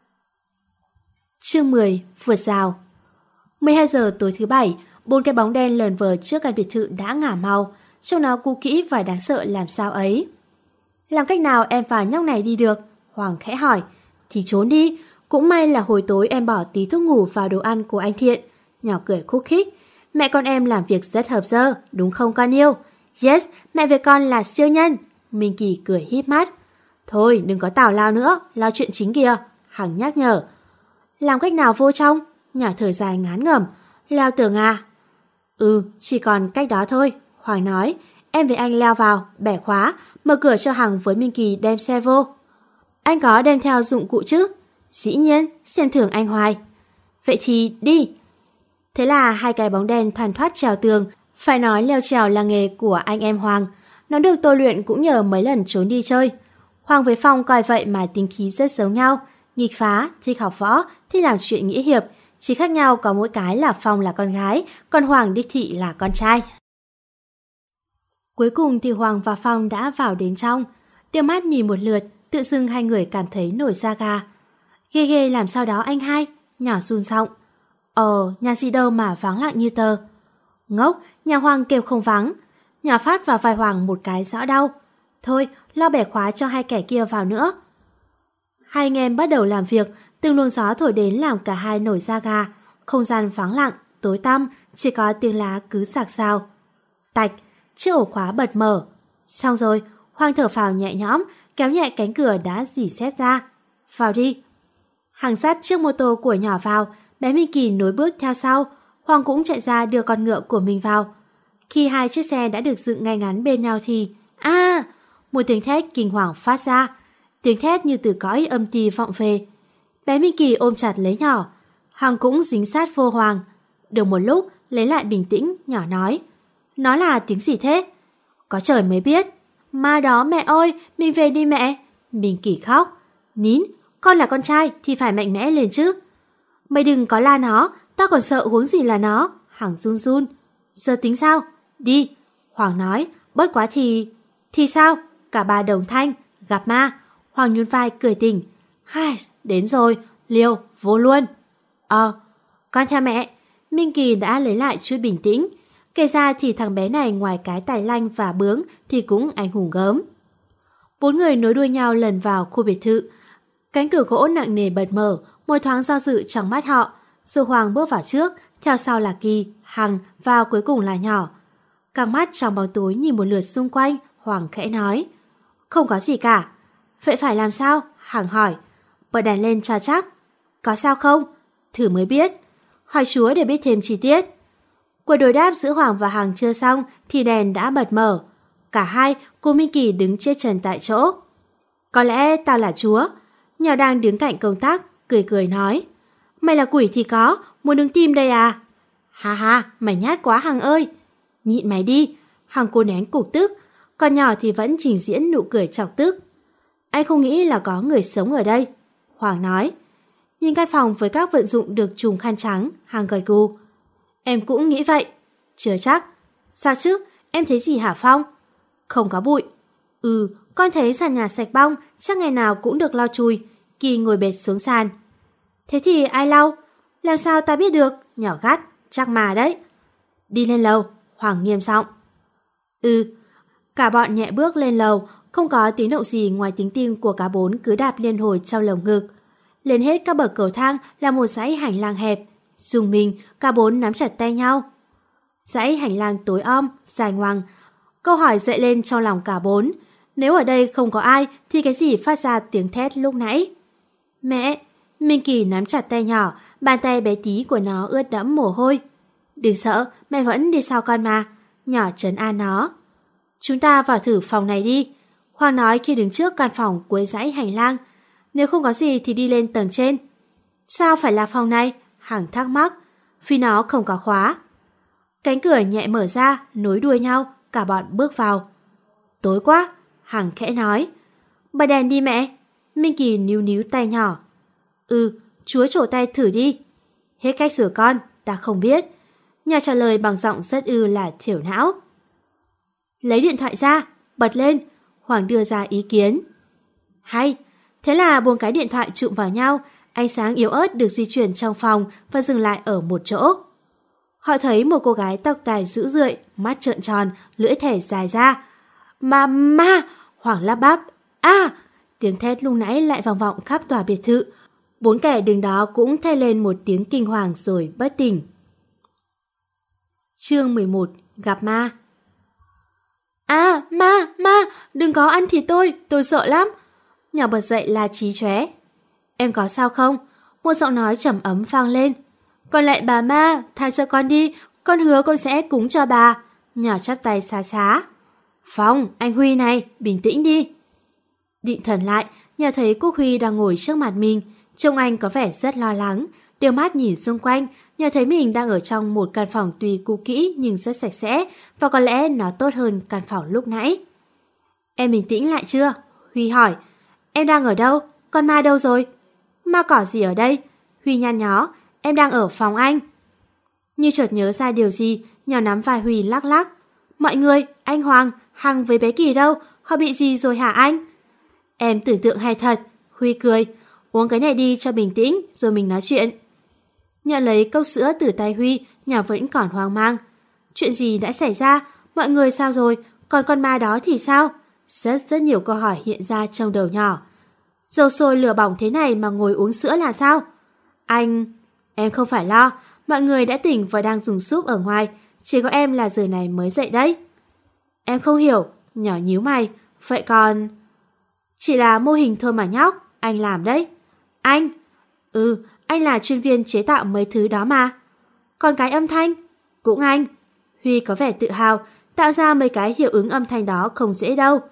Chương 10. Vượt rào. 12 giờ tối thứ Bảy, 4 cái bóng đen lờn vờ trước căn biệt thự đã ngả màu, trông nó cũ kỹ và đáng sợ làm sao ấy. Làm cách nào em và nhóc này đi được? Hoàng khẽ hỏi. Thì trốn đi, cũng may là hồi tối em bỏ tí thuốc ngủ vào đồ ăn của anh Thiện. Nhỏ cười khúc khích. Mẹ con em làm việc rất hợp dơ, đúng không con yêu? Yes, mẹ với con là siêu nhân. Minh Kỳ cười híp mắt. Thôi đừng có tào lao nữa, lo chuyện chính kìa. Hằng nhắc nhở. Làm cách nào vô trong? Nhỏ thở dài ngán ngẩm. Leo tường à? Chỉ còn cách đó thôi. Hoàng nói. Em với anh leo vào, bẻ khóa, mở cửa cho Hằng với Minh Kỳ đem xe vô. Anh có đem theo dụng cụ chứ? Dĩ nhiên, xem thường anh hoài. Vậy thì đi. Thế là hai cái bóng đen thoăn thoắt trèo tường. Phải nói leo trèo là nghề của anh em Hoàng. Nó được tôi luyện cũng nhờ mấy lần trốn đi chơi. Hoàng với Phong coi vậy mà tính khí rất giống nhau. Nghịch phá, thích học võ, thích làm chuyện nghĩa hiệp. Chỉ khác nhau có mỗi cái là Phong là con gái, còn Hoàng đích thị là con trai. Cuối cùng thì Hoàng và Phong đã vào đến trong. Đưa mắt nhìn một lượt, tự dưng hai người cảm thấy nổi da gà. Ghê ghê làm sao đó anh hai? Nhỏ run giọng. Nhà gì đâu mà vắng lặng như tờ. Ngốc, nhà Hoàng kêu không vắng. Nhỏ phát vào vai Hoàng một cái rõ đau. Thôi, lo bẻ khóa cho hai kẻ kia vào nữa. Hai anh em bắt đầu làm việc, từng luồng gió thổi đến làm cả hai nổi da gà. Không gian vắng lặng, tối tăm, chỉ có tiếng lá cứ xạc xao. Tạch, chiếc ổ khóa bật mở. Xong rồi, Hoàng thở phào nhẹ nhõm, kéo nhẹ cánh cửa đã rỉ sét ra. Vào đi. Hằng sát chiếc mô tô của nhỏ vào, bé Minh Kỳ nối bước theo sau. Hoàng cũng chạy ra đưa con ngựa của mình vào. Khi hai chiếc xe đã được dựng ngay ngắn bên nhau thì... một tiếng thét kinh hoàng phát ra. Tiếng thét như từ cõi âm ti vọng về. Bé Minh Kỳ ôm chặt lấy nhỏ. Hằng cũng dính sát vô Hoàng. Được một lúc lấy lại bình tĩnh, nhỏ nói. Nó là tiếng gì thế? Có trời mới biết. Ma đó mẹ ơi, mình về đi mẹ. Minh Kỳ khóc. Nín, con là con trai thì phải mạnh mẽ lên chứ. Mày đừng có la nó, tao còn sợ huống gì là nó. Hằng run run. Giờ tính sao? Đi. Hoàng nói, bất quá thì... Thì sao? Cả ba đồng thanh. Gặp ma. Hoàng nhún vai cười tỉnh. Hai, đến rồi, liều, vô luôn. Con theo mẹ. Minh Kỳ đã lấy lại chút bình tĩnh. Kể ra thì thằng bé này ngoài cái tài lanh và bướng thì cũng anh hùng gớm. Bốn người nối đuôi nhau lần vào khu biệt thự. Cánh cửa gỗ nặng nề bật mở, một thoáng do dự trong mắt họ. Rồi Hoàng bước vào trước, theo sau là Kỳ, Hằng và cuối cùng là nhỏ. Căng mắt trong bóng tối nhìn một lượt xung quanh, Hoàng khẽ nói. Không có gì cả. Vậy phải làm sao? Hằng hỏi. Bật đèn lên cho chắc. Có sao không? Thử mới biết. Hỏi chúa để biết thêm chi tiết. Cuộc đối đáp giữa Hoàng và Hằng chưa xong thì đèn đã bật mở. Cả hai cùng Minh Kỳ đứng chết trần tại chỗ. Có lẽ tao là chúa. Nhỏ đang đứng cạnh công tác, cười cười nói. Mày là quỷ thì có, muốn đứng tim đây à? Ha ha, mày nhát quá Hằng ơi. Nhịn mày đi. Hằng cố nén cục tức, còn nhỏ thì vẫn trình diễn nụ cười chọc tức. Anh không nghĩ là có người sống ở đây. Hoàng nói. Nhìn căn phòng với các vận dụng được trùm khăn trắng, Hằng gật gù. Em cũng nghĩ vậy. Chưa chắc. Sao chứ? Em thấy gì hả Phong? Không có bụi. Con thấy sàn nhà sạch bong, chắc ngày nào cũng được lau chùi. Kỳ ngồi bệt xuống sàn. Thế thì ai lau? Làm sao ta biết được? Nhỏ gắt, chắc mà đấy. Đi lên lầu, Hoàng nghiêm giọng. Cả bọn nhẹ bước lên lầu, không có tiếng động gì ngoài tiếng tim của cả bốn cứ đạp liên hồi trong lồng ngực. Lên hết các bậc cầu thang là một dãy hành lang hẹp. Dùng mình, cả bốn nắm chặt tay nhau. Dãy hành lang tối om, dài ngoằng. Câu hỏi dậy lên trong lòng cả bốn. Nếu ở đây không có ai thì cái gì phát ra tiếng thét lúc nãy? Mẹ! Minh Kỳ nắm chặt tay nhỏ, bàn tay bé tí của nó ướt đẫm mồ hôi. Đừng sợ, mẹ vẫn đi sau con mà. Nhỏ trấn an nó. Chúng ta vào thử phòng này đi. Hoàng nói khi đứng trước căn phòng cuối dãy hành lang. Nếu không có gì thì đi lên tầng trên. Sao phải là phòng này? Hằng thắc mắc. Vì nó không có khóa. Cánh cửa nhẹ mở ra, nối đuôi nhau, cả bọn bước vào. Tối quá, Hằng khẽ nói. Bật đèn đi mẹ. Minh Kỳ níu níu tay nhỏ. Chúa trổ tay thử đi. Hết cách rồi con, ta không biết. Nhỏ trả lời bằng giọng rất là thiểu não. Lấy điện thoại ra, bật lên. Hoàng đưa ra ý kiến. Hay. Thế là buông cái điện thoại trụm vào nhau. Ánh sáng yếu ớt được di chuyển trong phòng và dừng lại ở một chỗ. Họ thấy một cô gái tóc dài rũ rượi, mắt trợn tròn, lưỡi thẻ dài ra. Ma! Hoàng lắp bắp. Tiếng thét lúc nãy lại vang vọng khắp tòa biệt thự. Bốn kẻ đứng đó cũng thét lên một tiếng kinh hoàng rồi bất tỉnh. Chương 11. Gặp ma. Ma! Đừng có ăn thịt tôi sợ lắm. Nhỏ bật dậy la chí chóe. Em có sao không? Một giọng nói trầm ấm vang lên. Còn lại bà ma, tha cho con đi, con hứa con sẽ cúng cho bà. Nhỏ chắp tay xá xá. Phong, anh Huy này, bình tĩnh đi. Định thần lại, nhỏ thấy Quốc Huy đang ngồi trước mặt mình. Trông anh có vẻ rất lo lắng. Đưa mắt nhìn xung quanh, nhỏ thấy mình đang ở trong một căn phòng tuy cũ kỹ nhưng rất sạch sẽ, và có lẽ nó tốt hơn căn phòng lúc nãy. Em bình tĩnh lại chưa? Huy hỏi. Em đang ở đâu? Con ma đâu rồi? Ma cỏ gì ở đây? Huy nhăn nhó. Em đang ở phòng anh. Như chợt nhớ ra điều gì, nhỏ nắm vai Huy lắc lắc. Mọi người, anh Hoàng, Hằng với bé Kỳ đâu? Họ bị gì rồi hả anh? Em tưởng tượng hay thật. Huy cười. Uống cái này đi cho bình tĩnh rồi mình nói chuyện. Nhận lấy cốc sữa từ tay Huy, nhỏ vẫn còn hoang mang. Chuyện gì đã xảy ra? Mọi người sao rồi? Còn con ma đó thì sao? Rất nhiều câu hỏi hiện ra trong đầu nhỏ. Dầu sôi lửa bỏng thế này mà ngồi uống sữa là sao? Em không phải lo. Mọi người đã tỉnh và đang dùng súp ở ngoài. Chỉ có em là giờ này mới dậy đấy. Em không hiểu. Nhỏ nhíu mày. Vậy còn... Chỉ là mô hình thôi mà nhóc. Anh làm đấy. Anh? Anh là chuyên viên chế tạo mấy thứ đó mà. Còn cái âm thanh? Cũng anh. Huy có vẻ tự hào. Tạo ra mấy cái hiệu ứng âm thanh đó không dễ đâu.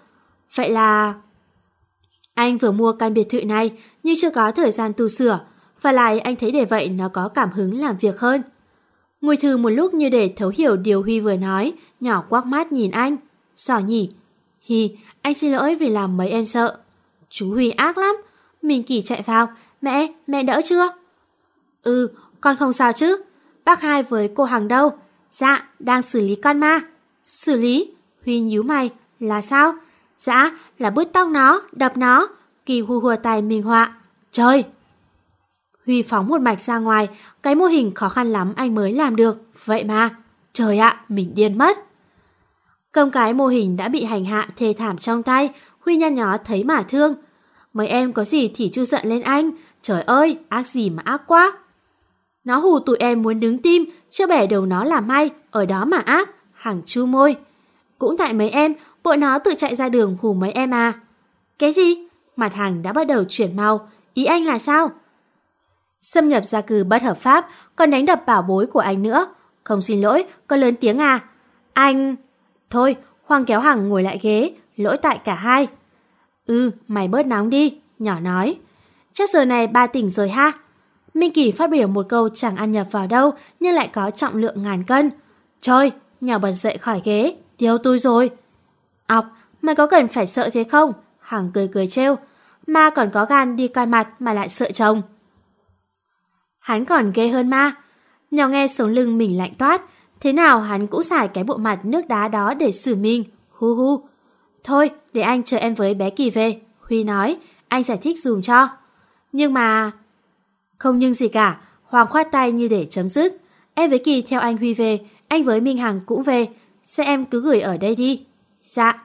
Vậy là... Anh vừa mua căn biệt thự này nhưng chưa có thời gian tu sửa. Và lại anh thấy để vậy nó có cảm hứng làm việc hơn. Ngồi Thư một lúc như để thấu hiểu điều Huy vừa nói, nhỏ quắc mắt nhìn anh. Giỏi nhỉ? Hi, anh xin lỗi vì làm mấy em sợ. Chú Huy ác lắm. Minh Kỳ chạy vào. Mẹ đỡ chưa? Ừ, con không sao chứ. Bác Hai với cô Hằng đâu? Dạ, đang xử lý con ma. Xử lý? Huy nhíu mày. Là sao? Dạ, là bứt tóc nó, đập nó. Kỳ hùa tay minh họa. Trời! Huy phóng một mạch ra ngoài, cái mô hình khó khăn lắm anh mới làm được. Vậy mà, trời ạ, mình điên mất. Cầm cái mô hình đã bị hành hạ thê thảm trong tay, Huy nhăn nhó thấy mà thương. Mấy em có gì thì chu giận lên anh. Trời ơi, ác gì mà ác quá. Nó hù tụi em muốn đứng tim, chưa bẻ đầu nó làm may, ở đó mà ác. Hằng chu môi. Cũng tại mấy em, bộ nó tự chạy ra đường hù mấy em à. Cái gì? Mặt Hằng đã bắt đầu chuyển màu. Ý anh là sao? Xâm nhập gia cư bất hợp pháp, còn đánh đập bảo bối của anh nữa. Không xin lỗi, có lớn tiếng à? Anh... Thôi, Hoàng kéo Hằng ngồi lại ghế, lỗi tại cả hai. Ừ, mày bớt nóng đi, nhỏ nói. Chắc giờ này ba tỉnh rồi ha? Minh Kỳ phát biểu một câu chẳng ăn nhập vào đâu, nhưng lại có trọng lượng ngàn cân. Trời, nhỏ bật dậy khỏi ghế, tiêu tôi rồi. Ọc, mày có cần phải sợ thế không? Hằng cười trêu. Ma còn có gan đi coi mặt mà lại sợ chồng. Hắn còn ghê hơn ma. Nhỏ nghe sống lưng mình lạnh toát. Thế nào hắn cũng xài cái bộ mặt nước đá đó để xử mình. Hu hu. Thôi, để anh chờ em với bé Kỳ về. Huy nói, anh giải thích dùm cho. Nhưng mà... Không nhưng gì cả. Hoàng khoát tay như để chấm dứt. Em với Kỳ theo anh Huy về. Anh với Minh Hằng cũng về. Sẽ em cứ gửi ở đây đi. Dạ.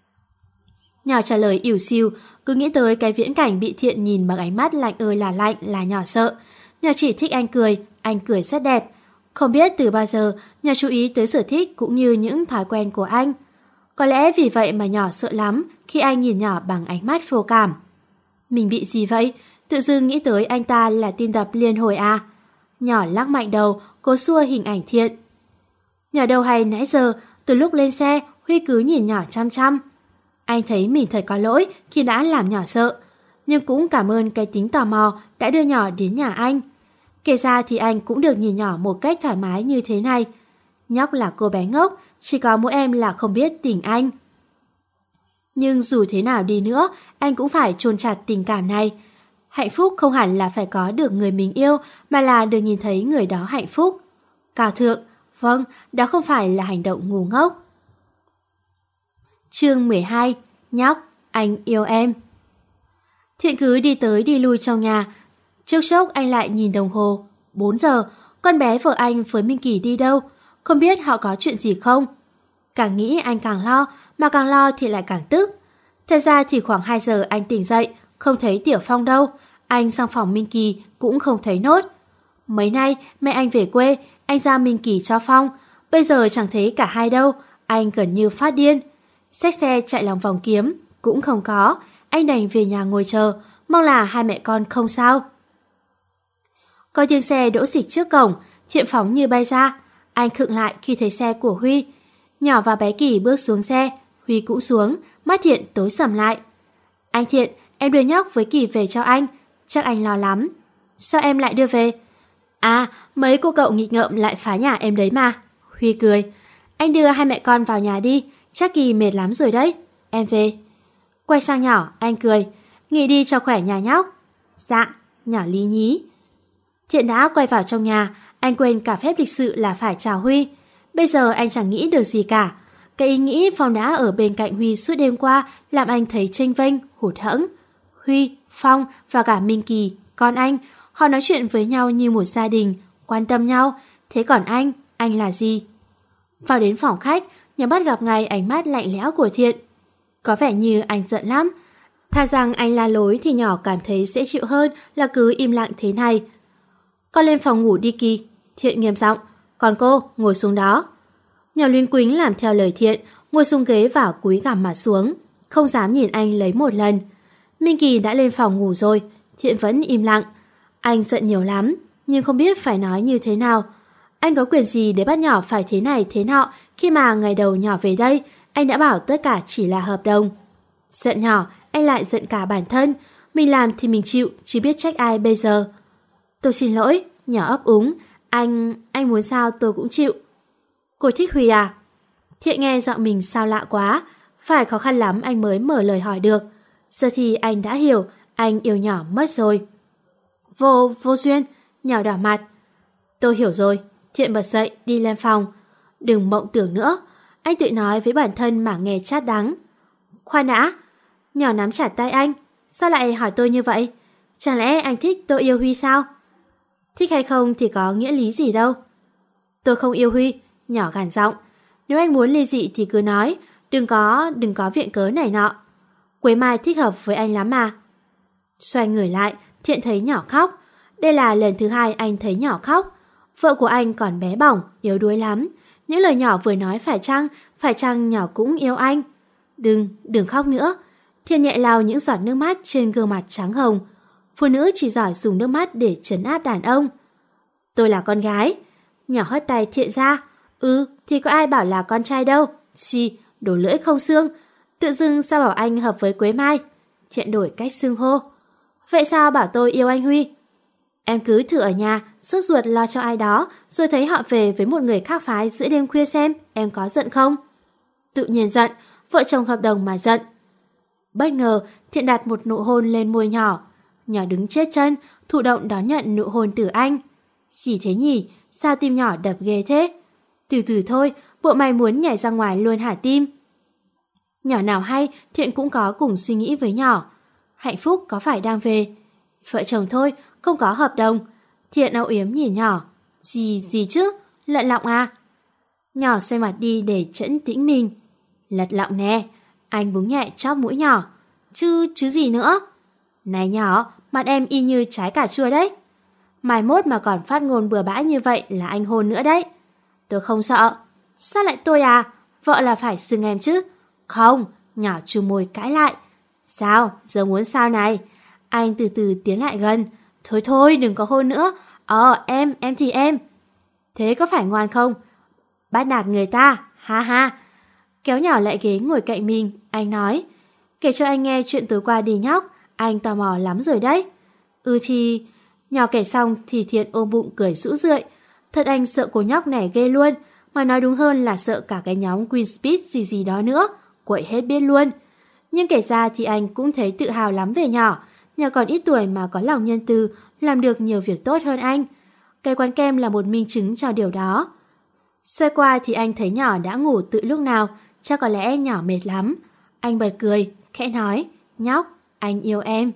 Nhỏ trả lời ỉu xìu. Cứ nghĩ tới cái viễn cảnh bị Thiện nhìn bằng ánh mắt lạnh ơi là lạnh là nhỏ sợ. Nhỏ chỉ thích anh cười rất đẹp. Không biết từ bao giờ nhỏ chú ý tới sở thích cũng như những thói quen của anh. Có lẽ vì vậy mà nhỏ sợ lắm khi anh nhìn nhỏ bằng ánh mắt vô cảm. Mình bị gì vậy? Tự dưng nghĩ tới anh ta là tim đập liên hồi à? Nhỏ lắc mạnh đầu, cố xua hình ảnh Thiện. Nhỏ đâu hay nãy giờ, từ lúc lên xe, Huy cứ nhìn nhỏ chăm chăm. Anh thấy mình thật có lỗi khi đã làm nhỏ sợ, nhưng cũng cảm ơn cái tính tò mò đã đưa nhỏ đến nhà anh. Kể ra thì anh cũng được nhìn nhỏ một cách thoải mái như thế này. Nhóc là cô bé ngốc, chỉ có mỗi em là không biết tình anh. Nhưng dù thế nào đi nữa, anh cũng phải chôn chặt tình cảm này. Hạnh phúc không hẳn là phải có được người mình yêu, mà là được nhìn thấy người đó hạnh phúc. Cao thượng, vâng, đó không phải là hành động ngu ngốc. Chương 12. Nhóc, anh yêu em. Thiện cứ đi tới đi lui trong nhà. Chốc chốc anh lại nhìn đồng hồ. 4 giờ, con bé vợ anh với Minh Kỳ đi đâu? Không biết họ có chuyện gì không? Càng nghĩ anh càng lo, mà càng lo thì lại càng tức. Thật ra thì khoảng 2 giờ anh tỉnh dậy, không thấy Tiểu Phong đâu. Anh sang phòng Minh Kỳ cũng không thấy nốt. Mấy nay mẹ anh về quê, anh giao Minh Kỳ cho Phong. Bây giờ chẳng thấy cả hai đâu, anh gần như phát điên. Xách xe chạy lòng vòng kiếm, cũng không có. Anh đành về nhà ngồi chờ, mong là hai mẹ con không sao. Có tiếng xe đỗ xịch trước cổng, Thiện phóng như bay ra. Anh khựng lại khi thấy xe của Huy. Nhỏ và bé Kỳ bước xuống xe, Huy cũng xuống, mắt Thiện tối sầm lại. Anh Thiện, em đưa nhóc với Kỳ về cho anh, chắc anh lo lắm. Sao em lại đưa về? À, mấy cô cậu nghịch ngợm lại phá nhà em đấy mà. Huy cười. Anh đưa hai mẹ con vào nhà đi, chắc Kỳ mệt lắm rồi đấy. Em về. Quay sang nhỏ, anh cười. Nghỉ đi cho khỏe nhà nhóc. Dạ, nhỏ lý nhí. Thiện đã quay vào trong nhà, anh quên cả phép lịch sự là phải chào Huy. Bây giờ anh chẳng nghĩ được gì cả. Cái ý nghĩ Phong đã ở bên cạnh Huy suốt đêm qua làm anh thấy chênh vênh, hụt hẫng. Huy, Phong và cả Minh Kỳ, con anh, họ nói chuyện với nhau như một gia đình, quan tâm nhau. Thế còn anh là gì? Vào đến phòng khách, nhà bắt gặp ngay ánh mắt lạnh lẽo của Thiện. Có vẻ như anh giận lắm. Thà rằng anh la lối thì nhỏ cảm thấy dễ chịu hơn là cứ im lặng thế này. Con lên phòng ngủ đi Kỳ. Thiện nghiêm giọng. Còn cô, ngồi xuống đó. Nhỏ luyến quính làm theo lời Thiện, ngồi xuống ghế và cúi gằm mặt xuống, không dám nhìn anh lấy một lần. Minh Kỳ đã lên phòng ngủ rồi, Thiện vẫn im lặng. Anh giận nhiều lắm, nhưng không biết phải nói như thế nào. Anh có quyền gì để bắt nhỏ phải thế này thế nọ khi mà ngày đầu nhỏ về đây, anh đã bảo tất cả chỉ là hợp đồng. Giận nhỏ, anh lại giận cả bản thân. Mình làm thì mình chịu, chứ biết trách ai bây giờ. Tôi xin lỗi, nhỏ ấp úng. Anh muốn sao tôi cũng chịu. Cô thích Huy à? Thiện nghe giọng mình sao lạ quá. Phải khó khăn lắm anh mới mở lời hỏi được. Giờ thì anh đã hiểu, anh yêu nhỏ mất rồi. Vô duyên, nhỏ đỏ mặt. Tôi hiểu rồi. Thiện bật dậy đi lên phòng. Đừng mộng tưởng nữa. Anh tự nói với bản thân mà nghe chát đắng. Khoan đã. Nhỏ nắm chặt tay anh. Sao lại hỏi tôi như vậy? Chẳng lẽ anh thích tôi yêu Huy sao? Thích hay không thì có nghĩa lý gì đâu. Tôi không yêu Huy. Nhỏ gằn giọng. Nếu anh muốn ly dị thì cứ nói. Đừng có viện cớ này nọ. Quế Mai thích hợp với anh lắm mà. Xoay người lại, Thiện thấy nhỏ khóc. Đây là lần thứ hai anh thấy nhỏ khóc. Vợ của anh còn bé bỏng, yếu đuối lắm. Những lời nhỏ vừa nói phải chăng nhỏ cũng yêu anh? Đừng khóc nữa. Thiện nhẹ lau những giọt nước mắt trên gương mặt trắng hồng. Phụ nữ chỉ giỏi dùng nước mắt để trấn áp đàn ông. Tôi là con gái. Nhỏ hất tay Thiện ra. Thì có ai bảo là con trai đâu. Xì, đổ lưỡi không xương. Tự dưng sao bảo anh hợp với Quế Mai? Thiện đổi cách xưng hô. Vậy sao bảo tôi yêu anh Huy? Em cứ thử ở nhà, sốt ruột lo cho ai đó, rồi thấy họ về với một người khác phái giữa đêm khuya xem em có giận không? Tự nhiên giận, vợ chồng hợp đồng mà giận. Bất ngờ, Thiện đặt một nụ hôn lên môi nhỏ. Nhỏ đứng chết chân, thụ động đón nhận nụ hôn từ anh. Gì thế nhỉ? Sao tim nhỏ đập ghê thế? Từ từ thôi, bộ mày muốn nhảy ra ngoài luôn hả tim? Nhỏ nào hay, Thiện cũng có cùng suy nghĩ với nhỏ. Hạnh phúc có phải đang về? Vợ chồng thôi, không có hợp đồng. Thiện âu yếm nhìn nhỏ. Gì chứ? Lận lọng à? Nhỏ xoay mặt đi để trấn tĩnh mình. Lật lọng nè. Anh búng nhẹ chóp mũi nhỏ. Chứ gì nữa? Này nhỏ, mặt em y như trái cà chua đấy. Mai mốt mà còn phát ngôn bừa bãi như vậy là anh hôn nữa đấy. Tôi không sợ. Sao lại tôi à? Vợ là phải xưng em chứ. Không, nhỏ chu môi cãi lại. Sao? Giờ muốn sao này? Anh từ từ tiến lại gần. Thôi đừng có hôn nữa. Em thì em. Thế có phải ngoan không? Bắt nạt người ta, ha ha. Kéo nhỏ lại ghế ngồi cạnh mình, anh nói. Kể cho anh nghe chuyện tối qua đi nhóc. Anh tò mò lắm rồi đấy. Thì... Nhỏ kể xong thì Thiện ôm bụng cười rũ rượi. Thật anh sợ cô nhóc này ghê luôn. Mà nói đúng hơn là sợ cả cái nhóm Queen Speed gì đó nữa. Quậy hết biết luôn. Nhưng kể ra thì anh cũng thấy tự hào lắm về nhỏ. Nhỏ còn ít tuổi mà có lòng nhân từ, làm được nhiều việc tốt hơn anh. Cái quán kem là một minh chứng cho điều đó. Xoay qua thì anh thấy nhỏ đã ngủ từ lúc nào. Chắc có lẽ nhỏ mệt lắm. Anh bật cười, khẽ nói. Nhóc, anh yêu em.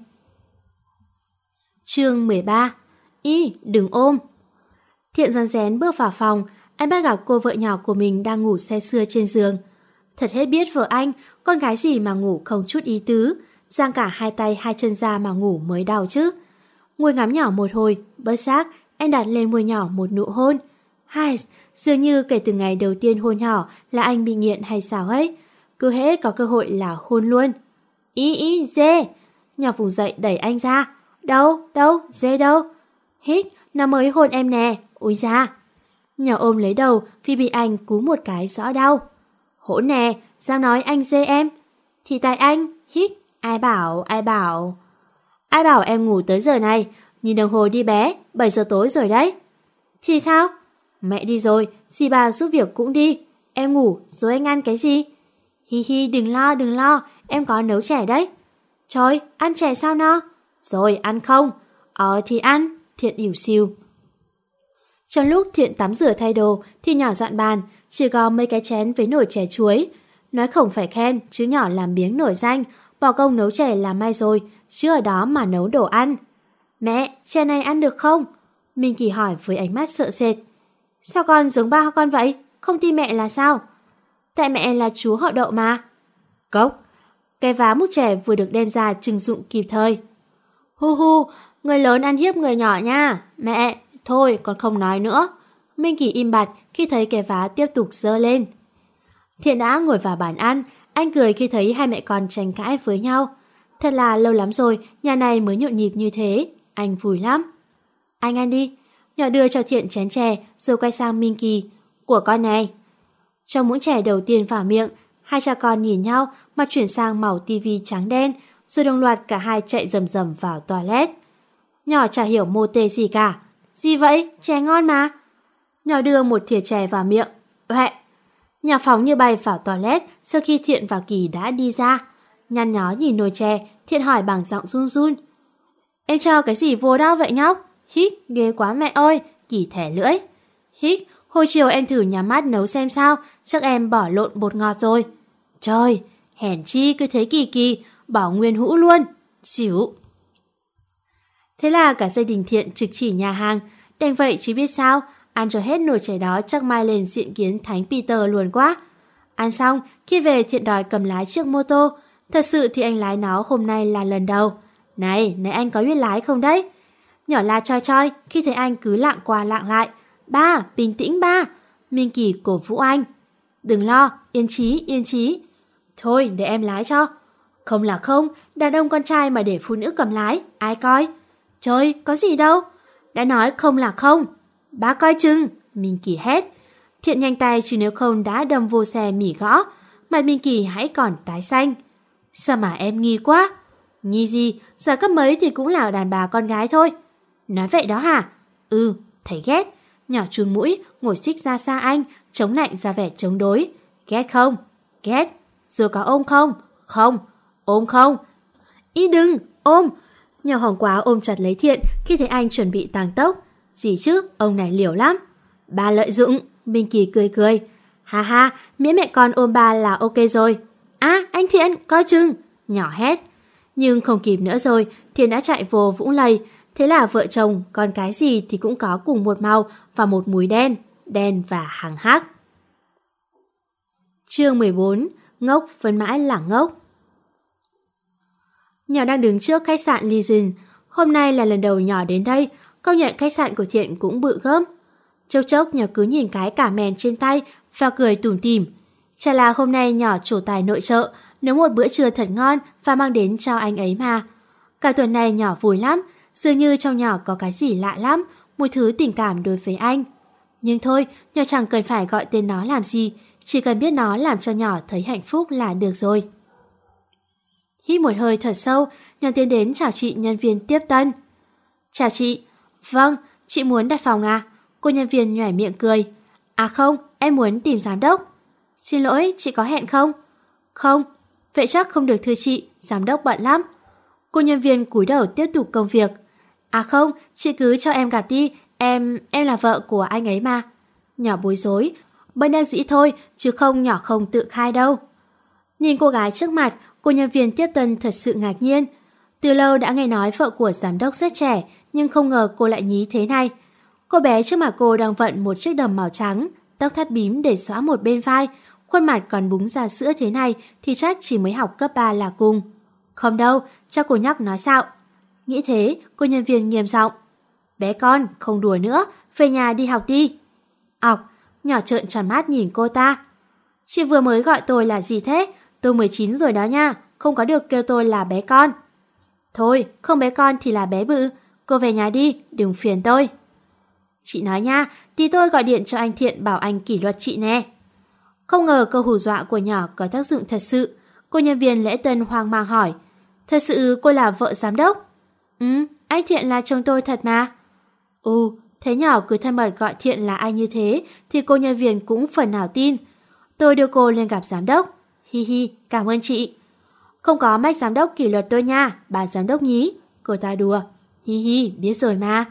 Chương 13. Đừng ôm. Thiện rón rén bước vào phòng. Anh bắt gặp cô vợ nhỏ của mình đang ngủ say sưa trên giường. Thật hết biết vợ anh, con gái gì mà ngủ không chút ý tứ. Giang cả hai tay hai chân ra mà ngủ mới đau chứ. Ngồi ngắm nhỏ một hồi, bất giác anh đặt lên môi nhỏ một nụ hôn. Dường như kể từ ngày đầu tiên hôn nhỏ là anh bị nghiện hay sao ấy. Cứ hễ có cơ hội là hôn luôn. Dê. Nhỏ vùng dậy đẩy anh ra. Đâu, dê đâu? Hít, nó mới hôn em nè. Úi da. Nhỏ ôm lấy đầu vì bị anh cú một cái rõ đau. Hỗn nè, dám nói anh dê em. Thì tại anh, hít. Ai bảo em ngủ tới giờ này. Nhìn đồng hồ đi bé, 7 giờ tối rồi đấy. Thì sao? Mẹ đi rồi, dì bà giúp việc cũng đi. Em ngủ rồi anh ăn cái gì? Hi đừng lo, em có nấu chè đấy. Trời, ăn chè sao no? Rồi, ăn không? Thì ăn. Thiện ỉu xìu. Trong lúc Thiện tắm rửa thay đồ thì nhỏ dọn bàn, chỉ có mấy cái chén với nồi chè chuối. Nói không phải khen, chứ nhỏ làm biếng nổi danh, bỏ công nấu chè là may rồi, chứ ở đó mà nấu đồ ăn. Mẹ, chè này ăn được không? Minh Kỳ hỏi với ánh mắt sợ sệt. Sao con giống ba con vậy? Không tin mẹ là sao? Tại mẹ là chú họ Đậu mà. Cốc. Cái vá múc chè vừa được đem ra trưng dụng kịp thời. Hu, người lớn ăn hiếp người nhỏ nha. Mẹ, thôi con không nói nữa. Minh Kỳ im bặt khi thấy cái vá tiếp tục giơ lên. Thiện đã ngồi vào bàn ăn, anh cười khi thấy hai mẹ con tranh cãi với nhau. Thật là lâu lắm rồi, nhà này mới nhộn nhịp như thế. Anh vui lắm. Anh ăn đi. Nhỏ đưa cho Thiện chén chè rồi quay sang Minh Kỳ. Của con này. Trong muỗng chè đầu tiên vào miệng, Hai cha con nhìn nhau, mặt chuyển sang màu tivi trắng đen, rồi đồng loạt cả hai chạy rầm rầm vào toilet. Nhỏ chả hiểu mô tê gì cả. Gì vậy? Chè ngon mà. Nhỏ đưa một thìa chè vào miệng. Uệ. Nhỏ phóng như bay vào toilet sau khi Thiện và Kỳ đã đi ra. Nhăn nhó nhìn nồi chè, Thiện hỏi bằng giọng run run. Em cho cái gì vô đó vậy nhóc? Hít, ghê quá mẹ ơi. Kỳ thẻ lưỡi. Hít, hồi chiều em thử nhắm mắt nấu xem sao, chắc em bỏ lộn bột ngọt rồi. Trời, hèn chi cứ thấy kỳ kỳ, bỏ nguyên hũ luôn. Xỉu. Thế là cả gia đình Thiện trực chỉ nhà hàng. Đành vậy chứ biết sao, ăn cho hết nồi chè đó chắc mai lên diện kiến Thánh Peter luôn quá. Ăn xong, khi về Thiện đòi cầm lái chiếc mô tô. Thật sự thì anh lái nó hôm nay là lần đầu. Này anh có biết lái không đấy? Nhỏ la choi choi khi thấy anh cứ lạng qua lạng lại. Ba, bình tĩnh ba. Minh Kỳ cổ vũ anh. Đừng lo, yên chí. Thôi để em lái cho. Không là không, đàn ông con trai mà để phụ nữ cầm lái, ai coi? Trời, có gì đâu. Đã nói không là không. Bác coi chừng, Minh Kỳ hét. Thiện nhanh tay chứ nếu không đã đâm vô xe mỉ gõ. Mặt Minh Kỳ hãy còn tái xanh. Sao mà em nghi quá? Nghi gì, giờ cấp mấy thì cũng là đàn bà con gái thôi. Nói vậy đó hả? Ừ, thấy ghét. Nhỏ chun mũi, ngồi xích ra xa anh, chống lạnh ra vẻ chống đối. Ghét không? Ghét. Rồi có ôm không? Không. Ôm không? Ý đừng, ôm. Nhỏ hỏng quá ôm chặt lấy Thiện khi thấy anh chuẩn bị tăng tốc. Gì chứ, ông này liều lắm. Ba lợi dụng, Minh Kỳ cười. Ha ha, miễn mẹ con ôm ba là ok rồi. À, anh Thiện, coi chừng. Nhỏ hét. Nhưng không kịp nữa rồi, Thiện đã chạy vô vũng lầy. Thế là vợ chồng, con cái gì thì cũng có cùng một màu và một mùi đen và hằng hắc. Chương 14. Ngốc vẫn mãi là ngốc. Nhỏ đang đứng trước khách sạn Legend. Hôm nay là lần đầu nhỏ đến đây, công nhận khách sạn của Thiện cũng bự gớm. Chốc nhỏ cứ nhìn cái cả mèn trên tay và cười tủm tỉm. Chả là hôm nay nhỏ trổ tài nội trợ, nấu một bữa trưa thật ngon và mang đến cho anh ấy mà. Cả tuần này nhỏ vui lắm, dường như trong nhỏ có cái gì lạ lắm, một thứ tình cảm đối với anh. Nhưng thôi, nhỏ chẳng cần phải gọi tên nó làm gì, chỉ cần biết nó làm cho nhỏ thấy hạnh phúc là được rồi. Hít một hơi thật sâu, nhỏ tiến đến chào chị nhân viên tiếp tân. Chào chị. Vâng, chị muốn đặt phòng à? Cô nhân viên nhoẻn miệng cười. À không, em muốn tìm giám đốc. Xin lỗi, chị có hẹn không? Không, vậy chắc không được thưa chị, giám đốc bận lắm. Cô nhân viên cúi đầu tiếp tục công việc. À không, chị cứ cho em gặp đi, em là vợ của anh ấy mà. Nhỏ bối rối, bất đắc dĩ thôi, chứ không nhỏ không tự khai đâu. Nhìn cô gái trước mặt, cô nhân viên tiếp tân thật sự ngạc nhiên. Từ lâu đã nghe nói vợ của giám đốc rất trẻ, nhưng không ngờ cô lại nhí thế này. Cô bé trước mặt cô đang vận một chiếc đầm màu trắng, tóc thắt bím để xõa một bên vai, khuôn mặt còn búng ra sữa thế này thì chắc chỉ mới học cấp 3 là cùng. Không đâu, chắc cô nhóc nói xạo. Nghĩ thế, cô nhân viên nghiêm giọng. Bé con, không đùa nữa, về nhà đi học đi. Học, nhỏ trợn tròn mắt nhìn cô ta. Chị vừa mới gọi tôi là gì thế? Tôi 19 rồi đó nha, không có được kêu tôi là bé con. Thôi, không bé con thì là bé bự. Cô về nhà đi, đừng phiền tôi. Chị nói nha, tí tôi gọi điện cho anh Thiện bảo anh kỷ luật chị nè. Không ngờ câu hù dọa của nhỏ có tác dụng thật sự. Cô nhân viên lễ tân hoang mang hỏi. Thật sự cô là vợ giám đốc? Anh Thiện là chồng tôi thật mà. Thế nhỏ cứ thân mật gọi Thiện là anh như thế thì cô nhân viên cũng phần nào tin. Tôi đưa cô lên gặp giám đốc. Hi hi, cảm ơn chị. Không có mách giám đốc kỷ luật tôi nha, bà giám đốc nhí. Cô ta đùa. Hi hi, biết rồi mà.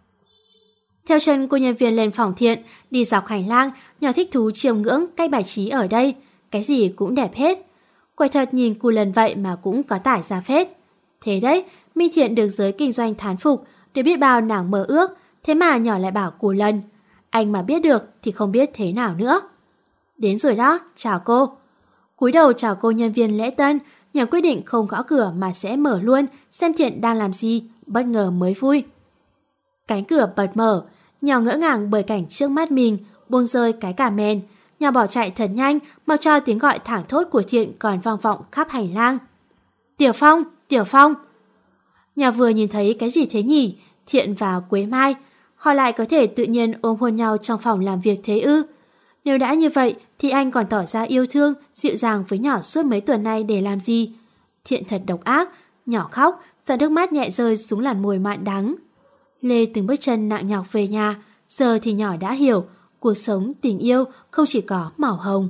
Theo chân cô nhân viên lên phòng Thiện, đi dọc hành lang, nhỏ thích thú chiêm ngưỡng cách bài trí ở đây. Cái gì cũng đẹp hết. Quả thật nhìn cù lần vậy mà cũng có tải ra phết. Thế đấy, Minh Thiện được giới kinh doanh thán phục, để biết bao nàng mơ ước, thế mà nhỏ lại bảo cù lần. Anh mà biết được thì không biết thế nào nữa. Đến rồi đó, chào cô. Cúi đầu chào cô nhân viên lễ tân, nhỏ quyết định không gõ cửa mà sẽ mở luôn, xem Thiện đang làm gì, bất ngờ mới vui. Cánh cửa bật mở, nhỏ ngỡ ngàng bởi cảnh trước mắt mình, buông rơi cái cả mền. Nhỏ bỏ chạy thật nhanh, mặc cho tiếng gọi thảng thốt của Thiện còn vang vọng khắp hành lang. Tiểu Phong, Tiểu Phong. Nhỏ vừa nhìn thấy cái gì thế nhỉ? Thiện và Quế Mai, họ lại có thể tự nhiên ôm hôn nhau trong phòng làm việc thế ư? Nếu đã như vậy thì anh còn tỏ ra yêu thương, dịu dàng với nhỏ suốt mấy tuần nay để làm gì? Thiện thật độc ác. Nhỏ khóc, giọt nước mắt nhẹ rơi xuống làn môi mặn đắng. Lê từng bước chân nặng nhọc về nhà. Giờ thì nhỏ đã hiểu, cuộc sống, tình yêu không chỉ có màu hồng.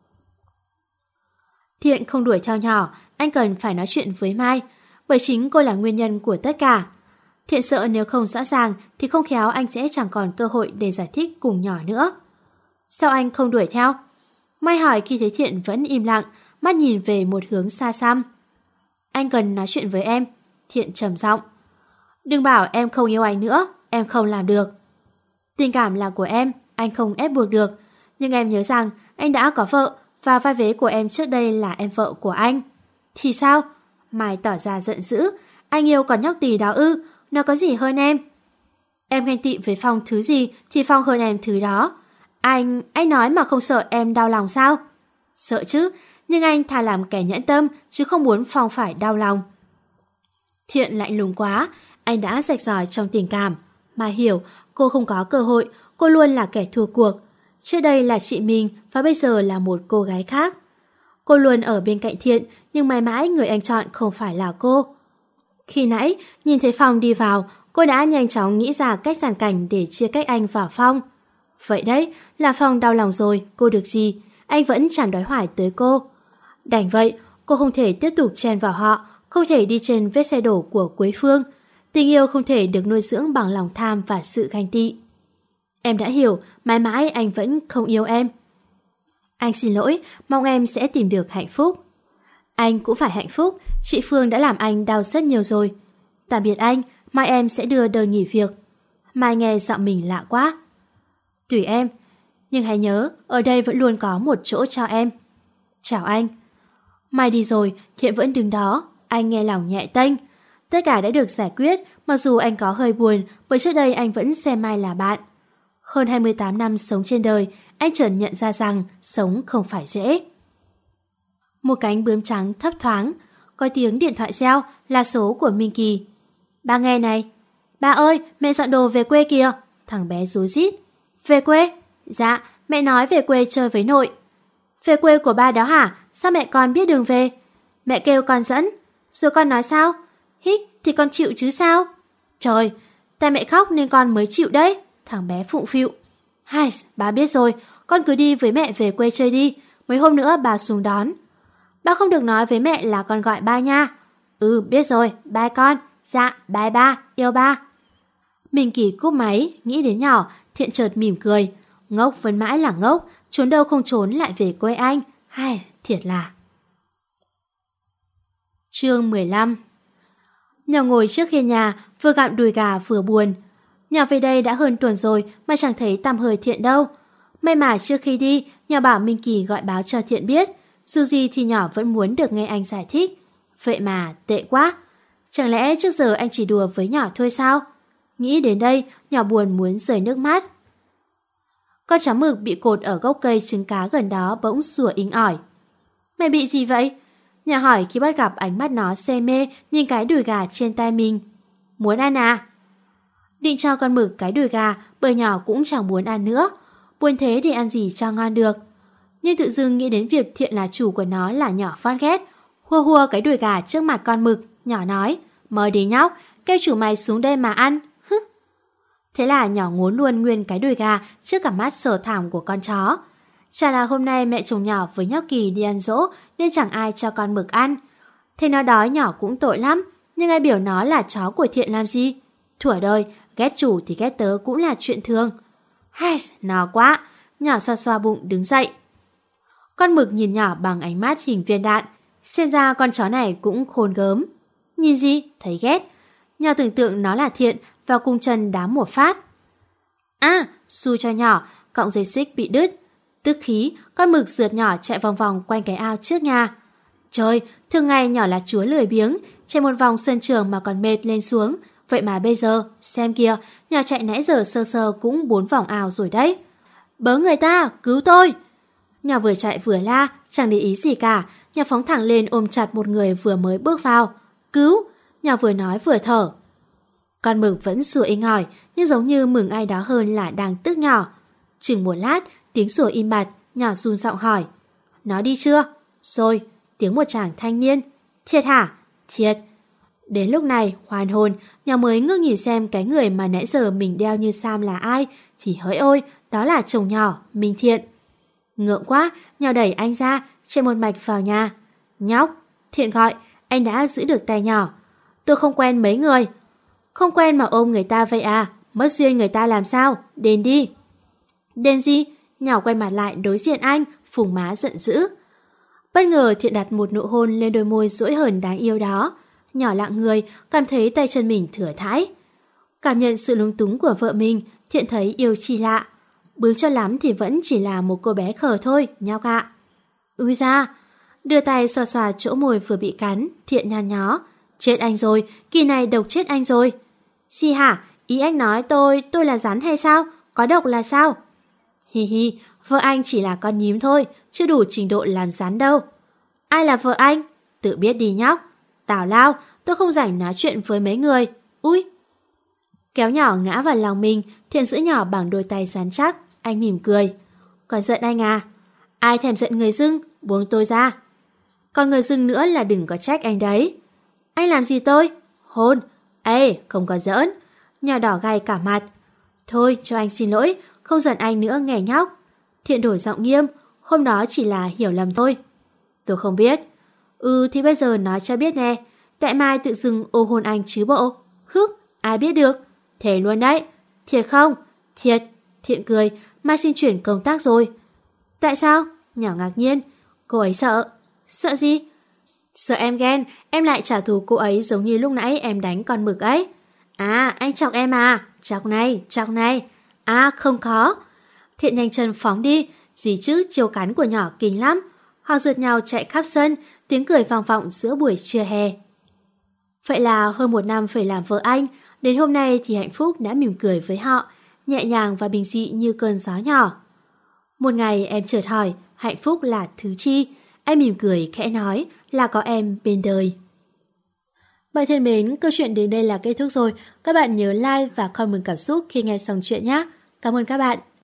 Thiện không đuổi theo nhỏ, anh cần phải nói chuyện với Mai, bởi chính cô là nguyên nhân của tất cả. Thiện sợ nếu không rõ ràng thì không khéo anh sẽ chẳng còn cơ hội để giải thích cùng nhỏ nữa. Sao anh không đuổi theo? Mai hỏi khi thấy Thiện vẫn im lặng, mắt nhìn về một hướng xa xăm. Anh cần nói chuyện với em. Thiện trầm giọng. Đừng bảo em không yêu anh nữa, em không làm được. Tình cảm là của em, anh không ép buộc được. Nhưng em nhớ rằng anh đã có vợ và vai vế của em trước đây là em vợ của anh. Thì sao? Mai tỏ ra giận dữ. Anh yêu con nhóc tỳ đó ư? Nó có gì hơn em? Em ganh tị với Phong thứ gì thì Phong hơn em thứ đó. Anh nói mà không sợ em đau lòng sao? Sợ chứ, nhưng anh thà làm kẻ nhẫn tâm chứ không muốn Phong phải đau lòng. Thiện lạnh lùng quá, anh đã rạch ròi trong tình cảm. Mai hiểu, cô không có cơ hội, cô luôn là kẻ thua cuộc. Trước đây là chị mình và bây giờ là một cô gái khác. Cô luôn ở bên cạnh Thiện, nhưng mãi mãi người anh chọn không phải là cô. Khi nãy, nhìn thấy Phong đi vào, cô đã nhanh chóng nghĩ ra cách giàn cảnh để chia cách anh và Phong. Vậy đấy, là Phong đau lòng rồi, cô được gì? Anh vẫn chẳng đói hoài tới cô. Đành vậy, cô không thể tiếp tục chen vào họ, không thể đi trên vết xe đổ của Quế Phương. Tình yêu không thể được nuôi dưỡng bằng lòng tham và sự ganh tị. Em đã hiểu, mãi mãi anh vẫn không yêu em. Anh xin lỗi, mong em sẽ tìm được hạnh phúc. Anh cũng phải hạnh phúc, chị Phương đã làm anh đau rất nhiều rồi. Tạm biệt anh, mai em sẽ đưa đơn nghỉ việc. Mai nghe giọng mình lạ quá. Tùy em, nhưng hãy nhớ, ở đây vẫn luôn có một chỗ cho em. Chào anh. Mai đi rồi, Thiện vẫn đứng đó, anh nghe lòng nhẹ tênh. Tất cả đã được giải quyết, mặc dù anh có hơi buồn, bởi trước đây anh vẫn xem Mai là bạn. Hơn 28 năm sống trên đời, anh chợt nhận ra rằng sống không phải dễ. Một cánh bướm trắng thấp thoáng, có tiếng điện thoại reo là số của Minh Kỳ. Ba nghe này. Ba ơi, mẹ dọn đồ về quê kìa. Thằng bé rối rít. Về quê? Dạ, mẹ nói về quê chơi với nội. Về quê của ba đó hả? Sao mẹ con biết đường về? Mẹ kêu con dẫn. Rồi con nói sao? Hích thì con chịu chứ sao? Trời, tại mẹ khóc nên con mới chịu đấy. Thằng bé phụng phịu. Hai, bà biết rồi, con cứ đi với mẹ về quê chơi đi. Mấy hôm nữa bà xuống đón. Ba không được nói với mẹ là con gọi ba nha. Ừ, biết rồi, bye con. Dạ, bye ba, yêu ba. Minh Kỳ cúp máy, nghĩ đến nhỏ, Thiện chợt mỉm cười. Ngốc vẫn mãi là ngốc, trốn đâu không trốn lại về quê anh. Hai, thiệt là. Chương 15. Nhỏ ngồi trước hiên nhà, vừa gặm đùi gà vừa buồn. Nhỏ về đây đã hơn tuần rồi mà chẳng thấy tăm hơi Thiện đâu. May mà trước khi đi, nhỏ bảo Minh Kỳ gọi báo cho Thiện biết. Dù gì thì nhỏ vẫn muốn được nghe anh giải thích. Vậy mà tệ quá. Chẳng lẽ trước giờ anh chỉ đùa với nhỏ thôi sao? Nghĩ đến đây, nhỏ buồn muốn rơi nước mắt. Con chó mực bị cột ở gốc cây trứng cá gần đó bỗng sủa inh ỏi. Mày bị gì vậy? Nhỏ hỏi khi bắt gặp ánh mắt nó say mê nhìn cái đùi gà trên tay mình. Muốn ăn à? Định cho con mực cái đùi gà bởi nhỏ cũng chẳng muốn ăn nữa. Buồn thế thì ăn gì cho ngon được. Nhưng tự dưng nghĩ đến việc Thiện là chủ của nó là nhỏ phát ghét. Hua hua cái đùi gà trước mặt con mực, nhỏ nói. Mời đi nhóc, kêu chủ mày xuống đây mà ăn. Thế là nhỏ ngốn luôn nguyên cái đùi gà trước cả mắt sờ thảm của con chó. Chả là hôm nay mẹ chồng nhỏ với nhóc Kỳ đi ăn dỗ nên chẳng ai cho con mực ăn. Thế nó đói nhỏ cũng tội lắm, nhưng ai biểu nó là chó của Thiện làm gì? Thuở đời, ghét chủ thì ghét tớ cũng là chuyện thường. Hay, nó quá, nhỏ xoa xoa bụng đứng dậy. Con mực nhìn nhỏ bằng ánh mắt hình viên đạn, xem ra con chó này cũng khôn gớm. Nhìn gì? Thấy ghét. Nhỏ tưởng tượng nó là Thiện và cung chân đá một phát. À, xui cho nhỏ, cọng dây xích bị đứt. Tức khí, con mực rượt nhỏ chạy vòng vòng quanh cái ao trước nhà. Trời, thường ngày nhỏ là chúa lười biếng, chạy một vòng sân trường mà còn mệt lên xuống. Vậy mà bây giờ, xem kìa, nhỏ chạy nãy giờ sơ sơ cũng 4 vòng ao rồi đấy. Bớ người ta, cứu tôi! Nhỏ vừa chạy vừa la, chẳng để ý gì cả. Nhỏ phóng thẳng lên ôm chặt một người vừa mới bước vào. Cứu! Nhỏ vừa nói vừa thở. Con mực vẫn sủa inh ỏi, nhưng giống như mừng ai đó hơn là đang tức nhỏ. Chừng một lát, tiếng sủa im bặt, nhỏ run giọng hỏi. Nó đi chưa? Rồi, tiếng một chàng thanh niên. Thiệt hả? Thiệt. Đến lúc này, hoàn hồn, nhỏ mới ngước nhìn xem cái người mà nãy giờ mình đeo như Sam là ai, thì hỡi ôi, đó là chồng nhỏ, Minh Thiện. Ngượng quá, nhỏ đẩy anh ra, chạy một mạch vào nhà. Nhóc, Thiện gọi, anh đã giữ được tay nhỏ. Tôi không quen mấy người. Không quen mà ôm người ta vậy à? Mất duyên người ta làm sao? Đền đi. Đền gì? Nhỏ quay mặt lại đối diện anh, phùng má giận dữ. Bất ngờ Thiện đặt một nụ hôn lên đôi môi dỗi hờn đáng yêu đó. Nhỏ lặng người, cảm thấy tay chân mình thửa thãi. Cảm nhận sự lúng túng của vợ mình, Thiện thấy yêu chi lạ. Bướng cho lắm thì vẫn chỉ là một cô bé khờ thôi, nhóc ạ. Ui da! Đưa tay xoa xoa chỗ môi vừa bị cắn, Thiện nhăn nhó. Chết anh rồi, kỳ này độc chết anh rồi. Gì hả? Ý anh nói tôi là rắn hay sao? Có độc là sao? Hi hi, vợ anh chỉ là con nhím thôi, chưa đủ trình độ làm rắn đâu. Ai là vợ anh? Tự biết đi nhóc. Tào lao, tôi không rảnh nói chuyện với mấy người. Úi! Kéo nhỏ ngã vào lòng mình, Thiện giữ nhỏ bằng đôi tay rắn chắc. Anh mỉm cười. Còn giận anh à? Ai thèm giận người dưng, buông tôi ra. Còn người dưng nữa là đừng có trách anh đấy. Anh làm gì tôi? Hôn. Ê, không có giỡn. Nhỏ đỏ gay cả mặt. Thôi, cho anh xin lỗi, không giận anh nữa nghe nhóc. Thiện đổi giọng nghiêm. Hôm đó chỉ là hiểu lầm thôi. Tôi không biết. Thì bây giờ nói cho biết nè. Tại mai tự dưng ôm hôn anh chứ bộ. Hức, ai biết được. Thề luôn đấy. Thiệt không? Thiệt. Thiện cười. Mai xin chuyển công tác rồi. Tại sao? Nhỏ ngạc nhiên. Cô ấy sợ. Sợ gì? Sợ em ghen. Em lại trả thù cô ấy giống như lúc nãy em đánh con mực ấy. À, anh chọc em à? Chọc này, chọc này. À, không có. Thiện nhanh chân phóng đi. Gì chứ, chiêu cắn của nhỏ kinh lắm. Họ rượt nhau chạy khắp sân, tiếng cười vang vọng giữa buổi trưa hè. Vậy là hơn 1 năm phải làm vợ anh, đến hôm nay thì hạnh phúc đã mỉm cười với họ, nhẹ nhàng và bình dị như cơn gió nhỏ. Một ngày em chợt hỏi hạnh phúc là thứ chi, anh mỉm cười khẽ nói là có em bên đời. Bạn thân mến, câu chuyện đến đây là kết thúc rồi. Các bạn nhớ like và comment cảm xúc khi nghe xong chuyện nhé. Cảm ơn các bạn.